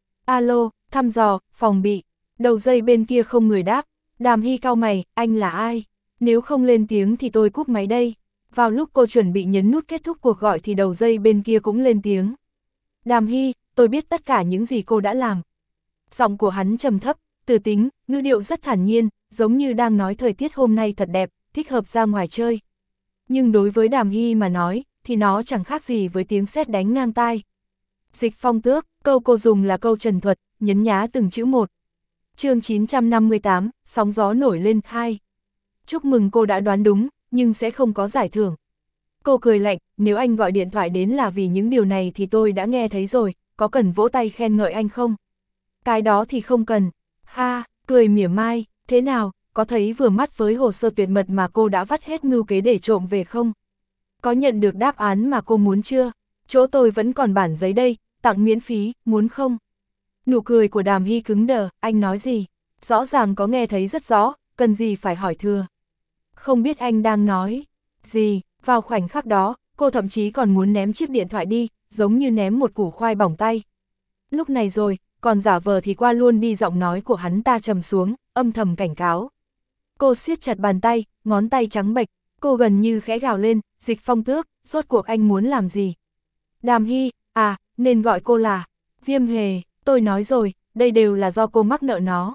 Alo, thăm dò, phòng bị, đầu dây bên kia không người đáp. Đàm Hy cau mày, anh là ai? Nếu không lên tiếng thì tôi cúp máy đây. Vào lúc cô chuẩn bị nhấn nút kết thúc cuộc gọi thì đầu dây bên kia cũng lên tiếng. Đàm Hy, tôi biết tất cả những gì cô đã làm. Giọng của hắn trầm thấp, từ tính, ngữ điệu rất thản nhiên, giống như đang nói thời tiết hôm nay thật đẹp, thích hợp ra ngoài chơi. Nhưng đối với Đàm Hy mà nói, thì nó chẳng khác gì với tiếng sét đánh ngang tai. Dịch Phong Tước, câu cô dùng là câu trần thuật, nhấn nhá từng chữ một. Chương chín trăm năm mươi tám, sóng gió nổi lên hai. Chúc mừng cô đã đoán đúng, nhưng sẽ không có giải thưởng. Cô cười lạnh, nếu anh gọi điện thoại đến là vì những điều này thì tôi đã nghe thấy rồi, có cần vỗ tay khen ngợi anh không? Cái đó thì không cần. Ha, cười mỉa mai, thế nào, có thấy vừa mắt với hồ sơ tuyệt mật mà cô đã vắt hết mưu kế để trộm về không? Có nhận được đáp án mà cô muốn chưa? Chỗ tôi vẫn còn bản giấy đây, tặng miễn phí, muốn không? Nụ cười của Đàm Hy cứng đờ, anh nói gì? Rõ ràng có nghe thấy rất rõ, cần gì phải hỏi thừa. Không biết anh đang nói gì, vào khoảnh khắc đó, cô thậm chí còn muốn ném chiếc điện thoại đi, giống như ném một củ khoai bỏng tay. Lúc này rồi, còn giả vờ thì qua luôn đi, giọng nói của hắn ta trầm xuống, âm thầm cảnh cáo. Cô siết chặt bàn tay, ngón tay trắng bệch, cô gần như khẽ gào lên, Dịch Phong Tước, rốt cuộc anh muốn làm gì? Đàm Hy, à, nên gọi cô là Viêm Hề, tôi nói rồi, đây đều là do cô mắc nợ nó.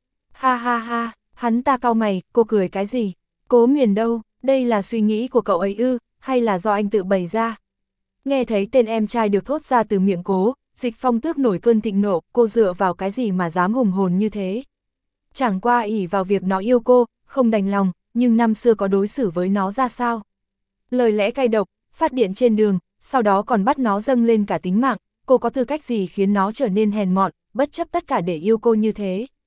Ha ha ha, hắn ta cau mày, cô cười cái gì? Cố Miền đâu, đây là suy nghĩ của cậu ấy ư, hay là do anh tự bày ra? Nghe thấy tên em trai được thốt ra từ miệng Cố, Dịch Phong Tước nổi cơn thịnh nộ, cô dựa vào cái gì mà dám hùng hồn như thế? Chẳng qua ỷ vào việc nó yêu cô, không đành lòng, nhưng năm xưa có đối xử với nó ra sao? Lời lẽ cay độc, phát điện trên đường, sau đó còn bắt nó dâng lên cả tính mạng, cô có tư cách gì khiến nó trở nên hèn mọn, bất chấp tất cả để yêu cô như thế?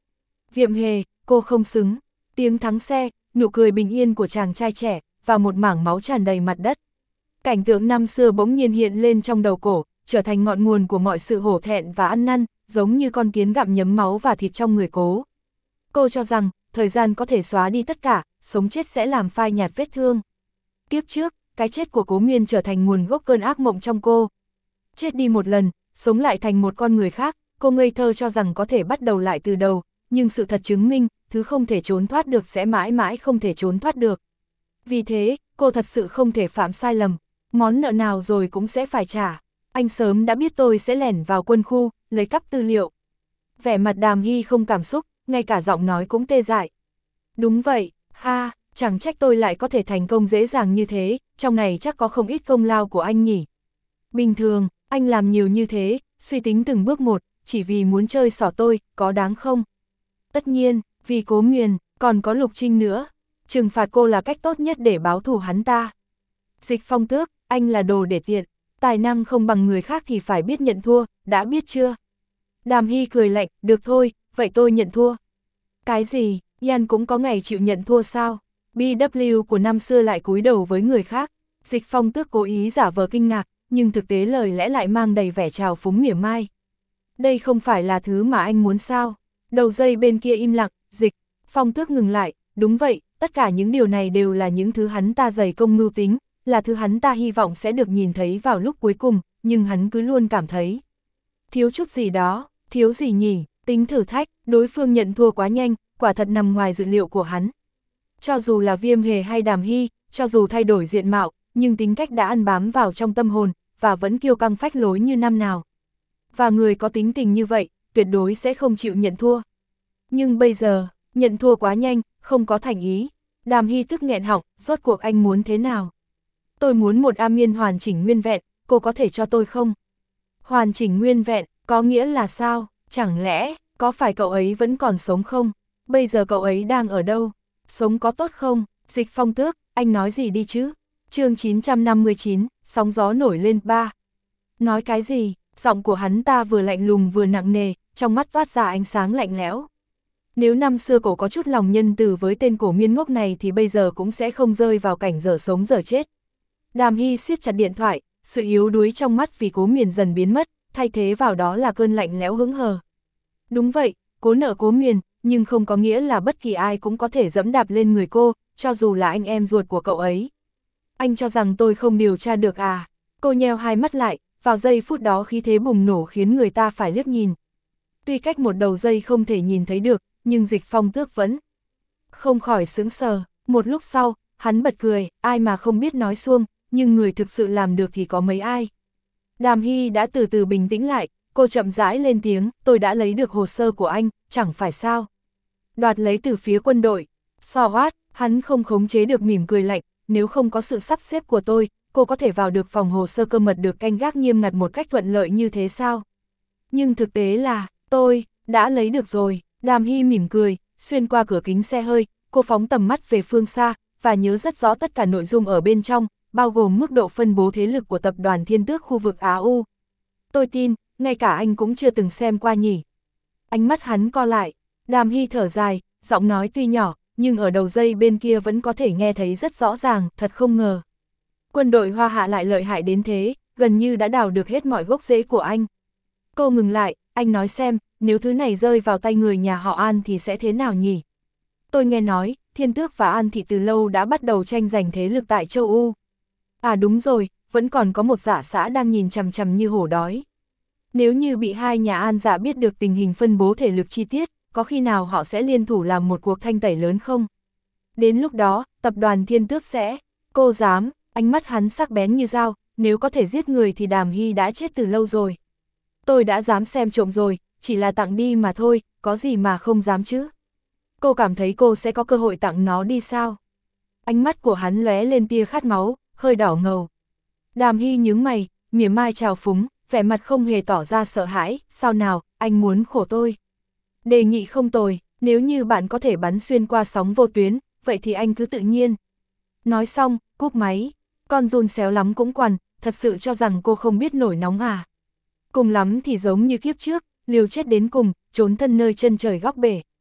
Việm hề, cô không xứng. Tiếng thắng xe, nụ cười bình yên của chàng trai trẻ, và một mảng máu tràn đầy mặt đất. Cảnh tượng năm xưa bỗng nhiên hiện lên trong đầu cổ, trở thành ngọn nguồn của mọi sự hổ thẹn và ăn năn, giống như con kiến gặm nhấm máu và thịt trong người cố. Cô cho rằng, thời gian có thể xóa đi tất cả, sống chết sẽ làm phai nhạt vết thương. Kiếp trước, cái chết của Cố Miên trở thành nguồn gốc cơn ác mộng trong cô. Chết đi một lần, sống lại thành một con người khác, cô ngây thơ cho rằng có thể bắt đầu lại từ đầu, nhưng sự thật chứng minh, thứ không thể trốn thoát được sẽ mãi mãi không thể trốn thoát được. Vì thế, cô thật sự không thể phạm sai lầm, món nợ nào rồi cũng sẽ phải trả. Anh sớm đã biết tôi sẽ lẻn vào quân khu, lấy cắp tư liệu. Vẻ mặt Đàm Hy không cảm xúc, ngay cả giọng nói cũng tê dại. Đúng vậy, ha, chẳng trách tôi lại có thể thành công dễ dàng như thế, trong này chắc có không ít công lao của anh nhỉ. Bình thường, anh làm nhiều như thế, suy tính từng bước một, chỉ vì muốn chơi xỏ tôi, có đáng không? Tất nhiên, vì Cố Miên, còn có Lục Trinh nữa, trừng phạt cô là cách tốt nhất để báo thù hắn ta. Dịch Phong Tước, anh là đồ để tiện, tài năng không bằng người khác thì phải biết nhận thua, đã biết chưa? Đàm Hy cười lạnh, được thôi, vậy tôi nhận thua. Cái gì, Yan cũng có ngày chịu nhận thua sao? bê vê của năm xưa lại cúi đầu với người khác. Dịch Phong Tước cố ý giả vờ kinh ngạc, nhưng thực tế lời lẽ lại mang đầy vẻ trào phúng mỉa mai. Đây không phải là thứ mà anh muốn sao? Đầu dây bên kia im lặng, Dịch Phong Tước ngừng lại, đúng vậy, tất cả những điều này đều là những thứ hắn ta dày công mưu tính, là thứ hắn ta hy vọng sẽ được nhìn thấy vào lúc cuối cùng, nhưng hắn cứ luôn cảm thấy thiếu chút gì đó, thiếu gì nhỉ, tính thử thách, đối phương nhận thua quá nhanh, quả thật nằm ngoài dự liệu của hắn. Cho dù là Viêm Hề hay Đàm Hy, cho dù thay đổi diện mạo, nhưng tính cách đã ăn bám vào trong tâm hồn, và vẫn kiêu căng phách lối như năm nào. Và người có tính tình như vậy, tuyệt đối sẽ không chịu nhận thua. Nhưng bây giờ, nhận thua quá nhanh, không có thành ý. Đàm Hy tức nghẹn họng, rốt cuộc anh muốn thế nào? Tôi muốn một A Miên hoàn chỉnh nguyên vẹn, cô có thể cho tôi không? Hoàn chỉnh nguyên vẹn, có nghĩa là sao? Chẳng lẽ, có phải cậu ấy vẫn còn sống không? Bây giờ cậu ấy đang ở đâu? Sống có tốt không? Dịch Phong Tước, anh nói gì đi chứ? chương chín trăm năm mươi chín, sóng gió nổi lên ba. Nói cái gì? Giọng của hắn ta vừa lạnh lùng vừa nặng nề, trong mắt toát ra ánh sáng lạnh lẽo. Nếu năm xưa cổ có chút lòng nhân từ với tên Cổ Miên ngốc này thì bây giờ cũng sẽ không rơi vào cảnh dở sống dở chết. Đàm Hy siết chặt điện thoại, sự yếu đuối trong mắt vì Cố Miên dần biến mất, thay thế vào đó là cơn lạnh lẽo hững hờ. Đúng vậy, cố nợ Cố Miên, nhưng không có nghĩa là bất kỳ ai cũng có thể dẫm đạp lên người cô, cho dù là anh em ruột của cậu ấy. Anh cho rằng tôi không điều tra được à? Cô nheo hai mắt lại, vào giây phút đó khí thế bùng nổ khiến người ta phải liếc nhìn. Tuy cách một đầu dây không thể nhìn thấy được, nhưng Dịch Phong Tước vẫn không khỏi sững sờ. Một lúc sau, hắn bật cười, ai mà không biết nói suông, nhưng người thực sự làm được thì có mấy ai. Đàm Hy đã từ từ bình tĩnh lại, cô chậm rãi lên tiếng, tôi đã lấy được hồ sơ của anh, chẳng phải sao? Đoạt lấy từ phía quân đội. So what, hắn không khống chế được mỉm cười lạnh, nếu không có sự sắp xếp của tôi, cô có thể vào được phòng hồ sơ cơ mật được canh gác nghiêm ngặt một cách thuận lợi như thế sao? Nhưng thực tế là, tôi đã lấy được rồi. Đàm Hy mỉm cười, xuyên qua cửa kính xe hơi, cô phóng tầm mắt về phương xa, và nhớ rất rõ tất cả nội dung ở bên trong, bao gồm mức độ phân bố thế lực của tập đoàn Thiên Tước khu vực Á U. Tôi tin, ngay cả anh cũng chưa từng xem qua nhỉ. Ánh mắt hắn co lại, Đàm Hy thở dài, giọng nói tuy nhỏ, nhưng ở đầu dây bên kia vẫn có thể nghe thấy rất rõ ràng, thật không ngờ. Quân đội Hoa Hạ lại lợi hại đến thế, gần như đã đào được hết mọi gốc rễ của anh. Cô ngừng lại, anh nói xem, nếu thứ này rơi vào tay người nhà họ An thì sẽ thế nào nhỉ? Tôi nghe nói, Thiên Tước và An Thị từ lâu đã bắt đầu tranh giành thế lực tại châu U. À đúng rồi, vẫn còn có một dạ xã đang nhìn chằm chằm như hổ đói. Nếu như bị hai nhà An dạ biết được tình hình phân bố thể lực chi tiết, có khi nào họ sẽ liên thủ làm một cuộc thanh tẩy lớn không? Đến lúc đó, tập đoàn Thiên Tước sẽ... Cô dám, ánh mắt hắn sắc bén như dao, nếu có thể giết người thì Đàm Hy đã chết từ lâu rồi. Tôi đã dám xem trộm rồi, chỉ là tặng đi mà thôi, có gì mà không dám chứ? Cô cảm thấy cô sẽ có cơ hội tặng nó đi sao? Ánh mắt của hắn lóe lên tia khát máu, hơi đỏ ngầu. Đàm Hy nhướng mày, mỉa mai trào phúng, vẻ mặt không hề tỏ ra sợ hãi, sao nào, anh muốn khổ tôi? Đề nghị không tồi, nếu như bạn có thể bắn xuyên qua sóng vô tuyến, vậy thì anh cứ tự nhiên. Nói xong, cúp máy, con giun xéo lắm cũng quằn, thật sự cho rằng cô không biết nổi nóng à? Cùng lắm thì giống như kiếp trước, liều chết đến cùng, trốn thân nơi chân trời góc bể.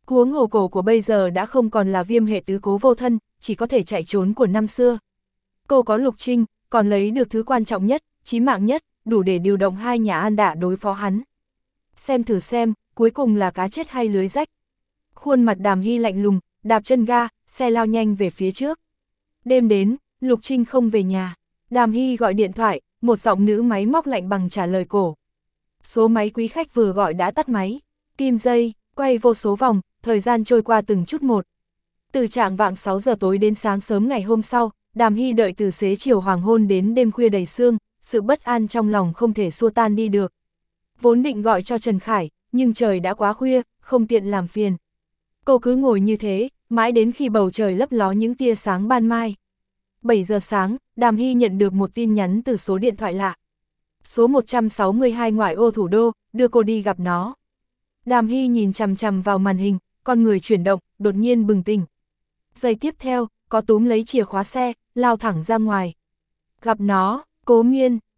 Huống hồ cổ của bây giờ đã không còn là Viêm hệ tứ cố vô thân, chỉ có thể chạy trốn của năm xưa. Cô có Lục Trinh, còn lấy được thứ quan trọng nhất, chí mạng nhất, đủ để điều động hai nhà An Đả đối phó hắn. Xem thử xem, cuối cùng là cá chết hay lưới rách. Khuôn mặt Đàm Hy lạnh lùng, đạp chân ga, xe lao nhanh về phía trước. Đêm đến, Lục Trinh không về nhà. Đàm Hy gọi điện thoại, một giọng nữ máy móc lạnh bằng trả lời cổ. Số máy quý khách vừa gọi đã tắt máy. Kim dây, quay vô số vòng, thời gian trôi qua từng chút một. Từ trạng vạng sáu giờ tối đến sáng sớm ngày hôm sau, Đàm Hy đợi từ xế chiều hoàng hôn đến đêm khuya đầy sương, sự bất an trong lòng không thể xua tan đi được. Vốn định gọi cho Trần Khải, nhưng trời đã quá khuya, không tiện làm phiền. Cô cứ ngồi như thế, mãi đến khi bầu trời lấp ló những tia sáng ban mai. bảy giờ sáng, Đàm Hy nhận được một tin nhắn từ số điện thoại lạ. Số một trăm sáu mươi hai ngoại ô thủ đô, đưa cô đi gặp nó. Đàm Hy nhìn chằm chằm vào màn hình, con người chuyển động, đột nhiên bừng tỉnh. Giây tiếp theo, có túm lấy chìa khóa xe, lao thẳng ra ngoài. Gặp nó, Cố Miên,